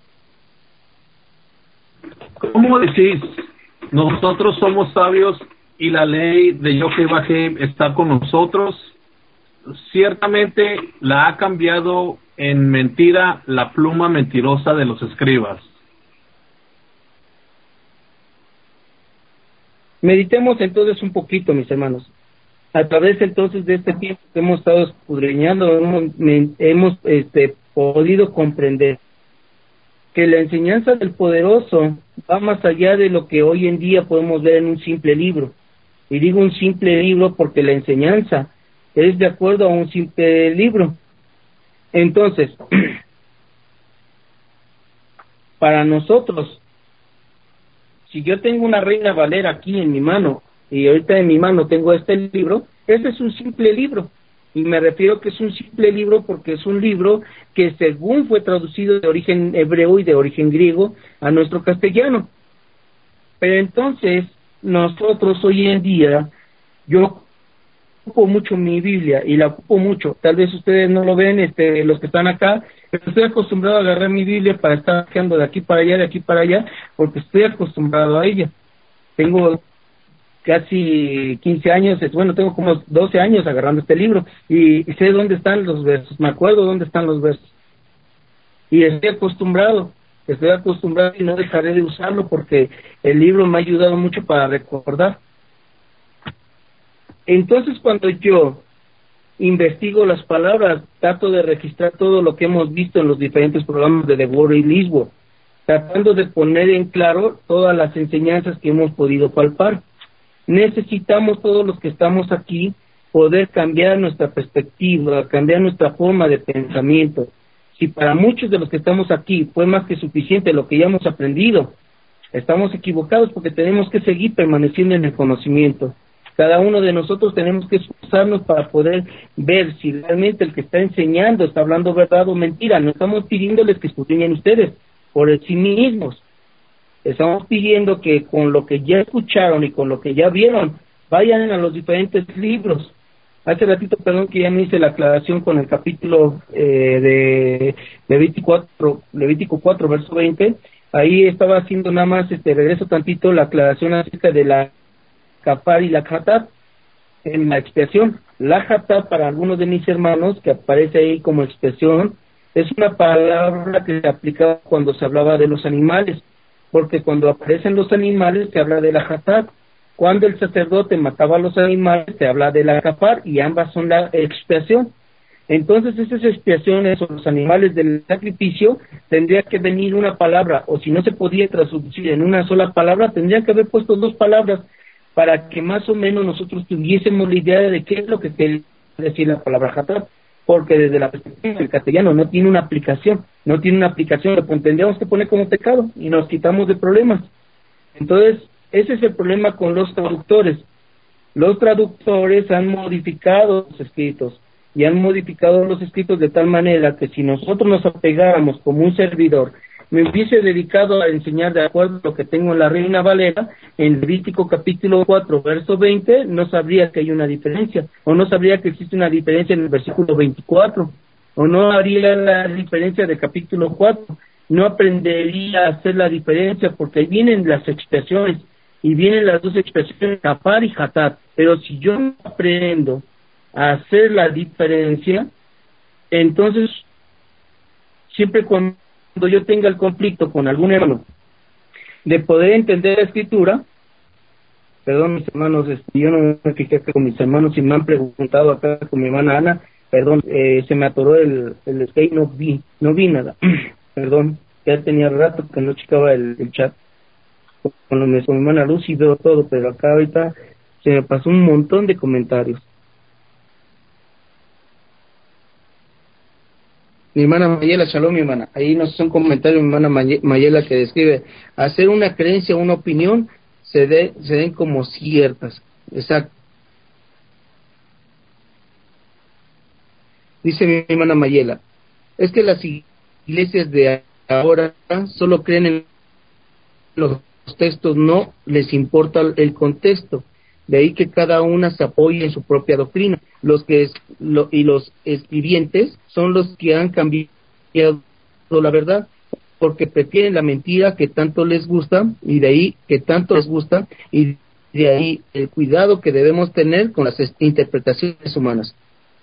¿Cómo decís? Nosotros somos sabios y la ley de Jehová está con nosotros. Ciertamente la ha cambiado en mentira la pluma mentirosa de los escribas. Meditemos entonces un poquito, mis hermanos. A través entonces de este tiempo que hemos estado escudriñando, hemos podido comprender que la enseñanza del Poderoso va más allá de lo que hoy en día podemos ver en un simple libro. Y digo un simple libro porque la enseñanza es de acuerdo a un simple libro. Entonces, para nosotros, si yo tengo una Reina Valera aquí en mi mano, y ahorita en mi mano tengo este libro, este es un simple libro. Y me refiero que es un simple libro porque es un libro que según fue traducido de origen hebreo y de origen griego a nuestro castellano. Pero entonces, nosotros hoy en día, yo ocupo mucho mi Biblia y la ocupo mucho. Tal vez ustedes no lo ven, los que están acá, pero estoy acostumbrado a agarrar mi Biblia para estar viajando de aquí para allá, porque estoy acostumbrado a ella. Tengo casi 15 años, tengo como 12 años agarrando este libro y sé dónde están los versos, me acuerdo dónde están los versos. Y estoy acostumbrado y no dejaré de usarlo porque el libro me ha ayudado mucho para recordar. Entonces, cuando yo investigo las palabras, trato de registrar todo lo que hemos visto en los diferentes programas de The Word y Lisboa, tratando de poner en claro todas las enseñanzas que hemos podido palpar. Necesitamos todos los que estamos aquí poder cambiar nuestra perspectiva, cambiar nuestra forma de pensamiento. Si para muchos de los que estamos aquí fue más que suficiente lo que ya hemos aprendido, estamos equivocados porque tenemos que seguir permaneciendo en el conocimiento. Cada uno de nosotros tenemos que esforzarnos para poder ver si realmente el que está enseñando está hablando verdad o mentira. No estamos pidiéndoles que escudriñen ustedes por sí mismos. Estamos pidiendo que con lo que ya escucharon y con lo que ya vieron, vayan a los diferentes libros. Hace ratito, que ya me hice la aclaración con el capítulo de Levítico 4, verso 20. Ahí estaba haciendo nada más, regreso tantito, la aclaración acerca de la Kafar y la Hatat en la expiación. La Hatat, para algunos de mis hermanos, que aparece ahí como expiación, es una palabra que se aplicaba cuando se hablaba de los animales, porque cuando aparecen los animales se habla de la Hatat. Cuando el sacerdote mataba a los animales se habla de la Kafar, y ambas son la expiación. Entonces esas expiaciones o los animales del sacrificio tendría que venir una palabra, o si no se podía traducir en una sola palabra, tendría que haber puesto dos palabras para que más o menos nosotros tuviésemos la idea de qué es lo que quiere decir la palabra hatat, porque desde la perspectiva del castellano no tiene una aplicación, lo tendríamos que poner como pecado y nos quitamos de problemas. Entonces, ese es el problema con los traductores. Los traductores han modificado los escritos, y han modificado los escritos de tal manera que si nosotros nos apegáramos como un servidor, me hubiese dedicado a enseñar de acuerdo a lo que tengo en la Reina Valera, en Levítico capítulo 4, verso 20, no sabría que hay una diferencia, o no sabría que existe una diferencia en el versículo 24, o no haría la diferencia de capítulo 4, no aprendería a hacer la diferencia, porque ahí vienen las expresiones, y vienen las dos expresiones, kapar y hatat, pero si yo no aprendo a hacer la diferencia, entonces, siempre cuando yo tenga el conflicto con algún hermano de poder entender la escritura, perdón mis hermanos, yo no me fijé que con mis hermanos, si me han preguntado acá con mi hermana Ana, perdón, se me atoró el skate, no vi nada, perdón, ya tenía rato que no checaba el chat, con mi hermana Lucy veo todo, pero acá ahorita se me pasó un montón de comentarios. Mi hermana Mayela, shalom mi hermana, ahí nos hace un comentario mi hermana Mayela que describe, hacer una creencia, una opinión, se den como ciertas, exacto. Dice mi hermana Mayela, es que las iglesias de ahora solo creen en los textos, no les importa el contexto, de ahí que cada una se apoye en su propia doctrina. Los escribientes son los que han cambiado la verdad, porque prefieren la mentira que tanto les gusta, y de ahí que tanto les gusta, y de ahí el cuidado que debemos tener con las interpretaciones humanas.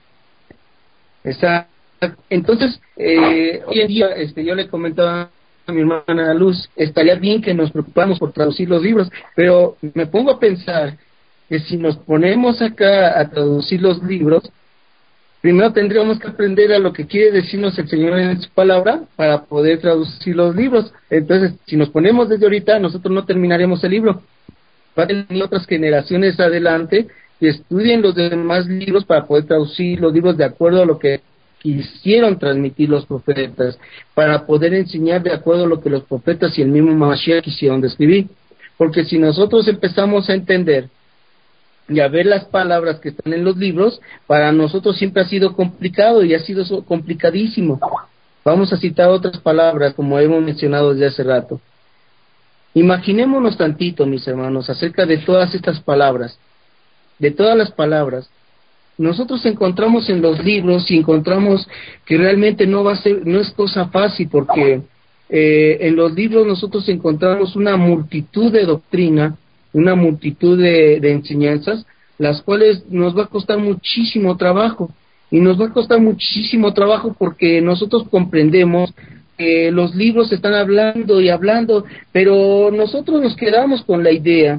Entonces, hoy en día, yo le comentaba a mi hermana Luz, estaría bien que nos preocupamos por traducir los libros, pero me pongo a pensar que si nos ponemos acá a traducir los libros, primero tendríamos que aprender a lo que quiere decirnos el Señor en su palabra para poder traducir los libros. Entonces, si nos ponemos desde ahorita, nosotros no terminaremos el libro. Va a tener otras generaciones adelante que estudien los demás libros para poder traducir los libros de acuerdo a lo que quisieron transmitir los profetas, para poder enseñar de acuerdo a lo que los profetas y el mismo Mashiach quisieron describir. Porque si nosotros empezamos a entender y a ver las palabras que están en los libros, para nosotros siempre ha sido complicado y ha sido complicadísimo. Vamos a citar otras palabras como hemos mencionado desde hace rato. Imaginémonos tantito, mis hermanos, acerca de todas estas palabras, de todas las palabras. Nosotros encontramos en los libros y encontramos que realmente no es cosa fácil, porque en los libros nosotros encontramos una multitud de doctrina, una multitud de enseñanzas, las cuales nos va a costar muchísimo trabajo, y nos va a costar muchísimo trabajo porque nosotros comprendemos que los libros están hablando y hablando, pero nosotros nos quedamos con la idea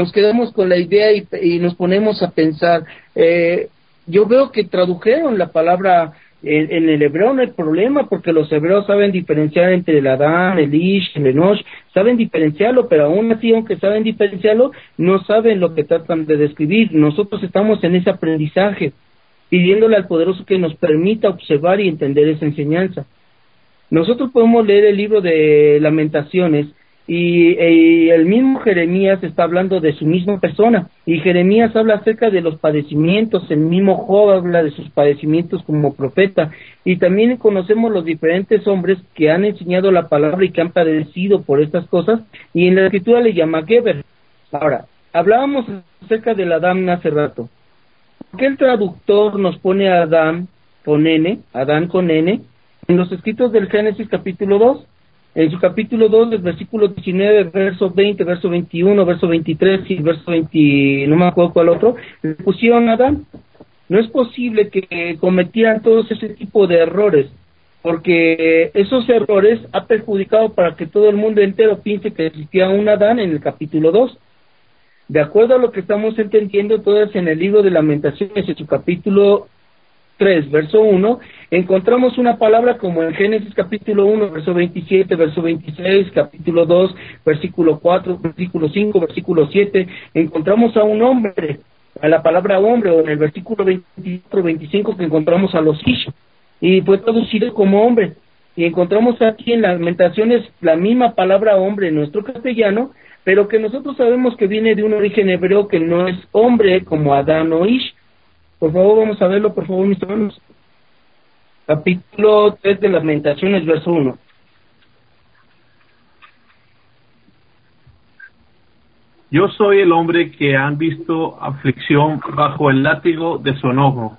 y nos ponemos a pensar. Yo veo que tradujeron la palabra en el hebreo, no hay problema, porque los hebreos saben diferenciar entre el Adán, el Ish, el Enosh, saben diferenciarlo, pero aún así, aunque saben diferenciarlo, no saben lo que tratan de describir. Nosotros estamos en ese aprendizaje, pidiéndole al Poderoso que nos permita observar y entender esa enseñanza. Nosotros podemos leer el libro de Lamentaciones, y el mismo Jeremías está hablando de su misma persona, y Jeremías habla acerca de los padecimientos, el mismo Job habla de sus padecimientos como profeta, y también conocemos los diferentes hombres que han enseñado la palabra y que han padecido por estas cosas, y en la escritura le llama Geber. Ahora, hablábamos acerca del Adán hace rato. ¿Por qué el traductor nos pone a Adán con N, en los escritos del Génesis capítulo 2? En su capítulo 2, del versículo 19, verso 20, verso 21, verso 23 y verso 20, no me acuerdo cuál otro, le pusieron a Adán. No es posible que cometieran todos ese tipo de errores, porque esos errores ha perjudicado para que todo el mundo entero piense que existía un Adán en el capítulo 2. De acuerdo a lo que estamos entendiendo, todo es en el libro de Lamentaciones, en su capítulo 3, verso 1, encontramos una palabra como en Génesis capítulo 1, verso 27, verso 26, capítulo 2, versículo 4, versículo 5, versículo 7, encontramos a un hombre, a la palabra hombre, o en el versículo 24, 25 que encontramos a los Ish, y fue traducido como hombre. Y encontramos aquí en las Lamentaciones la misma palabra hombre en nuestro castellano, pero que nosotros sabemos que viene de un origen hebreo que no es hombre como Adán o Ish. Por favor, vamos a verlo, por favor, mis hermanos. Capítulo 3 de Lamentaciones, verso 1. Yo soy el hombre que han visto aflicción bajo el látigo de su enojo.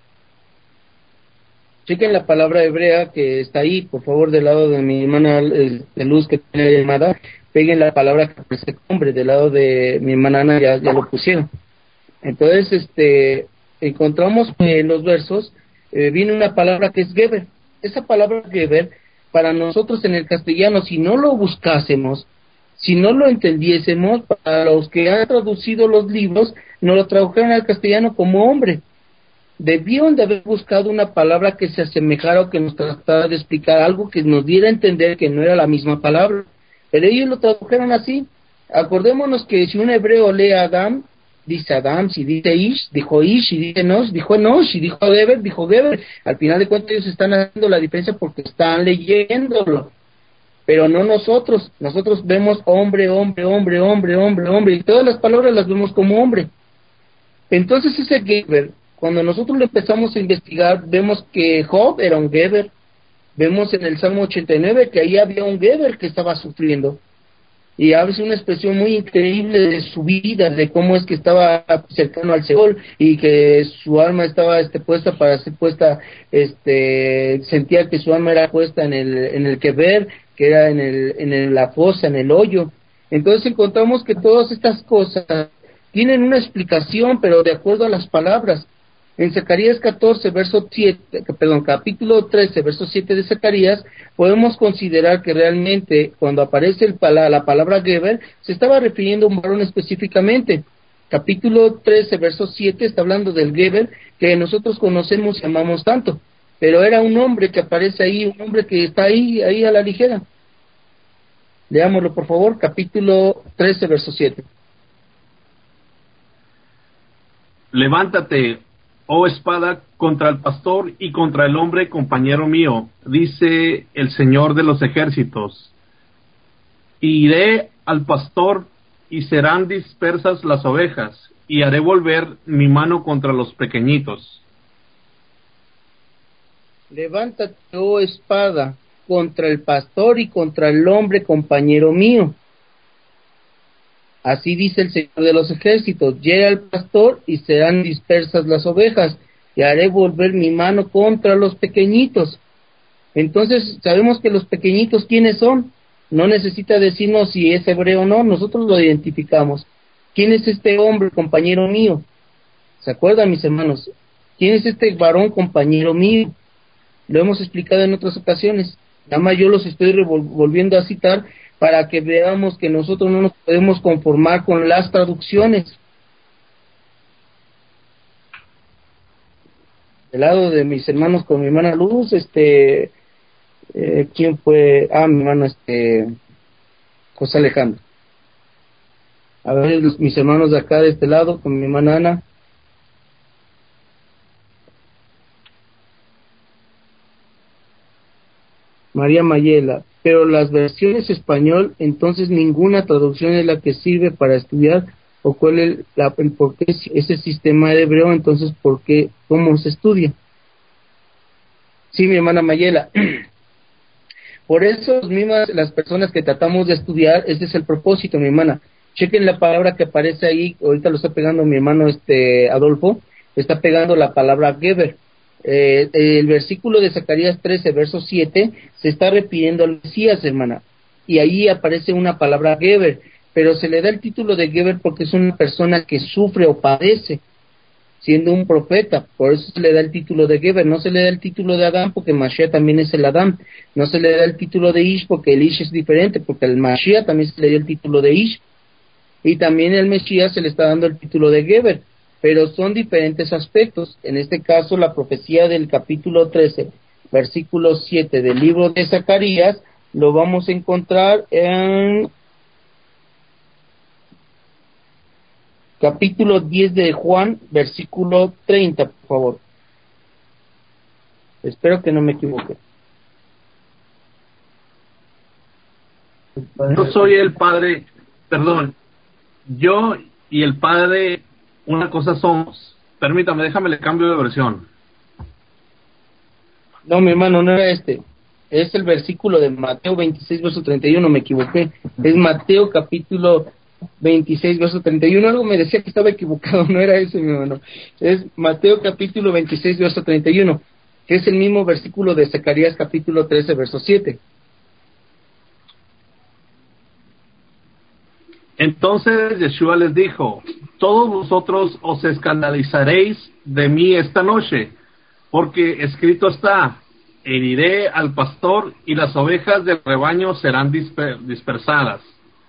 Chequen la palabra hebrea que está ahí, por favor, del lado de mi hermana de Luz que tiene la llamada, peguen la palabra que aparece hombre, del lado de mi hermana Ana ya lo pusieron. Entonces, encontramos que en los versos viene una palabra que es Geber. Esa palabra Geber, para nosotros en el castellano, si no lo buscásemos, si no lo entendiésemos, para los que han traducido los libros, nos lo tradujeron al castellano como hombre. Debieron de haber buscado una palabra que se asemejara o que nos tratara de explicar algo que nos diera a entender que no era la misma palabra. Pero ellos lo tradujeron así. Acordémonos que si un hebreo lee a Adam, dice Adam, si dice Ish, dijo Ish, si dice Nos, dijo Nos, si dijo Geber, dijo Geber. Al final de cuentas ellos están haciendo la diferencia porque están leyéndolo. Pero no nosotros. Nosotros vemos hombre, hombre, hombre, hombre, hombre, hombre, y todas las palabras las vemos como hombre. Entonces ese Geber, cuando nosotros lo empezamos a investigar, vemos que Job era un Geber. Vemos en el Salmo 89 que ahí había un Geber que estaba sufriendo. Y a veces una expresión muy increíble de su vida, de cómo es que estaba cercano al Seol y que su alma estaba puesta para ser puesta, sentía que su alma era puesta en el Geber, que era en la fosa, en el hoyo. Entonces encontramos que todas estas cosas tienen una explicación, pero de acuerdo a las palabras. En Zacarías 14, capítulo 13, verso 7 de Zacarías, podemos considerar que realmente cuando aparece la palabra Geber, se estaba refiriendo a un varón específicamente. Capítulo 13, verso 7 está hablando del Geber que nosotros conocemos y amamos tanto, pero era un hombre que aparece ahí, un hombre que está ahí a la ligera. Leámoslo por favor, capítulo 13, verso 7. Levántate, oh espada, contra el pastor y contra el hombre compañero mío, dice el Señor de los ejércitos. Iré al pastor y serán dispersas las ovejas, y haré volver mi mano contra los pequeñitos. Levántate, oh espada, contra el pastor y contra el hombre compañero mío. Así dice el Señor de los ejércitos, llega el pastor y serán dispersas las ovejas, y haré volver mi mano contra los pequeñitos. Entonces, sabemos que los pequeñitos, ¿quiénes son? No necesita decirnos si es hebreo o no, nosotros lo identificamos. ¿Quién es este hombre, compañero mío? ¿Se acuerdan, mis hermanos? ¿Quién es este varón, compañero mío? Lo hemos explicado en otras ocasiones. Nada más yo los estoy volviendo a citar para que veamos que nosotros no nos podemos conformar con las traducciones. Del lado de mis hermanos con mi hermana Luz, ¿quién fue? Mi hermano, José Alejandro. A ver, mis hermanos de acá, de este lado, con mi hermana Ana. María Mayela. Pero las versiones español, entonces ninguna traducción es la que sirve para estudiar, o cuál es el por qué ese sistema de hebreo, entonces por qué, cómo se estudia. Sí, mi hermana Mayela. Por eso mismas las personas que tratamos de estudiar, ese es el propósito, mi hermana. Chequen la palabra que aparece ahí, ahorita lo está pegando mi hermano Adolfo, está pegando la palabra Geber. El versículo de Zacarías 13, verso 7, se está refiriendo al Mesías, hermana, y ahí aparece una palabra Geber, pero se le da el título de Geber porque es una persona que sufre o padece, siendo un profeta, por eso se le da el título de Geber. No se le da el título de Adán porque Mashiach también es el Adán, no se le da el título de Ish porque el Ish es diferente, porque al Mashiach también se le dio el título de Ish, y también al Mesías se le está dando el título de Geber. pero son diferentes aspectos. En este caso, la profecía del capítulo 13, versículo 7 del libro de Zacarías, lo vamos a encontrar en capítulo 10 de Juan, versículo 30, por favor. Espero que no me equivoque. Yo soy el Padre, perdón, yo y el Padre una cosa somos. Permítame, déjame le cambio de versión. No, mi hermano, no era este. Es el versículo de Mateo 26, verso 31, me equivoqué. Es Mateo capítulo 26, verso 31. Algo me decía que estaba equivocado, no era ese, mi hermano. Es Mateo capítulo 26, verso 31, que es el mismo versículo de Zacarías capítulo 13, verso 7. Entonces Yeshua les dijo: todos vosotros os escandalizaréis de mí esta noche, porque escrito está: heriré al pastor y las ovejas del rebaño serán dispersadas.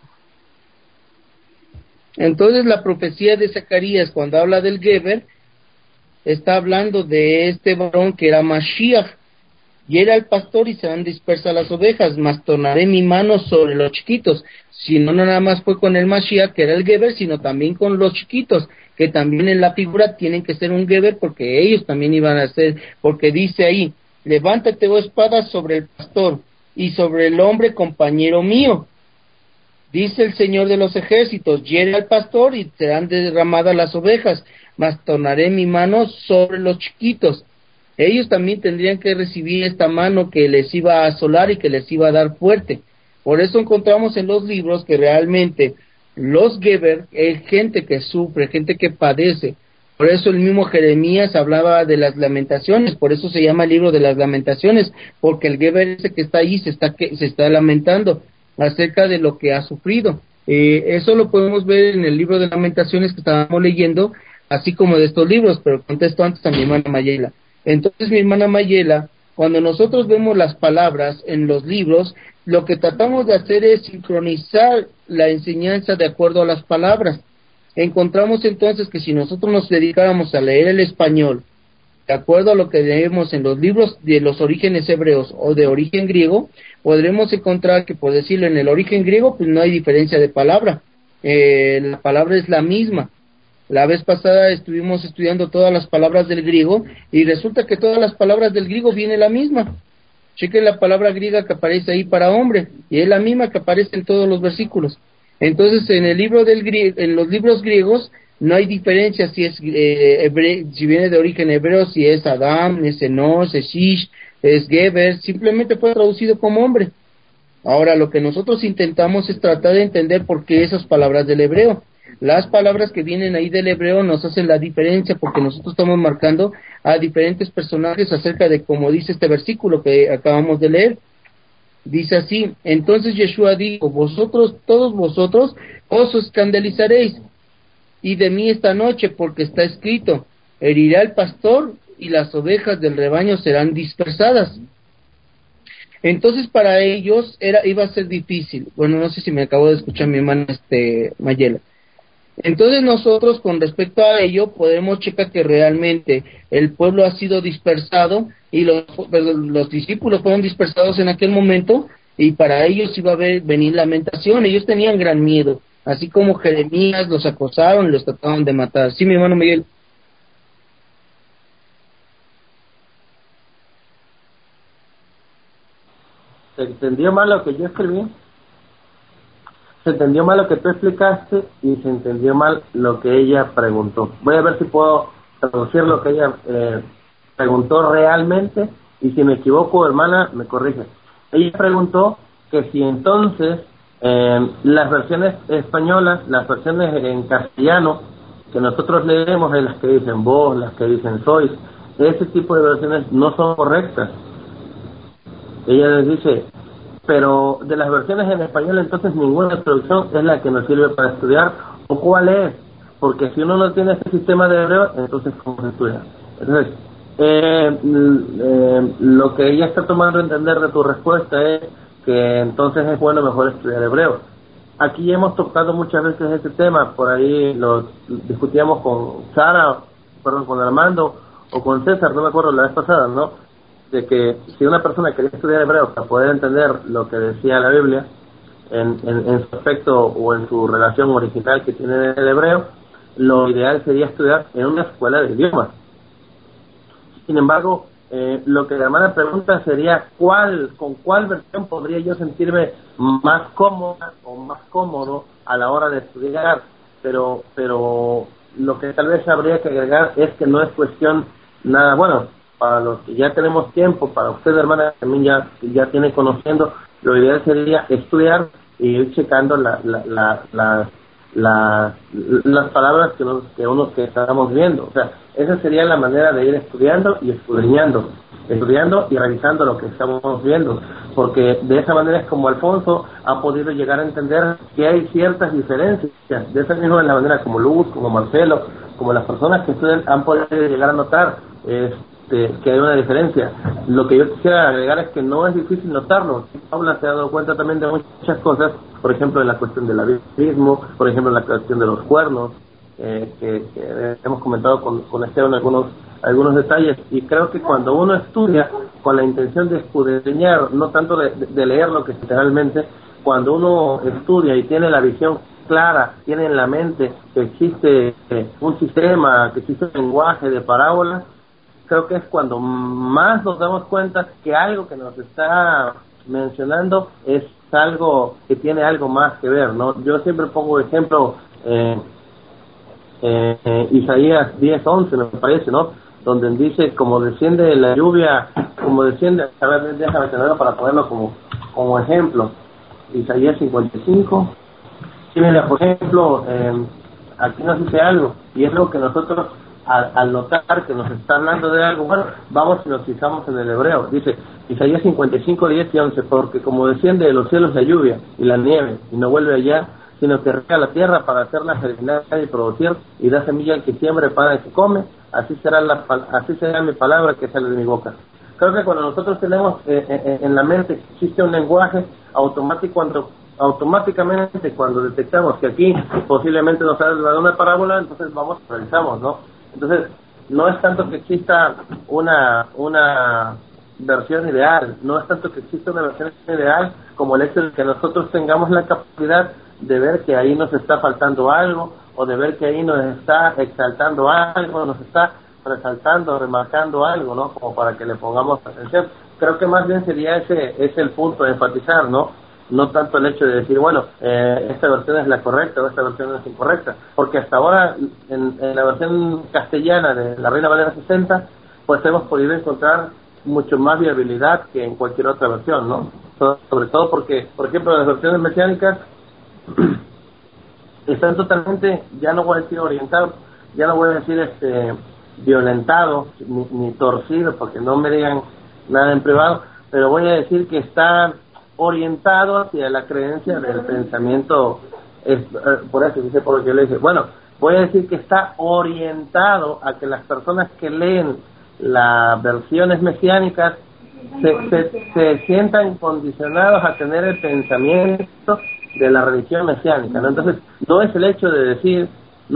Entonces la profecía de Zacarías, cuando habla del Geber, está hablando de este varón que era Mashiach, y era el pastor y serán dispersas las ovejas, mas tornaré mi mano sobre los chiquitos. Si no, no nada más fue con el Mashiach, que era el Geber, sino también con los chiquitos, que también en la figura tienen que ser un Geber, porque ellos también iban a ser, porque dice ahí: levántate, oh espada, sobre el pastor, y sobre el hombre compañero mío. Dice el Señor de los ejércitos: hiere al pastor y serán derramadas las ovejas, mas tornaré mi mano sobre los chiquitos. Ellos también tendrían que recibir esta mano que les iba a asolar y que les iba a dar fuerte. Por eso encontramos en los libros que realmente los Geber es gente que sufre, gente que padece. Por eso el mismo Jeremías hablaba de las lamentaciones, por eso se llama el libro de las lamentaciones, porque el Geber ese que está ahí se está lamentando acerca de lo que ha sufrido. Eso lo podemos ver en el libro de lamentaciones que estábamos leyendo, así como de estos libros, pero contesto antes a mi hermana Mayela. Entonces, mi hermana Mayela, cuando nosotros vemos las palabras en los libros, lo que tratamos de hacer es sincronizar la enseñanza de acuerdo a las palabras. Encontramos entonces que si nosotros nos dedicáramos a leer el español, de acuerdo a lo que leemos en los libros de los orígenes hebreos o de origen griego, podremos encontrar que, por decirlo, en el origen griego, pues no hay diferencia de palabra. La palabra es la misma. La vez pasada estuvimos estudiando todas las palabras del griego y resulta que todas las palabras del griego viene la misma. Chequen la palabra griega que aparece ahí para hombre y es la misma que aparece en todos los versículos. Entonces, en el libro en los libros griegos no hay diferencia si es si viene de origen hebreo, si es Adam, es Enos, es Shish, es Geber, simplemente fue traducido como hombre. Ahora, lo que nosotros intentamos es tratar de entender por qué esas palabras del hebreo. Las palabras que vienen ahí del hebreo nos hacen la diferencia porque nosotros estamos marcando a diferentes personajes acerca de cómo dice este versículo que acabamos de leer. Dice así: entonces Yeshua dijo: todos vosotros os escandalizaréis y de mí esta noche, porque está escrito: heriré al pastor y las ovejas del rebaño serán dispersadas. Entonces para ellos iba a ser difícil. Bueno, no sé si me acabo de escuchar mi hermana Mayela. Entonces nosotros, con respecto a ello, podemos checar que realmente el pueblo ha sido dispersado y los discípulos fueron dispersados en aquel momento, y para ellos iba a venir lamentación. Ellos tenían gran miedo, así como Jeremías los acosaron y los trataban de matar. Sí, mi hermano Miguel. ¿Se entendió mal lo que yo escribí? Se entendió mal lo que tú explicaste y se entendió mal lo que ella preguntó. Voy a ver si puedo traducir lo que ella preguntó realmente, y si me equivoco, hermana, me corrige. Ella preguntó que si entonces las versiones españolas, las versiones en castellano que nosotros leemos, en las que dicen vos, las que dicen sois, ese tipo de versiones no son correctas. Ella les dice: pero de las versiones en español, entonces ninguna traducción es la que nos sirve para estudiar, o cuál es, porque si uno no tiene este sistema de hebreo, entonces ¿cómo se estudia? Entonces, lo que ella está tomando a entender de tu respuesta es que entonces es bueno mejor estudiar hebreo. aquí hemos tocado muchas veces este tema, por ahí lo discutíamos con con Armando o con César, no me acuerdo la vez pasada, ¿no? De que si una persona quería estudiar hebreo para poder entender lo que decía la Biblia en su aspecto o en su relación original que tiene el hebreo, lo ideal sería estudiar en una escuela de idiomas. Sin embargo, lo que la hermana pregunta sería con cuál versión podría yo sentirme más cómoda o más cómodo a la hora de estudiar, pero lo que tal vez habría que agregar es que no es cuestión nada, bueno, para los que ya tenemos tiempo, para usted hermana que también ya tiene conociendo, lo ideal sería estudiar y ir checando las palabras que estamos viendo. O sea, esa sería la manera de ir estudiando y escudriñando, estudiando y revisando lo que estamos viendo, porque de esa manera es como Alfonso ha podido llegar a entender que hay ciertas diferencias. De esa misma manera como Luz, como Marcelo, como las personas que estudian han podido llegar a notar que hay una diferencia. Lo que yo quisiera agregar es que no es difícil notarlo. Paula se ha dado cuenta también de muchas cosas, por ejemplo en la cuestión del abismo, por ejemplo en la cuestión de los cuernos, que hemos comentado con Esteban algunos detalles, y creo que cuando uno estudia con la intención de escudriñar, no tanto de leer lo que literalmente, cuando uno estudia y tiene la visión clara, tiene en la mente que existe un sistema, que existe un lenguaje de parábolas, creo que es cuando más nos damos cuenta que algo que nos está mencionando es algo que tiene algo más que ver, ¿no? Yo siempre pongo ejemplo Isaías 10:11 me parece, ¿no? Donde dice como desciende la lluvia, como desciende, a ver, déjame tenerlo para ponerlo como ejemplo. Isaías 55. Sí, mira, por ejemplo, aquí nos dice algo, y es lo que nosotros al notar que nos está hablando de algo, bueno, vamos y nos fijamos en el hebreo. Dice Isaías 55:10-11, porque como desciende de los cielos la lluvia y la nieve, y no vuelve allá, sino que riega la tierra para hacerla germinar y producir, y da semilla al que siembra, pan al que come, así será mi palabra que sale de mi boca. Creo que cuando nosotros tenemos en la mente que existe un lenguaje automáticamente cuando detectamos que aquí posiblemente nos ha dado una parábola, entonces vamos y realizamos, ¿no? Entonces, no es tanto que exista una versión ideal, no es tanto que exista una versión ideal como el hecho de que nosotros tengamos la capacidad de ver que ahí nos está faltando algo, o de ver que ahí nos está exaltando algo, nos está resaltando, remarcando algo, ¿no? Como para que le pongamos atención. Creo que más bien sería ese el punto de enfatizar, ¿no? No tanto el hecho de decir, bueno, esta versión es la correcta o esta versión es incorrecta, porque hasta ahora en la versión castellana de la Reina Valera 60, pues hemos podido encontrar mucho más viabilidad que en cualquier otra versión, ¿no? Sobre todo porque, por ejemplo, las versiones mesiánicas están totalmente, ya no voy a decir orientados, ya no voy a decir violentados ni torcidos, porque no me digan nada en privado, pero voy a decir que están orientado hacia la creencia del pensamiento, por eso dice, por lo que le dije, bueno, voy a decir que está orientado a que las personas que leen las versiones mesiánicas se sientan condicionados a tener el pensamiento de la religión mesiánica, ¿no? Entonces, no es el hecho de decir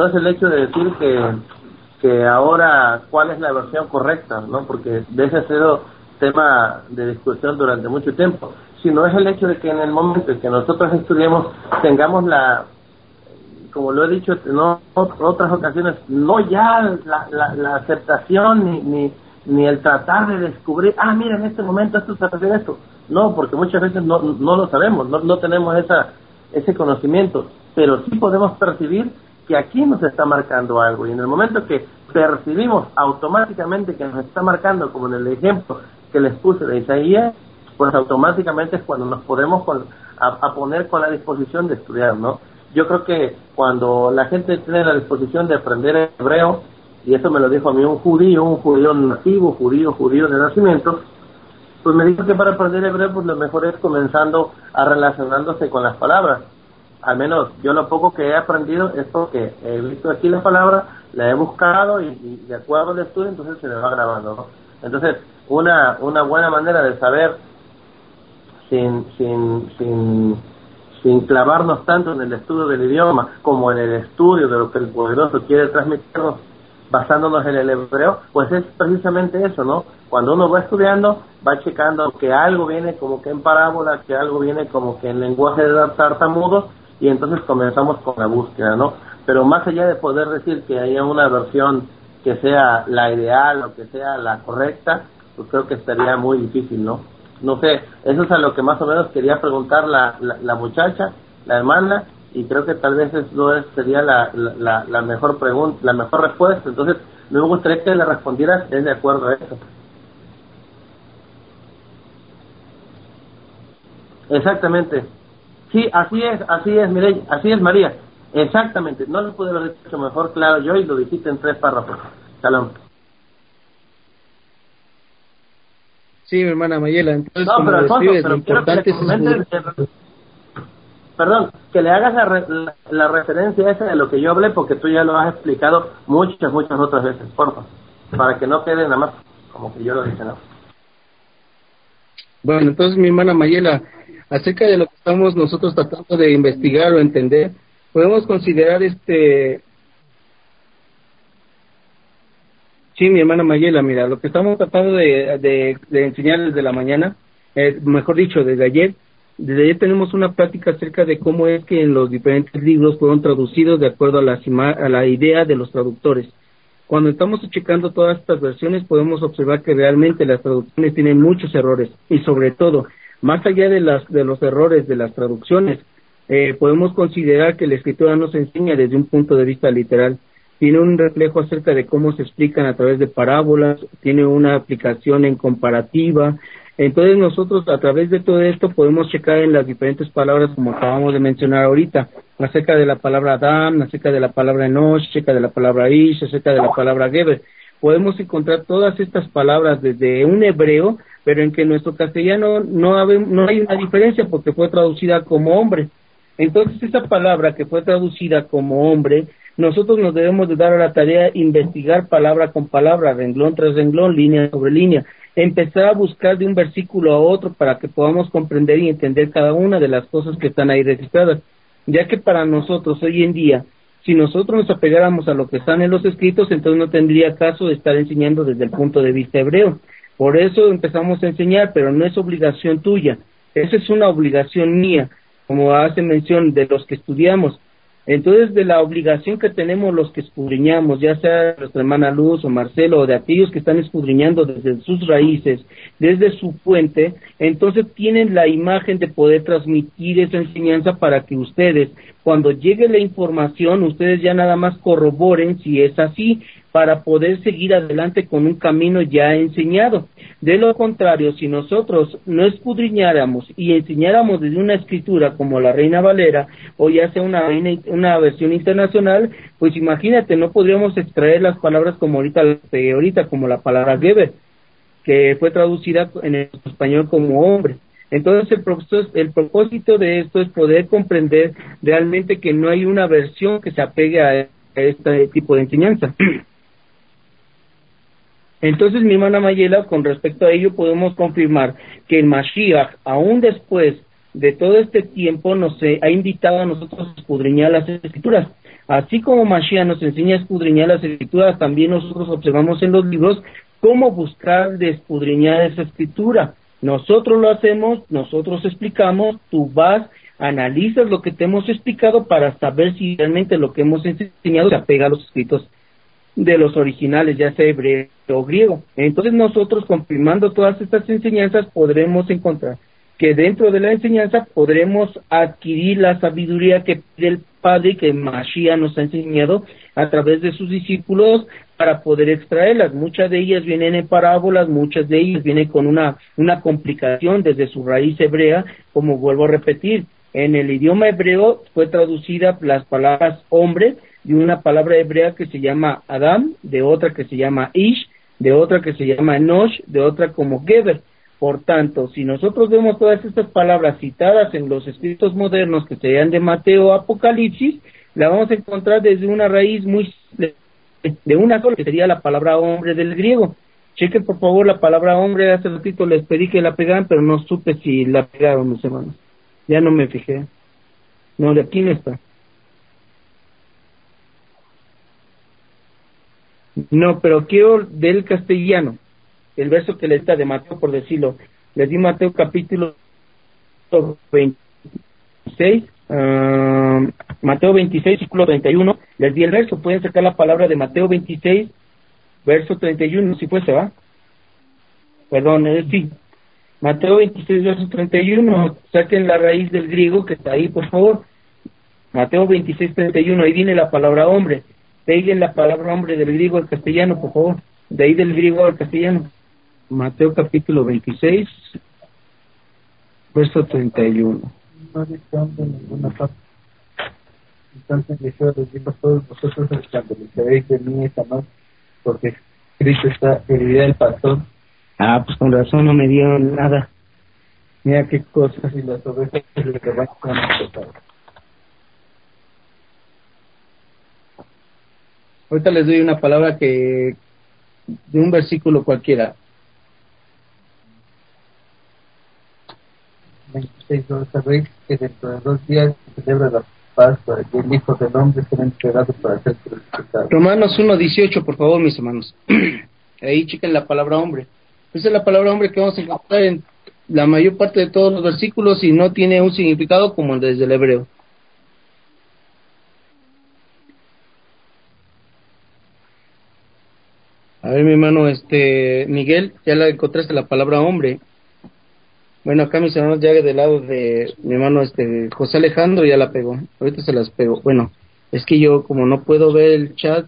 que ahora cuál es la versión correcta, ¿no? Porque de ese ha sido tema de discusión durante mucho tiempo, sino es el hecho de que en el momento en que nosotros estudiemos tengamos como lo he dicho en otras ocasiones, no ya la aceptación ni el tratar de descubrir, mira, en este momento esto se refiere a esto, no, porque muchas veces no lo sabemos, no tenemos ese conocimiento, pero sí podemos percibir que aquí nos está marcando algo, y en el momento que percibimos automáticamente que nos está marcando, como en el ejemplo que les puse de Isaías, pues automáticamente es cuando nos podemos a poner con la disposición de estudiar, ¿no? Yo creo que cuando la gente tiene la disposición de aprender hebreo, y eso me lo dijo a mí un judío nativo, judío de nacimiento, pues me dijo que para aprender hebreo pues lo mejor es comenzando a relacionándose con las palabras. Al menos yo lo poco que he aprendido es porque he visto aquí la palabra, la he buscado y de acuerdo al estudio entonces se me va grabando, ¿no? Entonces una buena manera de saber sin sin clavarnos tanto en el estudio del idioma como en el estudio de lo que el poderoso quiere transmitirnos, basándonos en el hebreo, pues es precisamente eso, ¿no? Cuando uno va estudiando, va checando que algo viene como que en parábola, que algo viene como que en lenguaje de tartamudo, y entonces comenzamos con la búsqueda, ¿no? Pero más allá de poder decir que haya una versión que sea la ideal o que sea la correcta, pues creo que estaría muy difícil, ¿no? No sé, eso es a lo que más o menos quería preguntar la muchacha, la hermana, y creo que tal vez eso sería la mejor pregunta, la mejor respuesta. Entonces, me gustaría que le respondieras, es de acuerdo a eso. Exactamente. Sí, así es, Mireille, así es, María. Exactamente, no lo pude haber dicho mejor, claro, yo, y lo dijiste en 3 párrafos. Salón. Sí, mi hermana Mayela, entonces No, como pero Alfonso, describes, lo pero quiero que importante le es comentes, perdón, que le hagas la referencia esa de lo que yo hablé, porque tú ya lo has explicado muchas otras veces, por favor, para que no quede nada más como que yo lo dije, ¿no? Bueno, entonces mi hermana Mayela, acerca de lo que estamos nosotros tratando de investigar o entender, podemos considerar sí, mi hermana Mayela, mira, lo que estamos tratando de enseñar desde la mañana, mejor dicho, desde ayer tenemos una plática acerca de cómo es que en los diferentes libros fueron traducidos de acuerdo a la idea de los traductores. Cuando estamos checando todas estas versiones, podemos observar que realmente las traducciones tienen muchos errores, y sobre todo, más allá de los errores de las traducciones, podemos considerar que la escritura nos enseña desde un punto de vista literal. Tiene un reflejo acerca de cómo se explican a través de parábolas, tiene una aplicación en comparativa. Entonces nosotros a través de todo esto podemos checar en las diferentes palabras, como acabamos de mencionar ahorita, acerca de la palabra Adam, acerca de la palabra Enosh, acerca de la palabra Ish, acerca de la palabra Geber. Podemos encontrar todas estas palabras desde un hebreo, pero en que en nuestro castellano no hay una diferencia porque fue traducida como hombre. Entonces esa palabra que fue traducida como hombre, nosotros nos debemos de dar a la tarea de investigar palabra con palabra, renglón tras renglón, línea sobre línea, empezar a buscar de un versículo a otro para que podamos comprender y entender cada una de las cosas que están ahí registradas, ya que para nosotros hoy en día, si nosotros nos apegáramos a lo que están en los escritos, entonces no tendría caso de estar enseñando desde el punto de vista hebreo. Por eso empezamos a enseñar, pero no es obligación tuya, esa es una obligación mía, como hace mención de los que estudiamos. Entonces, de la obligación que tenemos los que escudriñamos, ya sea nuestra hermana Luz o Marcelo, o de aquellos que están escudriñando desde sus raíces, desde su fuente, entonces tienen la imagen de poder transmitir esa enseñanza para que ustedes, cuando llegue la información, ustedes ya nada más corroboren si es así, para poder seguir adelante con un camino ya enseñado. De lo contrario, si nosotros no escudriñáramos y enseñáramos desde una escritura como la Reina Valera, o ya sea una versión internacional, pues imagínate, no podríamos extraer las palabras como ahorita como la palabra Geber, que fue traducida en el español como hombre. Entonces el propósito de esto es poder comprender realmente que no hay una versión que se apegue a este tipo de enseñanza. Entonces, mi hermana Mayela, con respecto a ello, podemos confirmar que el Mashiach, aún después de todo este tiempo, nos ha invitado a nosotros a escudriñar las Escrituras. Así como Mashiach nos enseña a escudriñar las Escrituras, también nosotros observamos en los libros cómo buscar de escudriñar esa Escritura. Nosotros lo hacemos, nosotros explicamos, tú vas, analizas lo que te hemos explicado para saber si realmente lo que hemos enseñado se apega a los escritos de los originales, ya sea hebreo o griego. Entonces nosotros, confirmando todas estas enseñanzas, podremos encontrar que dentro de la enseñanza podremos adquirir la sabiduría que pide el Padre, que Mashiach nos ha enseñado a través de sus discípulos, para poder extraerlas. Muchas de ellas vienen en parábolas, muchas de ellas vienen con una complicación desde su raíz hebrea, como vuelvo a repetir. En el idioma hebreo fue traducida las palabras hombre, de una palabra hebrea que se llama Adam, de otra que se llama Ish, de otra que se llama Enosh, de otra como Geber. Por tanto, si nosotros vemos todas estas palabras citadas en los escritos modernos que serían de Mateo o Apocalipsis, la vamos a encontrar desde una raíz muy de una sola, que sería la palabra hombre del griego. Chequen por favor la palabra hombre, hace ratito les pedí que la pegaran, pero no supe si la pegaron, mis hermanos. Ya no me fijé. No, de aquí no está. No, pero quiero del castellano, el verso que le está de Mateo, por decirlo. Les di Mateo capítulo 26, Mateo 26, versículo 31. Les di el verso, pueden sacar la palabra de Mateo 26, verso 31, si fuese, ¿va? Perdón, sí. Mateo 26, verso 31, saquen la raíz del griego que está ahí, por favor. Mateo 26, 31, ahí viene la palabra hombre. Peguen la palabra hombre del griego al castellano, por favor. De ahí del griego al castellano. Mateo capítulo 26, verso 31. No dice hombre en ninguna parte. Entonces Yeshua les dijo a todos vosotros cuando les sabéis de mí esta noche, porque Cristo está herida del pastor. Ah, pues con razón no me dieron nada. Mira qué cosas. Y las ovejas le van a tocar. Ahorita les doy una palabra que de un versículo cualquiera. 26, no sabéis que dentro de 2 días se celebra la Pascua y el Hijo del Hombre será entregado para ser crucificado. Romanos 1:18, por favor, mis hermanos. Ahí chequen la palabra hombre. Esa es la palabra hombre que vamos a encontrar en la mayor parte de todos los versículos y no tiene un significado como el desde el hebreo. A ver, mi hermano, Miguel, ya la encontraste la palabra hombre. Bueno, acá mis hermanos ya del lado de mi hermano, José Alejandro ya la pegó. Ahorita se las pego. Bueno, es que yo como no puedo ver el chat.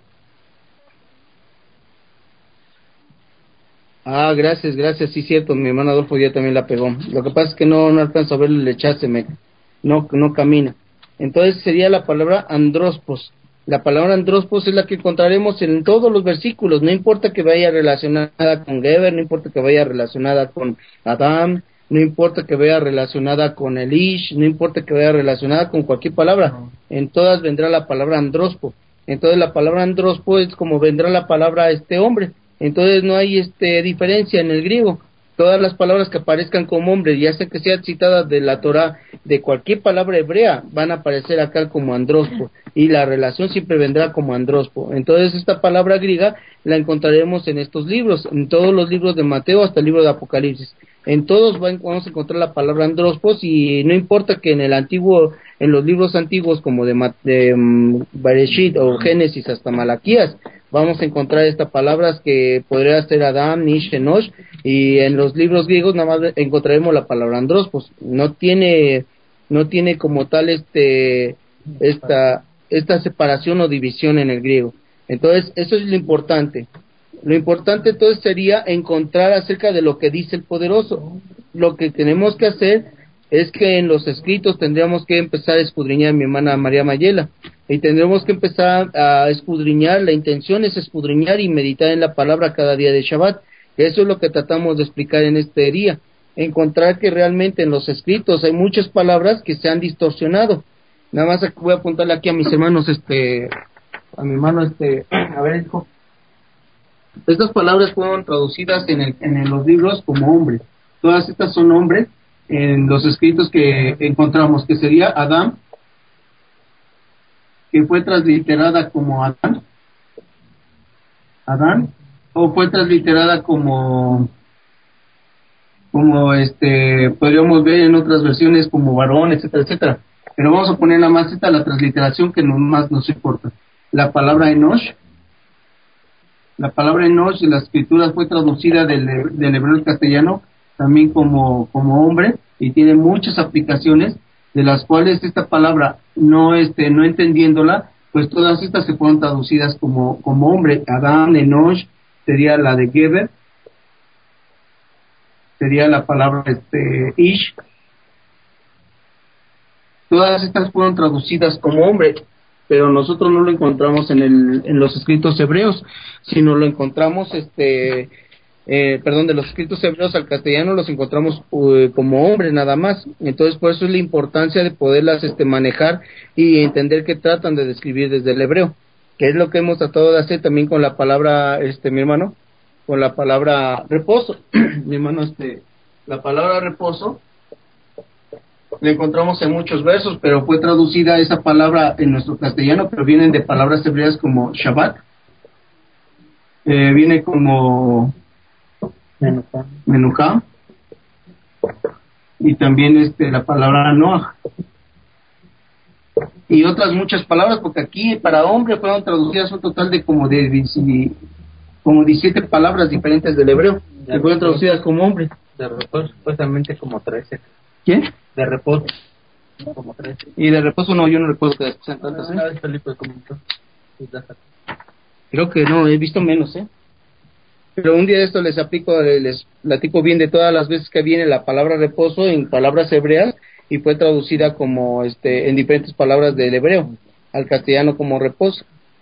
Ah, gracias, sí, cierto, mi hermano Adolfo ya también la pegó. Lo que pasa es que no alcanzo a ver el chat, no camina. Entonces sería la palabra androspos. La palabra androspos es la que encontraremos en todos los versículos, no importa que vaya relacionada con Geber, no importa que vaya relacionada con Adán, no importa que vaya relacionada con Elish, no importa que vaya relacionada con cualquier palabra, en todas vendrá la palabra androspo. Entonces la palabra androspo es como vendrá la palabra hombre. Entonces no hay diferencia en el griego. Todas las palabras que aparezcan como hombre, ya sea que sean citadas de la Torá, de cualquier palabra hebrea, van a aparecer acá como androspo, y la relación siempre vendrá como androspo. Entonces esta palabra griega la encontraremos en estos libros, en todos los libros de Mateo hasta el libro de Apocalipsis. En todos vamos a encontrar la palabra androspos, y no importa que en los libros antiguos como de Bereshit o Génesis hasta Malaquías, vamos a encontrar estas palabras que podría ser Adán, Nish, Enosh, y en los libros griegos nada más encontraremos la palabra androspos. No tiene como tal esta separación o división en el griego. Entonces eso es lo importante. Lo importante entonces sería encontrar acerca de lo que dice el poderoso. Lo que tenemos que hacer es que en los escritos tendríamos que empezar a escudriñar, mi hermana María Mayela, y tendremos que empezar a escudriñar. La intención es escudriñar y meditar en la palabra cada día de Shabbat. Eso es lo que tratamos de explicar en este día, encontrar que realmente en los escritos hay muchas palabras que se han distorsionado. Nada más voy a apuntarle aquí a mis hermanos, a mi hermano, a ver, hijo. Estas palabras fueron traducidas en los libros como hombre. Todas estas son hombres en los escritos que encontramos, que sería Adán, que fue transliterada como Adán, o fue transliterada como podríamos ver en otras versiones como varón, etcétera, etcétera. Pero vamos a poner nada más la transliteración que más nos importa. La palabra Enosh. La palabra Enosh en las escrituras fue traducida del hebreo al castellano también como hombre, y tiene muchas aplicaciones, de las cuales esta palabra no entendiéndola, pues todas estas se fueron traducidas como hombre. Adán, Enosh, sería la de Geber, sería la palabra Ish. Todas estas fueron traducidas como hombre, pero nosotros no lo encontramos en los escritos hebreos, sino lo encontramos de los escritos hebreos al castellano los encontramos como hombre nada más. Entonces por eso es la importancia de poderlas manejar y entender que tratan de describir desde el hebreo, que es lo que hemos tratado de hacer también con la palabra mi hermano, con la palabra reposo. Mi hermano, la palabra reposo la encontramos en muchos versos, pero fue traducida esa palabra en nuestro castellano, pero vienen de palabras hebreas como Shabbat, viene como Menuhá, y también la palabra Noah, y otras muchas palabras, porque aquí para hombre fueron traducidas un total de como 17 palabras diferentes del hebreo, que fueron traducidas como hombre. De reposo, supuestamente como 13. ¿Quién? De reposo, como 13. Y de reposo no, yo no recuerdo que sean tantas, Una vez Felipe comentó. Creo que no, he visto menos, Pero un día de esto les platico bien de todas las veces que viene la palabra reposo en palabras hebreas y fue traducida como en diferentes palabras del hebreo al castellano como reposo.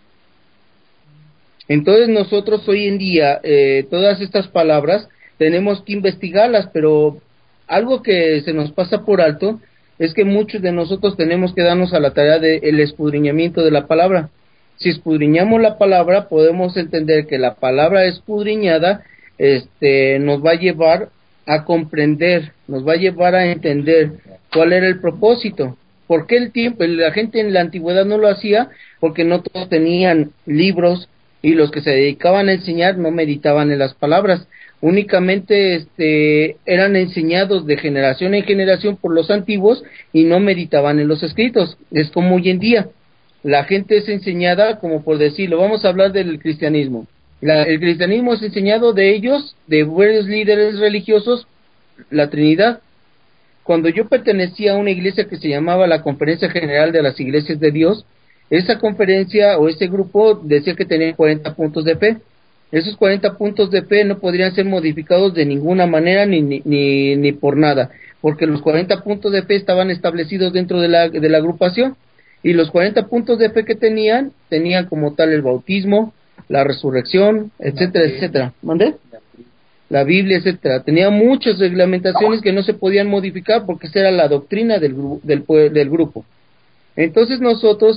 Entonces nosotros hoy en día todas estas palabras tenemos que investigarlas, pero algo que se nos pasa por alto es que muchos de nosotros tenemos que darnos a la tarea del escudriñamiento de la palabra. Si escudriñamos la palabra, podemos entender que la palabra escudriñada nos va a llevar a comprender, nos va a llevar a entender cuál era el propósito. ¿Por qué la gente en la antigüedad no lo hacía? Porque no todos tenían libros y los que se dedicaban a enseñar no meditaban en las palabras. Únicamente eran enseñados de generación en generación por los antiguos y no meditaban en los escritos. Es como hoy en día. La gente es enseñada, como por decirlo, vamos a hablar del cristianismo. El cristianismo es enseñado de ellos, de varios líderes religiosos, la Trinidad. Cuando yo pertenecía a una iglesia que se llamaba la Conferencia General de las Iglesias de Dios, esa conferencia o ese grupo decía que tenía 40 puntos de fe. Esos 40 puntos de fe no podrían ser modificados de ninguna manera ni por nada, porque los 40 puntos de fe estaban establecidos dentro de la agrupación. Y los 40 puntos de fe que tenían como tal el bautismo, la resurrección, etcétera, etcétera. ¿Mandé? La Biblia, etcétera. Tenía muchas reglamentaciones que no se podían modificar porque esa era la doctrina del grupo. Entonces nosotros,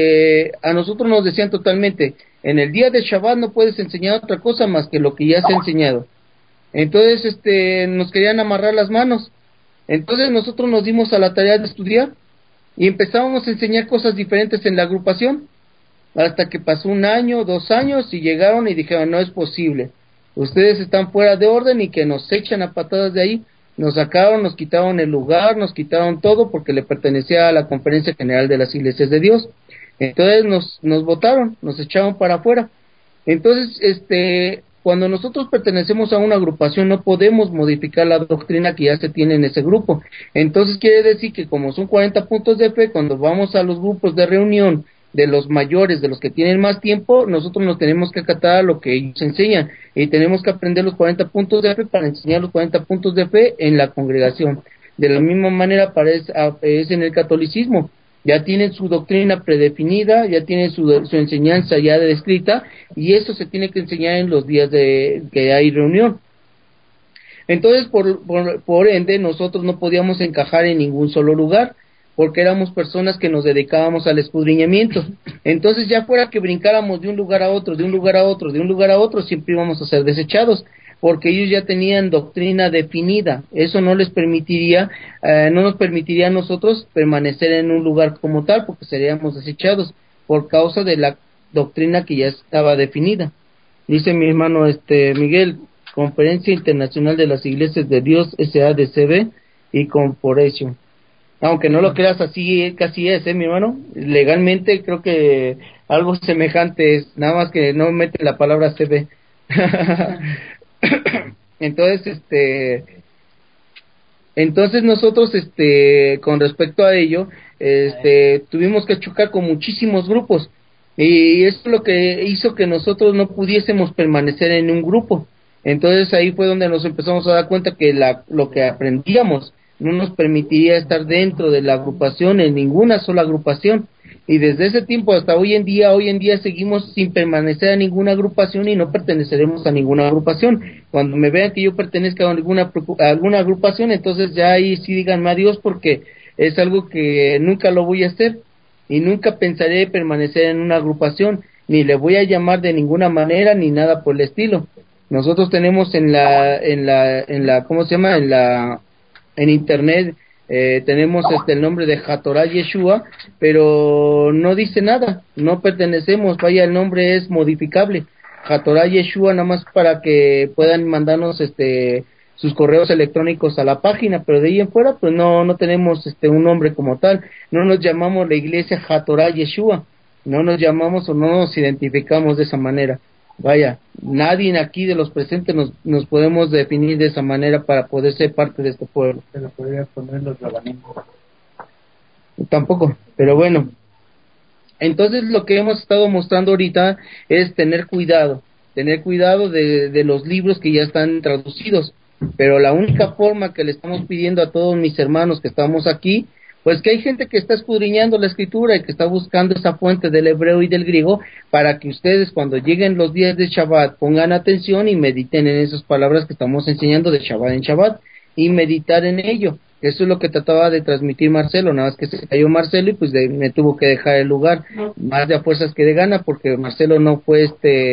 a nosotros nos decían totalmente, en el día de Shabbat no puedes enseñar otra cosa más que lo que ya se ha enseñado. Entonces, nos querían amarrar las manos. Entonces nosotros nos dimos a la tarea de estudiar y empezábamos a enseñar cosas diferentes en la agrupación, hasta que pasó 1 año, 2 años, y llegaron y dijeron, no es posible, ustedes están fuera de orden y que nos echan a patadas de ahí. Nos sacaron, nos quitaron el lugar, nos quitaron todo porque le pertenecía a la Conferencia General de las Iglesias de Dios. Entonces nos votaron, nos echaron para afuera. Entonces, cuando nosotros pertenecemos a una agrupación no podemos modificar la doctrina que ya se tiene en ese grupo. Entonces quiere decir que como son 40 puntos de fe, cuando vamos a los grupos de reunión de los mayores, de los que tienen más tiempo, nosotros nos tenemos que acatar a lo que ellos enseñan y tenemos que aprender los 40 puntos de fe para enseñar los 40 puntos de fe en la congregación. De la misma manera es en el catolicismo. Ya tienen su doctrina predefinida, ya tienen su enseñanza ya descrita, y eso se tiene que enseñar en los días que hay reunión. Entonces, por ende, nosotros no podíamos encajar en ningún solo lugar, porque éramos personas que nos dedicábamos al escudriñamiento. Entonces, ya fuera que brincáramos de un lugar a otro, de un lugar a otro, de un lugar a otro, siempre íbamos a ser desechados, porque ellos ya tenían doctrina definida. Eso no les permitiría, no nos permitiría a nosotros permanecer en un lugar como tal, porque seríamos desechados por causa de la doctrina que ya estaba definida. Dice mi hermano Miguel, Conferencia Internacional de las Iglesias de Dios, SADCB y Corporation. Aunque no lo creas, así casi es, mi hermano. Legalmente creo que algo semejante es, nada más que no mete la palabra CB. Entonces nosotros con respecto a ello tuvimos que chocar con muchísimos grupos, y eso es lo que hizo que nosotros no pudiésemos permanecer en un grupo. Entonces ahí fue donde nos empezamos a dar cuenta que lo que aprendíamos no nos permitiría estar dentro de la agrupación, en ninguna sola agrupación. Y desde ese tiempo hasta hoy en día seguimos sin permanecer a ninguna agrupación y no perteneceremos a ninguna agrupación. Cuando me vean que yo pertenezca a alguna agrupación, entonces ya ahí sí díganme adiós, porque es algo que nunca lo voy a hacer y nunca pensaré permanecer en una agrupación, ni le voy a llamar de ninguna manera ni nada por el estilo. Nosotros tenemos en la ¿cómo se llama? En internet tenemos el nombre de Hatorá Yeshua, pero no dice nada, no pertenecemos, vaya, el nombre es modificable, Hatorá Yeshua, nada más para que puedan mandarnos sus correos electrónicos a la página, pero de ahí en fuera pues no tenemos un nombre como tal, no nos llamamos la iglesia Hatorá Yeshua, no nos llamamos o no nos identificamos de esa manera. Vaya, nadie aquí de los presentes nos podemos definir de esa manera para poder ser parte de este pueblo. Se lo podría poner los rabanistas. Tampoco, pero bueno. Entonces lo que hemos estado mostrando ahorita es tener cuidado de los libros que ya están traducidos, pero la única forma que le estamos pidiendo a todos mis hermanos que estamos aquí, pues que hay gente que está escudriñando la escritura y que está buscando esa fuente del hebreo y del griego para que ustedes cuando lleguen los días de Shabbat pongan atención y mediten en esas palabras que estamos enseñando de Shabbat en Shabbat y meditar en ello. Eso es lo que trataba de transmitir Marcelo, nada más que se cayó Marcelo y pues me tuvo que dejar el lugar, más de a fuerzas que de gana, porque Marcelo no fue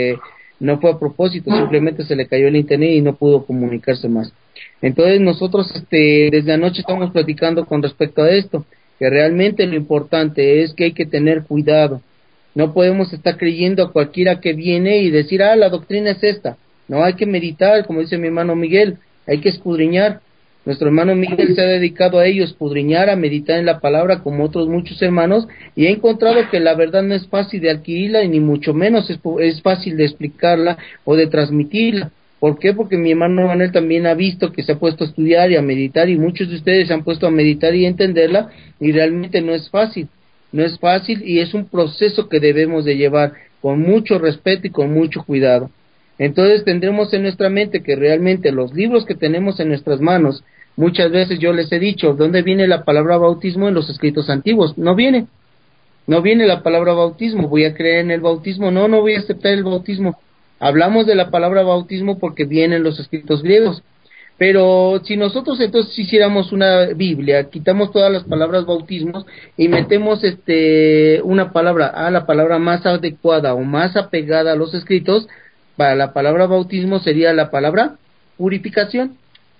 a propósito, simplemente se le cayó el internet y no pudo comunicarse más. Entonces nosotros desde anoche estamos platicando con respecto a esto, que realmente lo importante es que hay que tener cuidado. No podemos estar creyendo a cualquiera que viene y decir, la doctrina es esta. No, hay que meditar, como dice mi hermano Miguel, hay que escudriñar. Nuestro hermano Miguel se ha dedicado a ello, escudriñar, a meditar en la palabra como otros muchos hermanos, y ha encontrado que la verdad no es fácil de adquirirla y ni mucho menos es fácil de explicarla o de transmitirla. ¿Por qué? Porque mi hermano Manuel también ha visto que se ha puesto a estudiar y a meditar, y muchos de ustedes se han puesto a meditar y a entenderla, y realmente no es fácil y es un proceso que debemos de llevar con mucho respeto y con mucho cuidado. Entonces tendremos en nuestra mente que realmente los libros que tenemos en nuestras manos, muchas veces yo les he dicho, ¿dónde viene la palabra bautismo en los escritos antiguos? No viene la palabra bautismo. ¿Voy a creer en el bautismo? No voy a aceptar el bautismo. Hablamos de la palabra bautismo porque vienen los escritos griegos, pero si nosotros entonces hiciéramos una Biblia, quitamos todas las palabras bautismos y metemos una palabra, la palabra más adecuada o más apegada a los escritos, para la palabra bautismo sería la palabra purificación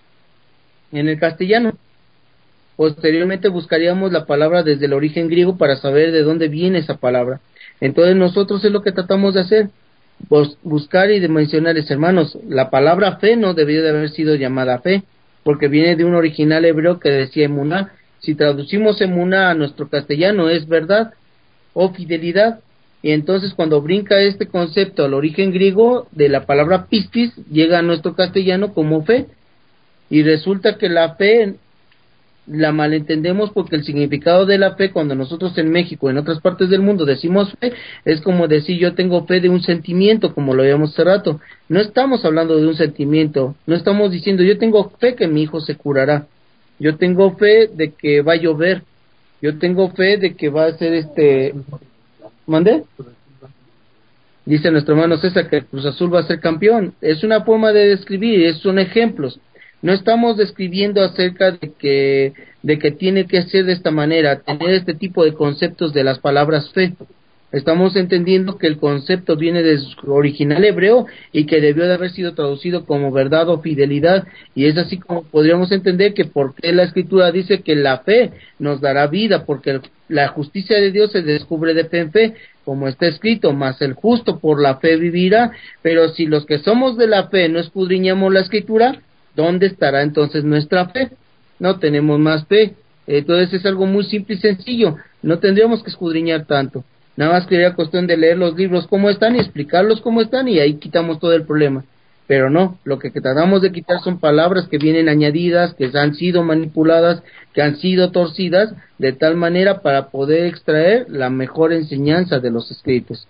en el castellano. Posteriormente buscaríamos la palabra desde el origen griego para saber de dónde viene esa palabra. Entonces nosotros es lo que tratamos de hacer, buscar y de mencionarles, hermanos, la palabra fe no debió de haber sido llamada fe, porque viene de un original hebreo que decía emuná. Si traducimos emuná a nuestro castellano es verdad o fidelidad, y entonces cuando brinca este concepto al origen griego de la palabra pistis, llega a nuestro castellano como fe, y resulta que la fe la malentendemos porque el significado de la fe, cuando nosotros en México, en otras partes del mundo decimos fe, es como decir yo tengo fe de un sentimiento, como lo habíamos hace rato. No estamos hablando de un sentimiento, no estamos diciendo yo tengo fe que mi hijo se curará, yo tengo fe de que va a llover, yo tengo fe de que va a ser ¿Mandé? Dice nuestro hermano César que Cruz Azul va a ser campeón. Es una forma de describir, son ejemplos. No estamos describiendo acerca de que tiene que ser de esta manera, tener este tipo de conceptos de las palabras fe. Estamos entendiendo que el concepto viene de su original hebreo y que debió de haber sido traducido como verdad o fidelidad, y es así como podríamos entender que por qué la Escritura dice que la fe nos dará vida, porque la justicia de Dios se descubre de fe en fe, como está escrito, mas el justo por la fe vivirá. Pero si los que somos de la fe no escudriñamos la Escritura, ¿dónde estará entonces nuestra fe? No tenemos más fe. Entonces es algo muy simple y sencillo, no tendríamos que escudriñar tanto. Nada más que sería cuestión de leer los libros como están y explicarlos como están, y ahí quitamos todo el problema. Pero no, lo que tratamos de quitar son palabras que vienen añadidas, que han sido manipuladas, que han sido torcidas, de tal manera para poder extraer la mejor enseñanza de los escritos.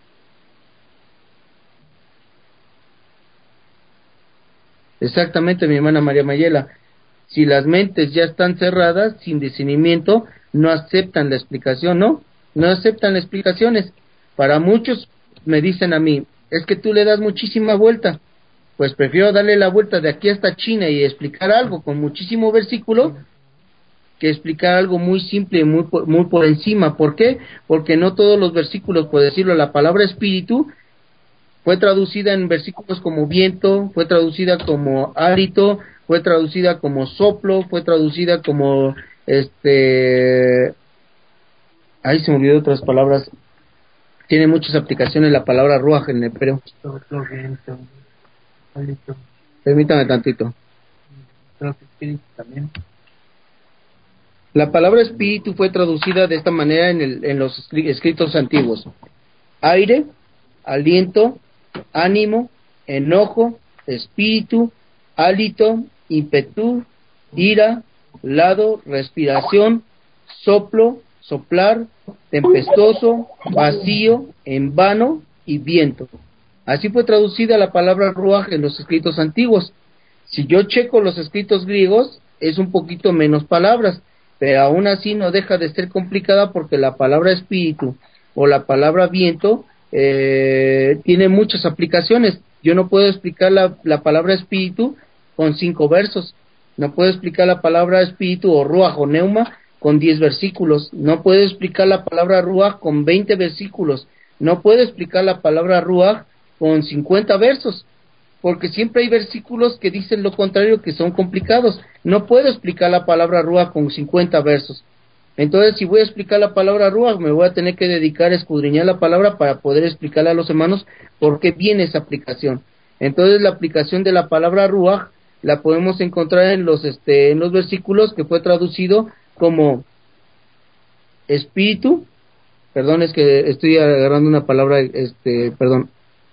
Exactamente, mi hermana María Mayela. Si las mentes ya están cerradas, sin discernimiento, no aceptan la explicación, no aceptan las explicaciones. Para muchos me dicen a mí, es que tú le das muchísima vuelta. Pues prefiero darle la vuelta de aquí hasta China y explicar algo con muchísimo versículo que explicar algo muy simple y muy por encima. ¿Por qué? Porque no todos los versículos, por decirlo, la palabra espíritu fue traducida en versículos como viento, fue traducida como hálito, fue traducida como soplo, fue traducida como Ahí se me olvidó otras palabras. Tiene muchas aplicaciones la palabra ruaj en el hebreo. Permítame tantito. La palabra espíritu fue traducida de esta manera en los escritos antiguos: aire, aliento, ánimo, enojo, espíritu, hálito, ímpetu, ira, lado, respiración, soplo, soplar, tempestuoso, vacío, en vano y viento. Así fue traducida la palabra ruaj en los escritos antiguos. Si yo checo los escritos griegos, es un poquito menos palabras, pero aún así no deja de ser complicada, porque la palabra espíritu o la palabra viento tiene muchas aplicaciones. Yo no puedo explicar la palabra espíritu con 5 versos, no puedo explicar la palabra espíritu o ruaj o neuma con 10 versículos, no puedo explicar la palabra ruaj con 20 versículos, no puedo explicar la palabra ruaj con 50 versos, porque siempre hay versículos que dicen lo contrario, que son complicados. No puedo explicar la palabra ruaj con 50 versos. Entonces, si voy a explicar la palabra ruaj, me voy a tener que dedicar a escudriñar la palabra para poder explicarle a los hermanos por qué viene esa aplicación. Entonces, la aplicación de la palabra ruaj la podemos encontrar en los versículos, que fue traducido como espíritu. Perdón, es que estoy agarrando una palabra, perdón.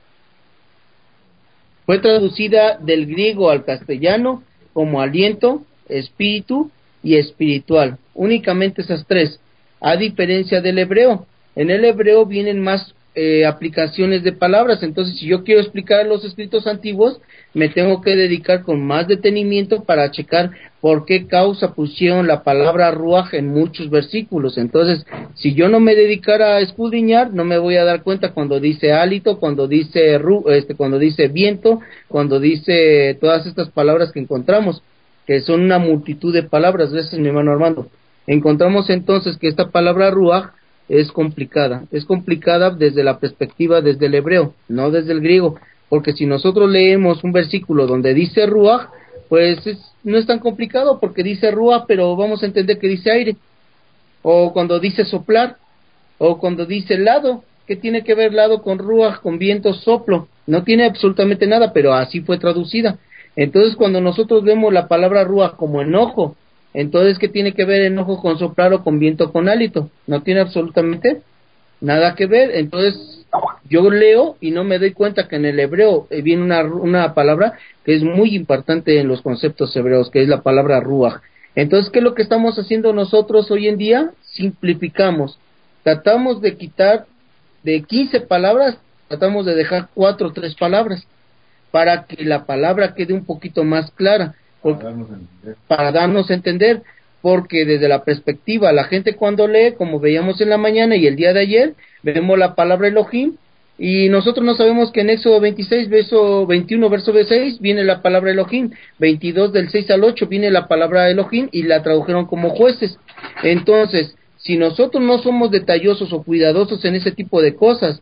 Fue traducida del griego al castellano como aliento, espíritu y espiritual. Únicamente esas 3, a diferencia del hebreo. En el hebreo vienen más aplicaciones de palabras. Entonces, si yo quiero explicar los escritos antiguos, me tengo que dedicar con más detenimiento para checar por qué causa pusieron la palabra ruaj en muchos versículos. Entonces, si yo no me dedicara a escudriñar, no me voy a dar cuenta cuando dice hálito, cuando dice cuando dice viento, cuando dice todas estas palabras que encontramos, que son una multitud de palabras. Gracias, mi hermano Armando. Encontramos entonces que esta palabra ruaj es complicada desde la perspectiva, desde el hebreo, no desde el griego, porque si nosotros leemos un versículo donde dice ruaj, pues no es tan complicado, porque dice ruaj, pero vamos a entender que dice aire, o cuando dice soplar, o cuando dice lado. ¿Qué tiene que ver lado con ruaj, con viento, soplo? No tiene absolutamente nada, pero así fue traducida. Entonces, cuando nosotros vemos la palabra ruaj como enojo, entonces, ¿qué tiene que ver enojo con soplar o con viento con hálito? No tiene absolutamente nada que ver. Entonces, yo leo y no me doy cuenta que en el hebreo viene una palabra que es muy importante en los conceptos hebreos, que es la palabra ruaj. Entonces, ¿qué es lo que estamos haciendo nosotros hoy en día? Simplificamos. Tratamos de quitar de 15 palabras, tratamos de dejar 4 o 3 palabras, para que la palabra quede un poquito más clara. Para darnos a entender, porque desde la perspectiva, la gente cuando lee, como veíamos en la mañana y el día de ayer, vemos la palabra Elohim, y nosotros no sabemos que en Éxodo 26, verso 21, verso 6, viene la palabra Elohim, 22 del 6 al 8 viene la palabra Elohim, y la tradujeron como jueces. Entonces, si nosotros no somos detallosos o cuidadosos en ese tipo de cosas,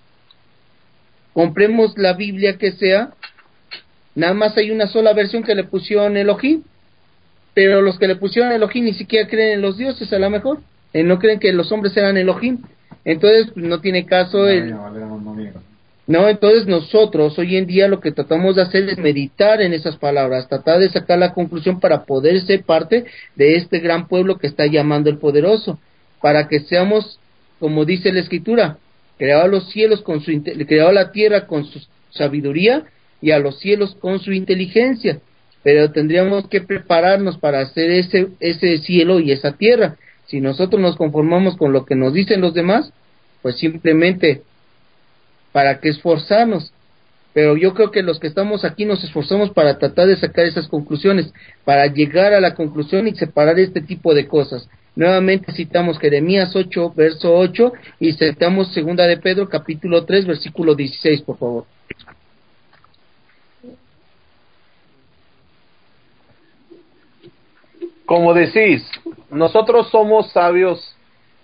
compremos la Biblia que sea, nada más hay una sola versión que le pusieron Elohim, pero los que le pusieron Elohim ni siquiera creen en los dioses, a lo mejor, no creen que los hombres eran Elohim. Entonces, pues, no tiene caso No, entonces nosotros hoy en día lo que tratamos de hacer es meditar en esas palabras, tratar de sacar la conclusión para poder ser parte de este gran pueblo que está llamando el Poderoso, para que seamos, como dice la Escritura, creó los cielos creó la tierra con su sabiduría y a los cielos con su inteligencia, pero tendríamos que prepararnos para hacer ese cielo y esa tierra. Si nosotros nos conformamos con lo que nos dicen los demás, pues simplemente, ¿para qué esforzarnos? Pero yo creo que los que estamos aquí nos esforzamos para tratar de sacar esas conclusiones, para llegar a la conclusión y separar este tipo de cosas. Nuevamente citamos Jeremías 8, verso 8, y citamos segunda de Pedro, capítulo 3, versículo 16, por favor. Como decís, nosotros somos sabios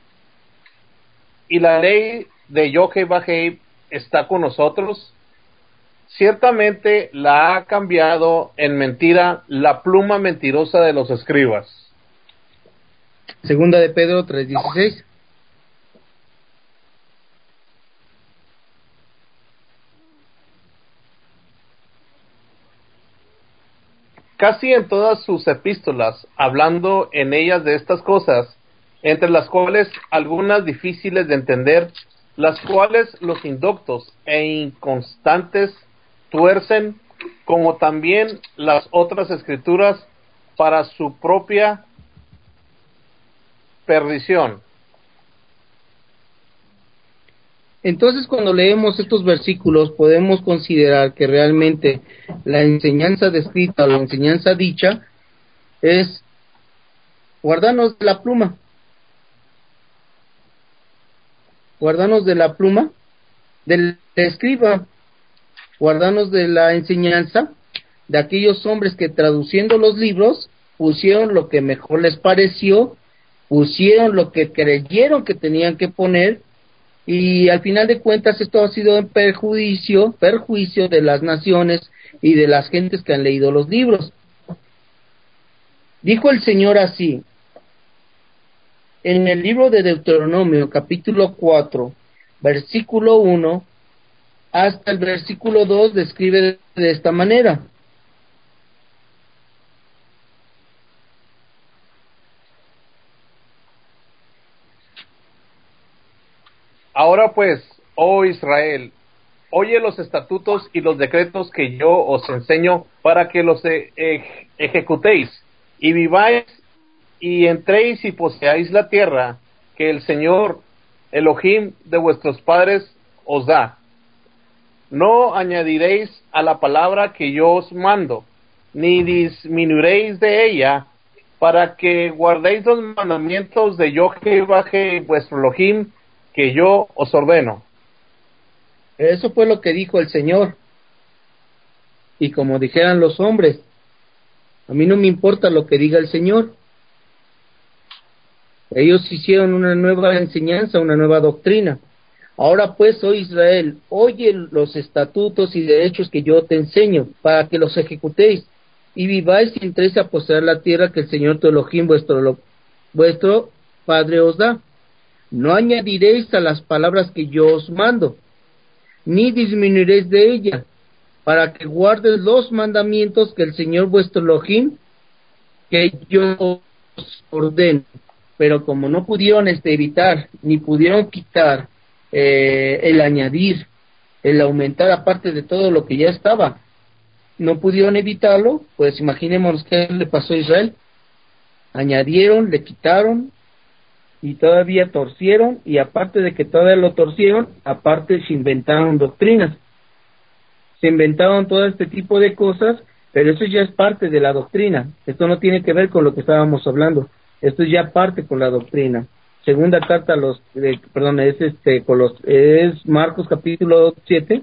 y la ley de Yod-Heh-Vah-Heh está con nosotros. Ciertamente la ha cambiado en mentira la pluma mentirosa de los escribas. Segunda de Pedro 3:16. Casi en todas sus epístolas, hablando en ellas de estas cosas, entre las cuales algunas difíciles de entender, las cuales los indoctos e inconstantes tuercen, como también las otras escrituras, para su propia perdición. Entonces, cuando leemos estos versículos, podemos considerar que realmente la enseñanza descrita o la enseñanza dicha es guardarnos de la pluma. Guardarnos de la pluma del escriba, guardarnos de la enseñanza de aquellos hombres que traduciendo los libros pusieron lo que mejor les pareció, pusieron lo que creyeron que tenían que poner, y al final de cuentas esto ha sido en perjuicio de las naciones y de las gentes que han leído los libros. Dijo el Señor así, en el libro de Deuteronomio, capítulo 4, versículo 1, hasta el versículo 2, describe de esta manera. Ahora pues, oh Israel, oye los estatutos y los decretos que yo os enseño para que los ejecutéis y viváis y entréis y poseáis la tierra que el Señor Elohim de vuestros padres os da. No añadiréis a la palabra que yo os mando, ni disminuiréis de ella, para que guardéis los mandamientos de Jehová vuestro Elohim, que yo os ordeno. Eso fue lo que dijo el Señor. Y como dijeran los hombres, a mí no me importa lo que diga el Señor. Ellos hicieron una nueva enseñanza, una nueva doctrina. Ahora pues, oh Israel, oye los estatutos y derechos que yo te enseño, para que los ejecutéis, y viváis y entréis a poseer la tierra que el Señor tu Elohim, vuestro Padre os da. No añadiréis a las palabras que yo os mando, ni disminuiréis de ella, para que guardes los mandamientos que el Señor vuestro Elohim, que yo os ordeno. Pero como no pudieron evitar, ni pudieron quitar el añadir, el aumentar aparte de todo lo que ya estaba, no pudieron evitarlo, pues imaginémonos qué le pasó a Israel. Añadieron, le quitaron, y todavía torcieron, y aparte de que todavía lo torcieron, aparte se inventaron doctrinas, se inventaron todo este tipo de cosas, pero eso ya es parte de la doctrina. Esto no tiene que ver con lo que estábamos hablando, esto es ya parte con la doctrina. Segunda carta a los, es Marcos capítulo 7.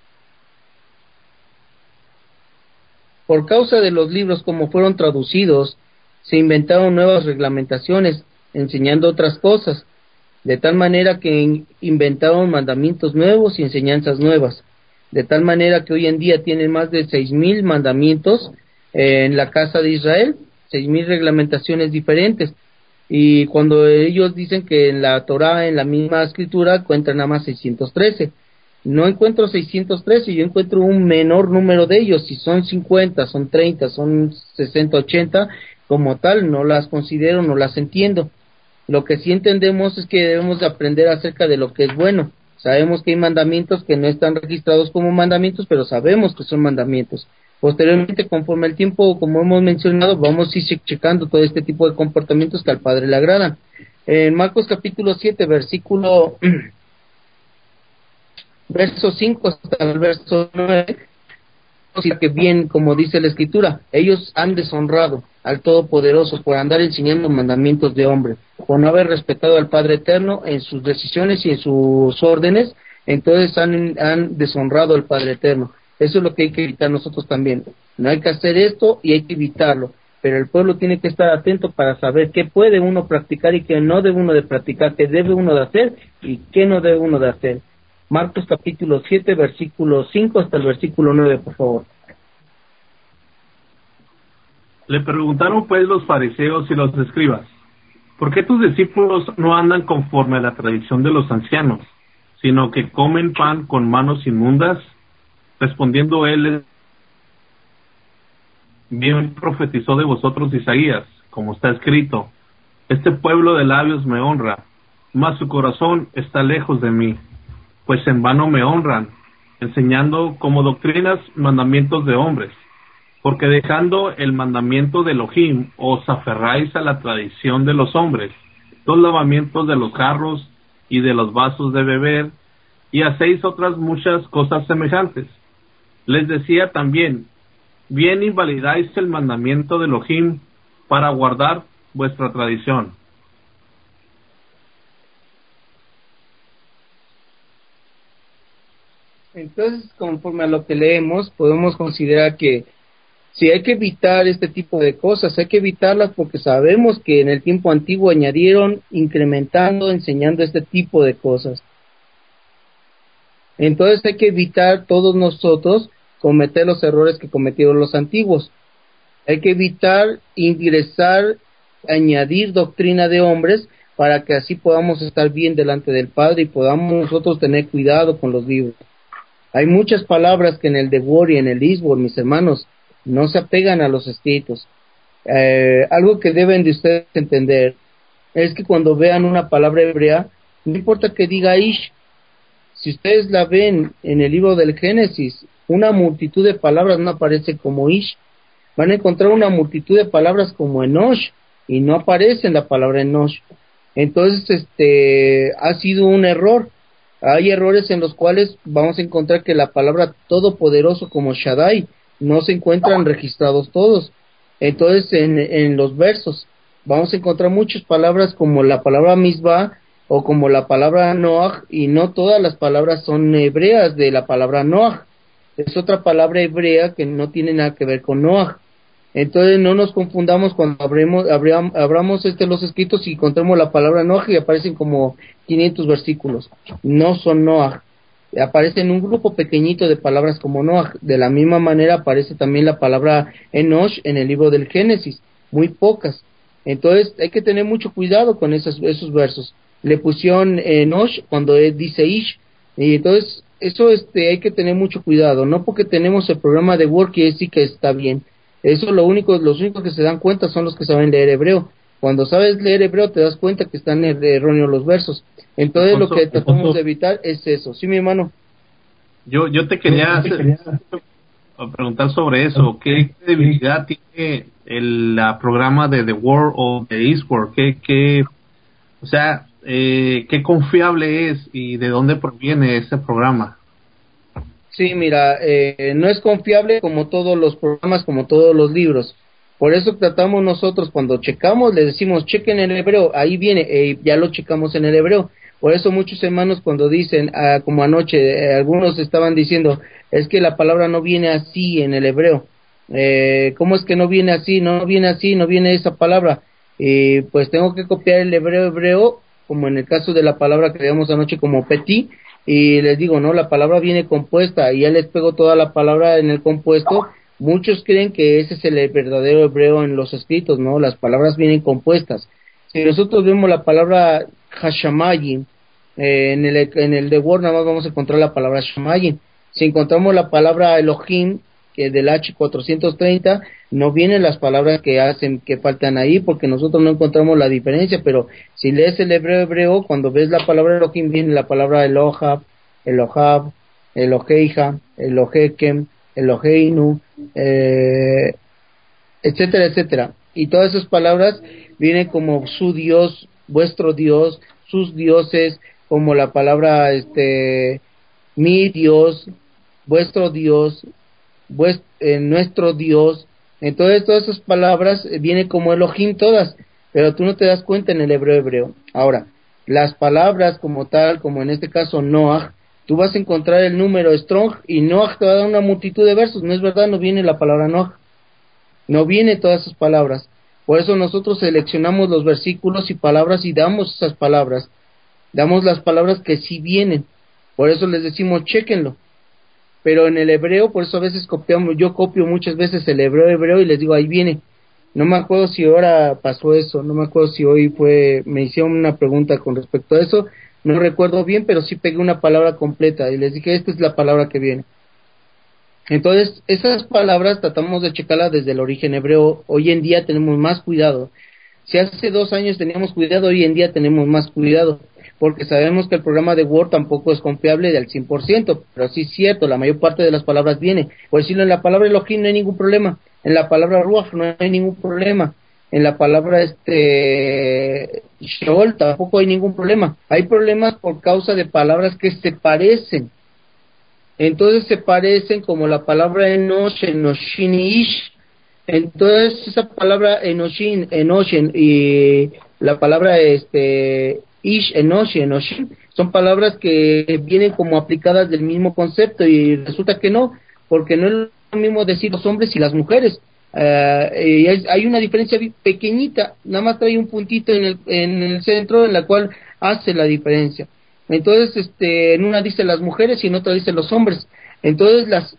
Por causa de los libros como fueron traducidos, se inventaron nuevas reglamentaciones, enseñando otras cosas, de tal manera que inventaron mandamientos nuevos y enseñanzas nuevas, de tal manera que hoy en día tienen más de 6,000 mandamientos en la casa de Israel, 6,000 reglamentaciones diferentes, y cuando ellos dicen que en la Torá, en la misma escritura, cuentan nada más 613, no encuentro 613, yo encuentro un menor número de ellos. Si son 50, son 30, son 60, 80, como tal no las considero, no las entiendo. Lo que sí entendemos es que debemos de aprender acerca de lo que es bueno. Sabemos que hay mandamientos que no están registrados como mandamientos, pero sabemos que son mandamientos. Posteriormente, conforme el tiempo, como hemos mencionado, vamos a ir checando todo este tipo de comportamientos que al Padre le agradan. En Marcos capítulo 7, verso 5 hasta el verso 9, que bien, como dice la Escritura, ellos han deshonrado al Todopoderoso por andar enseñando mandamientos de hombre, por no haber respetado al Padre Eterno en sus decisiones y en sus órdenes. Entonces han deshonrado al Padre Eterno. Eso es lo que hay que evitar nosotros también. No hay que hacer esto y hay que evitarlo, pero el pueblo tiene que estar atento para saber qué puede uno practicar y qué no debe uno de practicar, qué debe uno de hacer y qué no debe uno de hacer. Marcos capítulo 7, versículo 5 hasta el versículo 9, por favor. Le preguntaron pues los fariseos y los escribas: ¿por qué tus discípulos no andan conforme a la tradición de los ancianos, sino que comen pan con manos inmundas? Respondiendo él, bien profetizó de vosotros Isaías, como está escrito: este pueblo de labios me honra, mas su corazón está lejos de mí, pues en vano me honran, enseñando como doctrinas mandamientos de hombres. Porque dejando el mandamiento de Elohim, os aferráis a la tradición de los hombres, los lavamientos de los jarros y de los vasos de beber, y hacéis otras muchas cosas semejantes. Les decía también: bien invalidáis el mandamiento de Elohim para guardar vuestra tradición. Entonces, conforme a lo que leemos, podemos considerar que si hay que evitar este tipo de cosas, hay que evitarlas porque sabemos que en el tiempo antiguo añadieron, incrementando, enseñando este tipo de cosas. Entonces hay que evitar todos nosotros cometer los errores que cometieron los antiguos. Hay que evitar ingresar, añadir doctrina de hombres para que así podamos estar bien delante del Padre y podamos nosotros tener cuidado con los libros. Hay muchas palabras que en el Debor y en el Isbor, mis hermanos, no se apegan a los escritos. Algo que deben de ustedes entender es que cuando vean una palabra hebrea, no importa que diga Ish, si ustedes la ven en el libro del Génesis, una multitud de palabras no aparece como Ish. Van a encontrar una multitud de palabras como Enosh y no aparece en la palabra Enosh. Entonces, ha sido un error. Hay errores en los cuales vamos a encontrar que la palabra todopoderoso como Shaddai no se encuentran registrados todos. Entonces, en los versos vamos a encontrar muchas palabras como la palabra Misbah o como la palabra Noach, y no todas las palabras son hebreas de la palabra Noach. Es otra palabra hebrea que no tiene nada que ver con Noach. Entonces no nos confundamos cuando abramos los escritos y encontremos la palabra Noach y aparecen como 500 versículos. No son Noach. Aparecen un grupo pequeñito de palabras como Noach. De la misma manera aparece también la palabra Enosh en el libro del Génesis, muy pocas. Entonces hay que tener mucho cuidado con esos versos. Le pusieron Enosh cuando dice Ish, y entonces eso hay que tener mucho cuidado. No porque tenemos el programa de Word quiere decir que está bien. Eso los únicos que se dan cuenta son los que saben leer hebreo. Cuando sabes leer hebreo te das cuenta que están erróneos los versos. Entonces lo que tratamos de evitar es eso. ¿Sí, mi hermano? Yo te quería preguntar sobre eso. ¿Qué credibilidad tiene el programa de The Word o de Eastward? O sea, ¿qué confiable es y de dónde proviene ese programa? Sí, mira, no es confiable como todos los programas, como todos los libros. Por eso tratamos nosotros, cuando checamos, les decimos, chequen el hebreo, ahí viene, ya lo checamos en el hebreo. Por eso muchos hermanos cuando dicen, como anoche, algunos estaban diciendo, es que la palabra no viene así en el hebreo. ¿Cómo es que no viene así? No viene así, no viene esa palabra. Pues tengo que copiar el hebreo, como en el caso de la palabra que veíamos anoche como petit, y les digo, no, la palabra viene compuesta, y ya les pego toda la palabra en el compuesto. Muchos creen que ese es el verdadero hebreo en los escritos, ¿no? Las palabras vienen compuestas. Si nosotros vemos la palabra Hashamayim, en el de Word nada más vamos a encontrar la palabra Shamayim. Si encontramos la palabra Elohim, que del H430, no vienen las palabras que faltan ahí, porque nosotros no encontramos la diferencia. Pero si lees el hebreo, cuando ves la palabra Elohim, viene la palabra Elohab, Eloheija, Elohekem, Eloheinu, etcétera, etcétera. Y todas esas palabras vienen como su Dios, vuestro Dios, sus dioses, como la palabra mi Dios, vuestro Dios, nuestro Dios. Entonces todas esas palabras vienen como Elohim todas, pero tú no te das cuenta en el hebreo. Ahora, las palabras como tal, como en este caso Noach, tú vas a encontrar el número strong y Noach te va a dar una multitud de versos. No es verdad, no viene la palabra Noach, no viene todas esas palabras. Por eso nosotros seleccionamos los versículos y palabras y damos esas palabras, damos las palabras que sí vienen. Por eso les decimos, chéquenlo. Pero en el hebreo, por eso a veces yo copio muchas veces el hebreo y les digo, ahí viene. No me acuerdo si ahora pasó eso, no me acuerdo si hoy me hicieron una pregunta con respecto a eso, no recuerdo bien, pero sí pegué una palabra completa y les dije, esta es la palabra que viene. Entonces, esas palabras tratamos de checarlas desde el origen hebreo. Hoy en día tenemos más cuidado. Si hace 2 años teníamos cuidado, hoy en día tenemos más cuidado, porque sabemos que el programa de Word tampoco es confiable del 100%, pero sí es cierto, la mayor parte de las palabras viene. Por decirlo, en la palabra Elohim no hay ningún problema, en la palabra Ruach no hay ningún problema, en la palabra Sheol tampoco hay ningún problema. Hay problemas por causa de palabras que se parecen. Entonces se parecen, como la palabra Enosh, Enoshin y Ish. Entonces esa palabra Enoshin y la palabra Ish, Enosh y Enoshin son palabras que vienen como aplicadas del mismo concepto, y resulta que no, porque no es lo mismo decir los hombres y las mujeres. Hay una diferencia pequeñita, nada más trae un puntito en el centro, en la cual hace la diferencia. Entonces, en una dice las mujeres y en otra dice los hombres. Entonces, las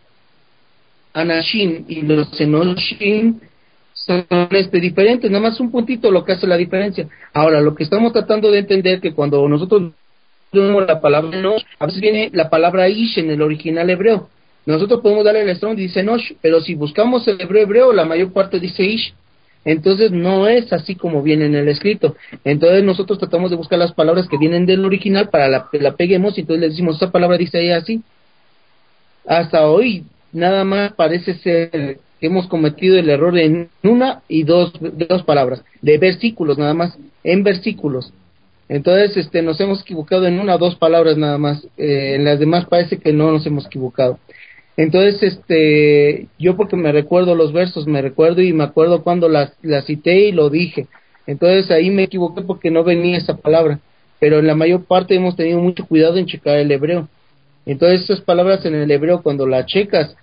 Anashim y los Enoshim son diferentes, nada más un puntito lo que hace la diferencia. Ahora, lo que estamos tratando de entender, que cuando nosotros vemos la palabra Enosh, a veces viene la palabra Ish en el original hebreo. Nosotros podemos darle el Strong, dice Enosh, pero si buscamos el hebreo, la mayor parte dice Ish. Entonces no es así como viene en el escrito. Entonces nosotros tratamos de buscar las palabras que vienen del original para que la peguemos, y entonces le decimos, esta palabra dice ahí así. Hasta hoy nada más parece ser que hemos cometido el error en una y dos palabras, de versículos nada más, en versículos. Entonces nos hemos equivocado en una o dos palabras nada más, en las demás parece que no nos hemos equivocado. Entonces, yo porque me recuerdo los versos, me acuerdo cuando las cité y lo dije. Entonces ahí me equivoqué porque no venía esa palabra. Pero en la mayor parte hemos tenido mucho cuidado en checar el hebreo. Entonces esas palabras en el hebreo, cuando las checas,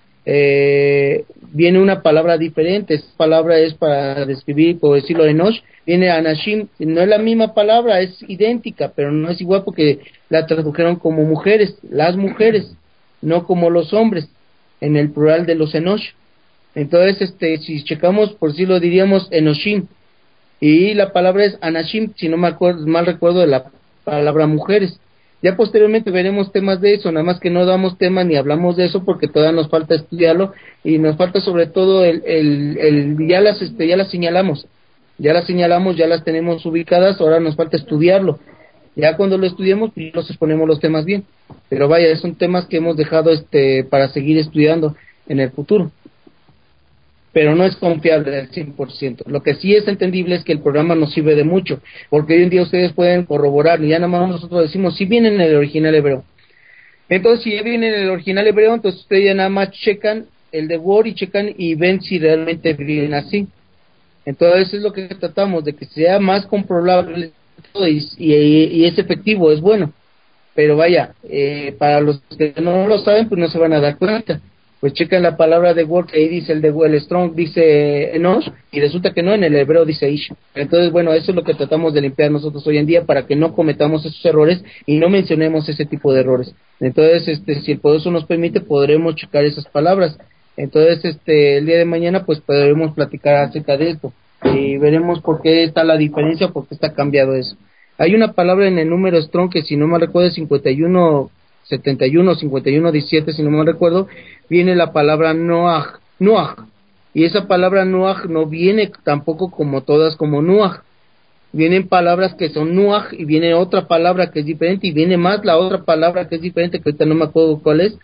viene una palabra diferente. Esa palabra es para describir, por decirlo, Enosh, viene Anashim. No es la misma palabra, es idéntica, pero no es igual porque la tradujeron como mujeres, las mujeres, no como los hombres, en el plural de los Enosh. Entonces, si checamos, por si lo diríamos Enoshim, y la palabra es Anashim, si no me acuerdo, mal recuerdo, de la palabra mujeres. Ya posteriormente veremos temas de eso, nada más que no damos tema ni hablamos de eso porque todavía nos falta estudiarlo, y nos falta sobre todo ya las señalamos, ya las tenemos ubicadas, ahora nos falta estudiarlo. Ya cuando lo estudiemos, pues los exponemos los temas bien. Pero vaya, son temas que hemos dejado para seguir estudiando en el futuro. Pero no es confiable al 100%. Lo que sí es entendible es que el programa nos sirve de mucho, porque hoy en día ustedes pueden corroborar, y ya nada más nosotros decimos, si viene en el original hebreo. Entonces, si ya viene en el original hebreo, entonces ustedes ya nada más checan el de Word y checan y ven si realmente viene así. Entonces es lo que tratamos, de que sea más comprobable y es efectivo, es bueno. Pero vaya, para los que no lo saben, pues no se van a dar cuenta. Pues checan la palabra de Word, que ahí dice el Strong dice Enosh, y resulta que no, en el hebreo dice Ish. Entonces, bueno, eso es lo que tratamos de limpiar nosotros hoy en día, para que no cometamos esos errores y no mencionemos ese tipo de errores. Entonces, si el poderoso nos permite, podremos checar esas palabras. Entonces, el día de mañana, pues podremos platicar acerca de esto y veremos por qué está la diferencia, por qué está cambiado eso. Hay una palabra en el número Strong que, si no me recuerdo, es 5171, 5117, si no me recuerdo, viene la palabra Noach, y esa palabra Noach no viene tampoco como todas como Noach. Vienen palabras que son Noach y viene otra palabra que es diferente, y viene más la otra palabra que es diferente, que ahorita no me acuerdo cuál es,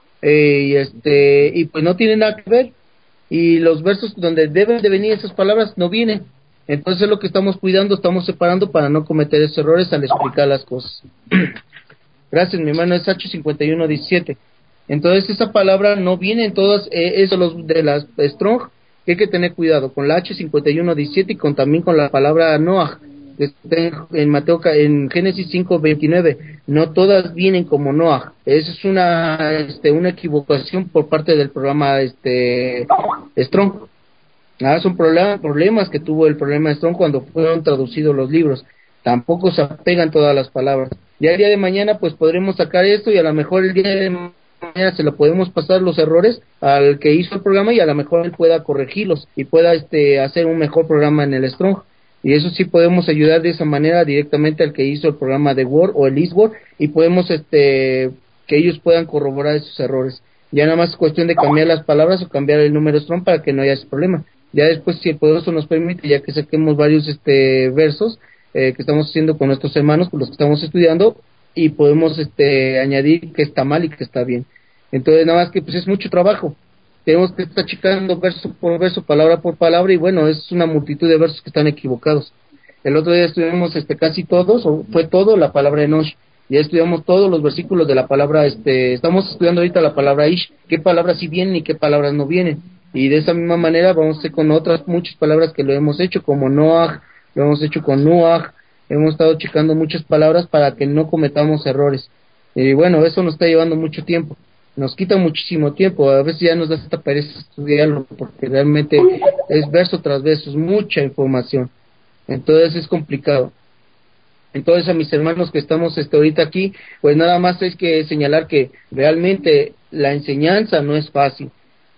y pues no tiene nada que ver, y los versos donde deben de venir esas palabras no vienen. Entonces es lo que estamos cuidando, estamos separando para no cometer esos errores al explicar las cosas. Gracias, mi hermano, es H5117. Entonces esa palabra no viene en todas, eso los de las Strong, que hay que tener cuidado con la H5117 y también con la palabra Noach, que está en Génesis 5:29. No todas vienen como Noach. Esa es una equivocación por parte del programa Strong. Son problemas que tuvo el programa Strong cuando fueron traducidos los libros. Tampoco se apegan todas las palabras. Ya el día de mañana pues podremos sacar esto, y a lo mejor el día de manera se lo podemos pasar los errores al que hizo el programa y a lo mejor él pueda corregirlos y pueda hacer un mejor programa en el Strong. Y eso sí podemos ayudar de esa manera directamente al que hizo el programa de Word o el EastWord, y podemos que ellos puedan corroborar esos errores. Ya nada más es cuestión de cambiar las palabras o cambiar el número strong para que no haya ese problema. Ya después, si el poderoso nos permite, ya que saquemos varios versos que estamos haciendo con nuestros hermanos, con los que estamos estudiando, y podemos añadir que está mal y que está bien. Entonces nada más que pues es mucho trabajo. Tenemos que estar checando verso por verso, palabra por palabra, y bueno, es una multitud de versos que están equivocados. El otro día estudiamos casi todos, o fue todo, la palabra Enosh. Ya estudiamos todos los versículos de la palabra, estamos estudiando ahorita la palabra Ish, qué palabras sí vienen y qué palabras no vienen. Y de esa misma manera vamos a hacer con otras muchas palabras que lo hemos hecho, como Noah, lo hemos hecho con Nuach, hemos estado checando muchas palabras para que no cometamos errores. Y bueno, eso nos está llevando mucho tiempo. Nos quita muchísimo tiempo, a veces ya nos da esta pereza estudiarlo, porque realmente es verso tras verso, es mucha información, entonces es complicado. Entonces a mis hermanos que estamos ahorita aquí, pues nada más es que señalar que realmente la enseñanza no es fácil,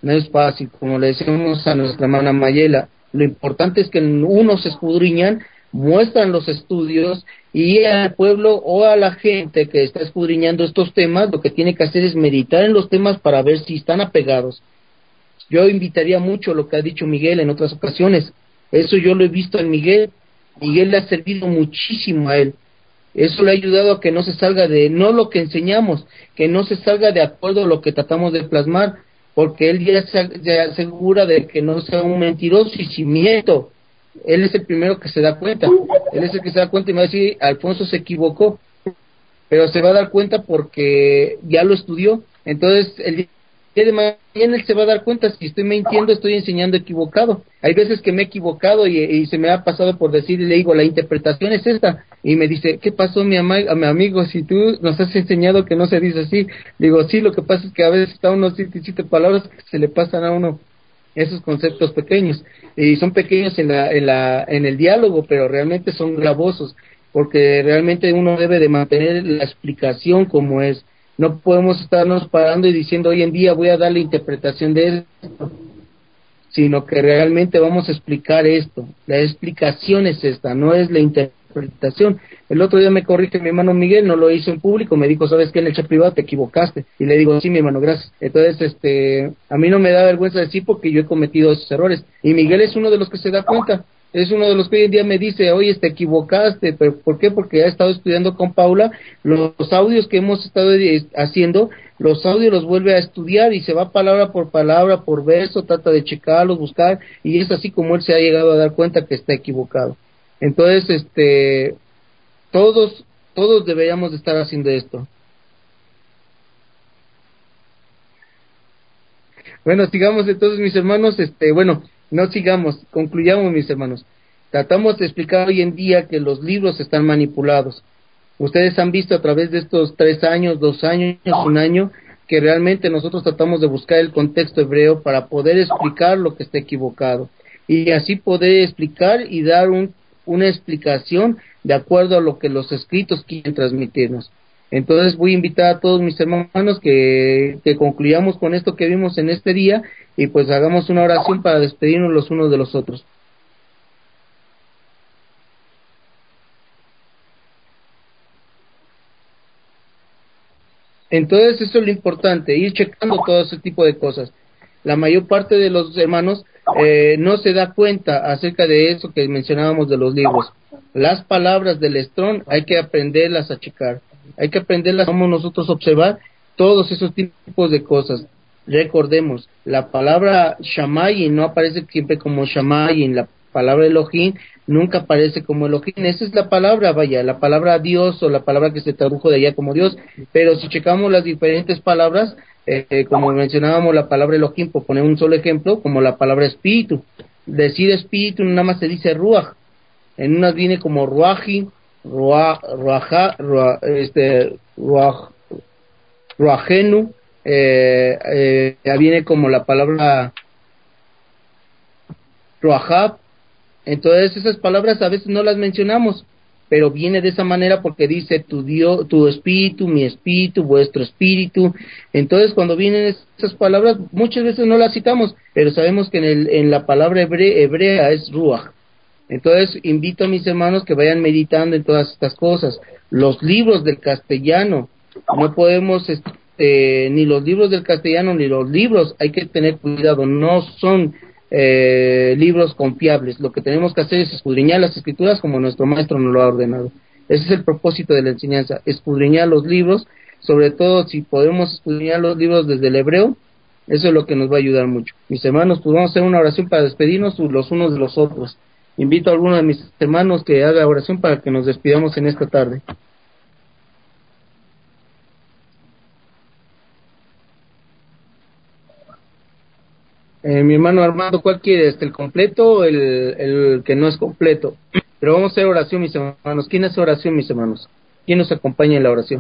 como le decimos a nuestra hermana Mayela, lo importante es que unos escudriñan, muestran los estudios, y al pueblo o a la gente que está escudriñando estos temas, lo que tiene que hacer es meditar en los temas para ver si están apegados. Yo invitaría mucho lo que ha dicho Miguel en otras ocasiones, eso yo lo he visto en Miguel le ha servido muchísimo a él, eso le ha ayudado a que no se salga de, no lo que enseñamos, que no se salga de acuerdo a lo que tratamos de plasmar, porque él ya se asegura de que no sea un mentiroso y sin miedo. Él es el primero que se da cuenta, él es el que se da cuenta y me va a decir, Alfonso se equivocó, pero se va a dar cuenta porque ya lo estudió. Entonces el día de mañana él se va a dar cuenta si estoy mintiendo, estoy enseñando equivocado. Hay veces que me he equivocado y se me ha pasado por decir, y le digo, la interpretación es esta, y me dice, ¿qué pasó mi amigo? Si tú nos has enseñado que no se dice así. Digo, sí, lo que pasa es que a veces está unos siete palabras que se le pasan a uno esos conceptos pequeños, y son pequeños en el diálogo, pero realmente son gravosos, porque realmente uno debe de mantener la explicación como es. No podemos estarnos parando y diciendo hoy en día voy a dar la interpretación de esto, sino que realmente vamos a explicar esto. La explicación es esta, no es la interpretación. El otro día me corrige mi hermano Miguel, no lo hizo en público, me dijo, ¿sabes qué? En el chat privado te equivocaste. Y le digo, sí, mi hermano, gracias. Entonces, a mí no me da vergüenza decir porque yo he cometido esos errores. Y Miguel es uno de los que se da cuenta. Es uno de los que hoy en día me dice, oye, te equivocaste, pero ¿por qué? Porque ha estado estudiando con Paula, los audios que hemos estado haciendo, los audios los vuelve a estudiar y se va palabra, por verso, trata de checarlos, buscar, y es así como él se ha llegado a dar cuenta que está equivocado. Entonces, todos deberíamos de estar haciendo esto. Bueno, sigamos entonces, mis hermanos, no sigamos, concluyamos, mis hermanos. Tratamos de explicar hoy en día que los libros están manipulados. Ustedes han visto a través de estos 3 años, 2 años, 1 año, que realmente nosotros tratamos de buscar el contexto hebreo para poder explicar lo que está equivocado, y así poder explicar y dar una explicación de acuerdo a lo que los escritos quieren transmitirnos. Entonces voy a invitar a todos mis hermanos que concluyamos con esto que vimos en este día, y pues hagamos una oración para despedirnos los unos de los otros. Entonces eso es lo importante, ir checando todo ese tipo de cosas. La mayor parte de los hermanos no se da cuenta acerca de eso que mencionábamos de los libros. Las palabras del Strong hay que aprenderlas a checar, hay que aprenderlas, como nosotros observar todos esos tipos de cosas. Recordemos, la palabra Shammai no aparece siempre como Shammai, la palabra Elohim nunca aparece como Elohim. Esa es la palabra, la palabra Dios, o la palabra que se tradujo de allá como Dios. Pero si checamos las diferentes palabras, como mencionábamos la palabra Elohim, por poner un solo ejemplo, como la palabra espíritu, decir espíritu nada más se dice ruach, en unas viene como ruaji, ruajenu, viene como la palabra ruajab. Entonces esas palabras a veces no las mencionamos, pero viene de esa manera porque dice tu Dios, tu espíritu, mi espíritu, vuestro espíritu. Entonces cuando vienen esas palabras, muchas veces no las citamos, pero sabemos que en la palabra hebrea es ruach. Entonces invito a mis hermanos que vayan meditando en todas estas cosas. Los libros del castellano, no podemos, ni los libros del castellano ni los libros, hay que tener cuidado, no son libros confiables. Lo que tenemos que hacer es escudriñar las escrituras como nuestro maestro nos lo ha ordenado. Ese es el propósito de la enseñanza, escudriñar los libros, sobre todo si podemos escudriñar los libros desde el hebreo. Eso es lo que nos va a ayudar mucho. Mis hermanos, pues vamos a hacer una oración para despedirnos los unos de los otros. Invito a alguno de mis hermanos que haga oración para que nos despidamos en esta tarde. Mi hermano Armando, ¿cuál quiere? ¿El completo o el que no es completo? Pero vamos a hacer oración, mis hermanos. ¿Quién hace oración, mis hermanos? ¿Quién nos acompaña en la oración?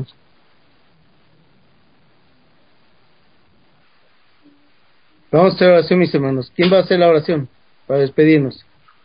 Vamos a hacer oración, mis hermanos. ¿Quién va a hacer la oración para despedirnos?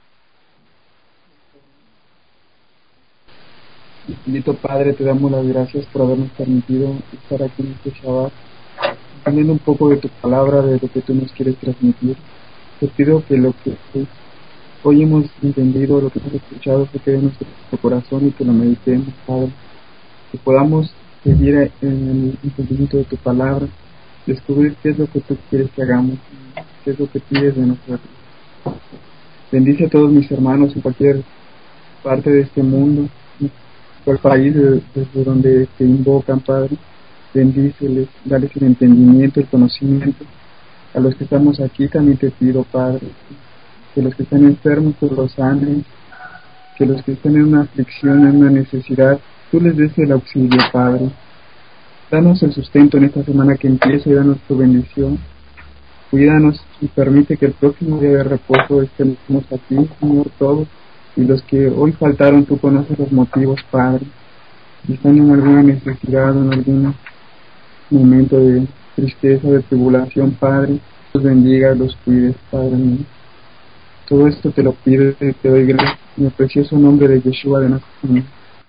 Bendito Padre, te damos las gracias por habernos permitido estar aquí en este Shabbat, entendiendo un poco de tu palabra, de lo que tú nos quieres transmitir. Te pido que lo que hoy hemos entendido, lo que hemos escuchado, se quede en nuestro corazón y que lo meditemos, Padre. Que podamos seguir en el entendimiento de tu palabra, descubrir qué es lo que tú quieres que hagamos, qué es lo que pides de nosotros. Bendice a todos mis hermanos en cualquier parte de este mundo, por el país desde donde te invocan, Padre. Bendíceles, dales el entendimiento, el conocimiento. A los que estamos aquí también te pido, Padre, que los que están enfermos tú los sanes, que los que están en una aflicción, en una necesidad, tú les des el auxilio, Padre. Danos el sustento en esta semana que empieza y danos tu bendición. Cuídanos y permite que el próximo día de reposo estemos aquí, Señor, todos. Y los que hoy faltaron, tú conoces los motivos, Padre. Si están en alguna necesidad, en algún momento de tristeza, de tribulación, Padre, los bendiga, los cuides, Padre mío. Todo esto te lo pido y te doy gracias en el precioso nombre de Yeshua de Nazaret.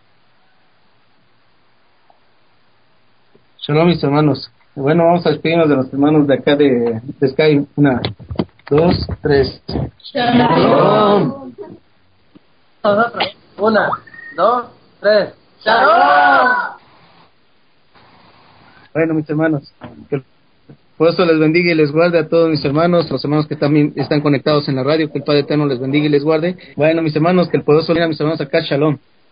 Shalom, mis hermanos. Bueno, vamos a despedirnos de los hermanos de acá de Sky. 1, 2, 3. Shalom. 1, 2, 3. ¡Shalom! Bueno, mis hermanos, que el Poderoso les bendiga y les guarde a todos mis hermanos, los hermanos que también están conectados en la radio, que el Padre Eterno les bendiga y les guarde. Bueno, mis hermanos, que el Poderoso bendiga a mis hermanos acá, Shalom.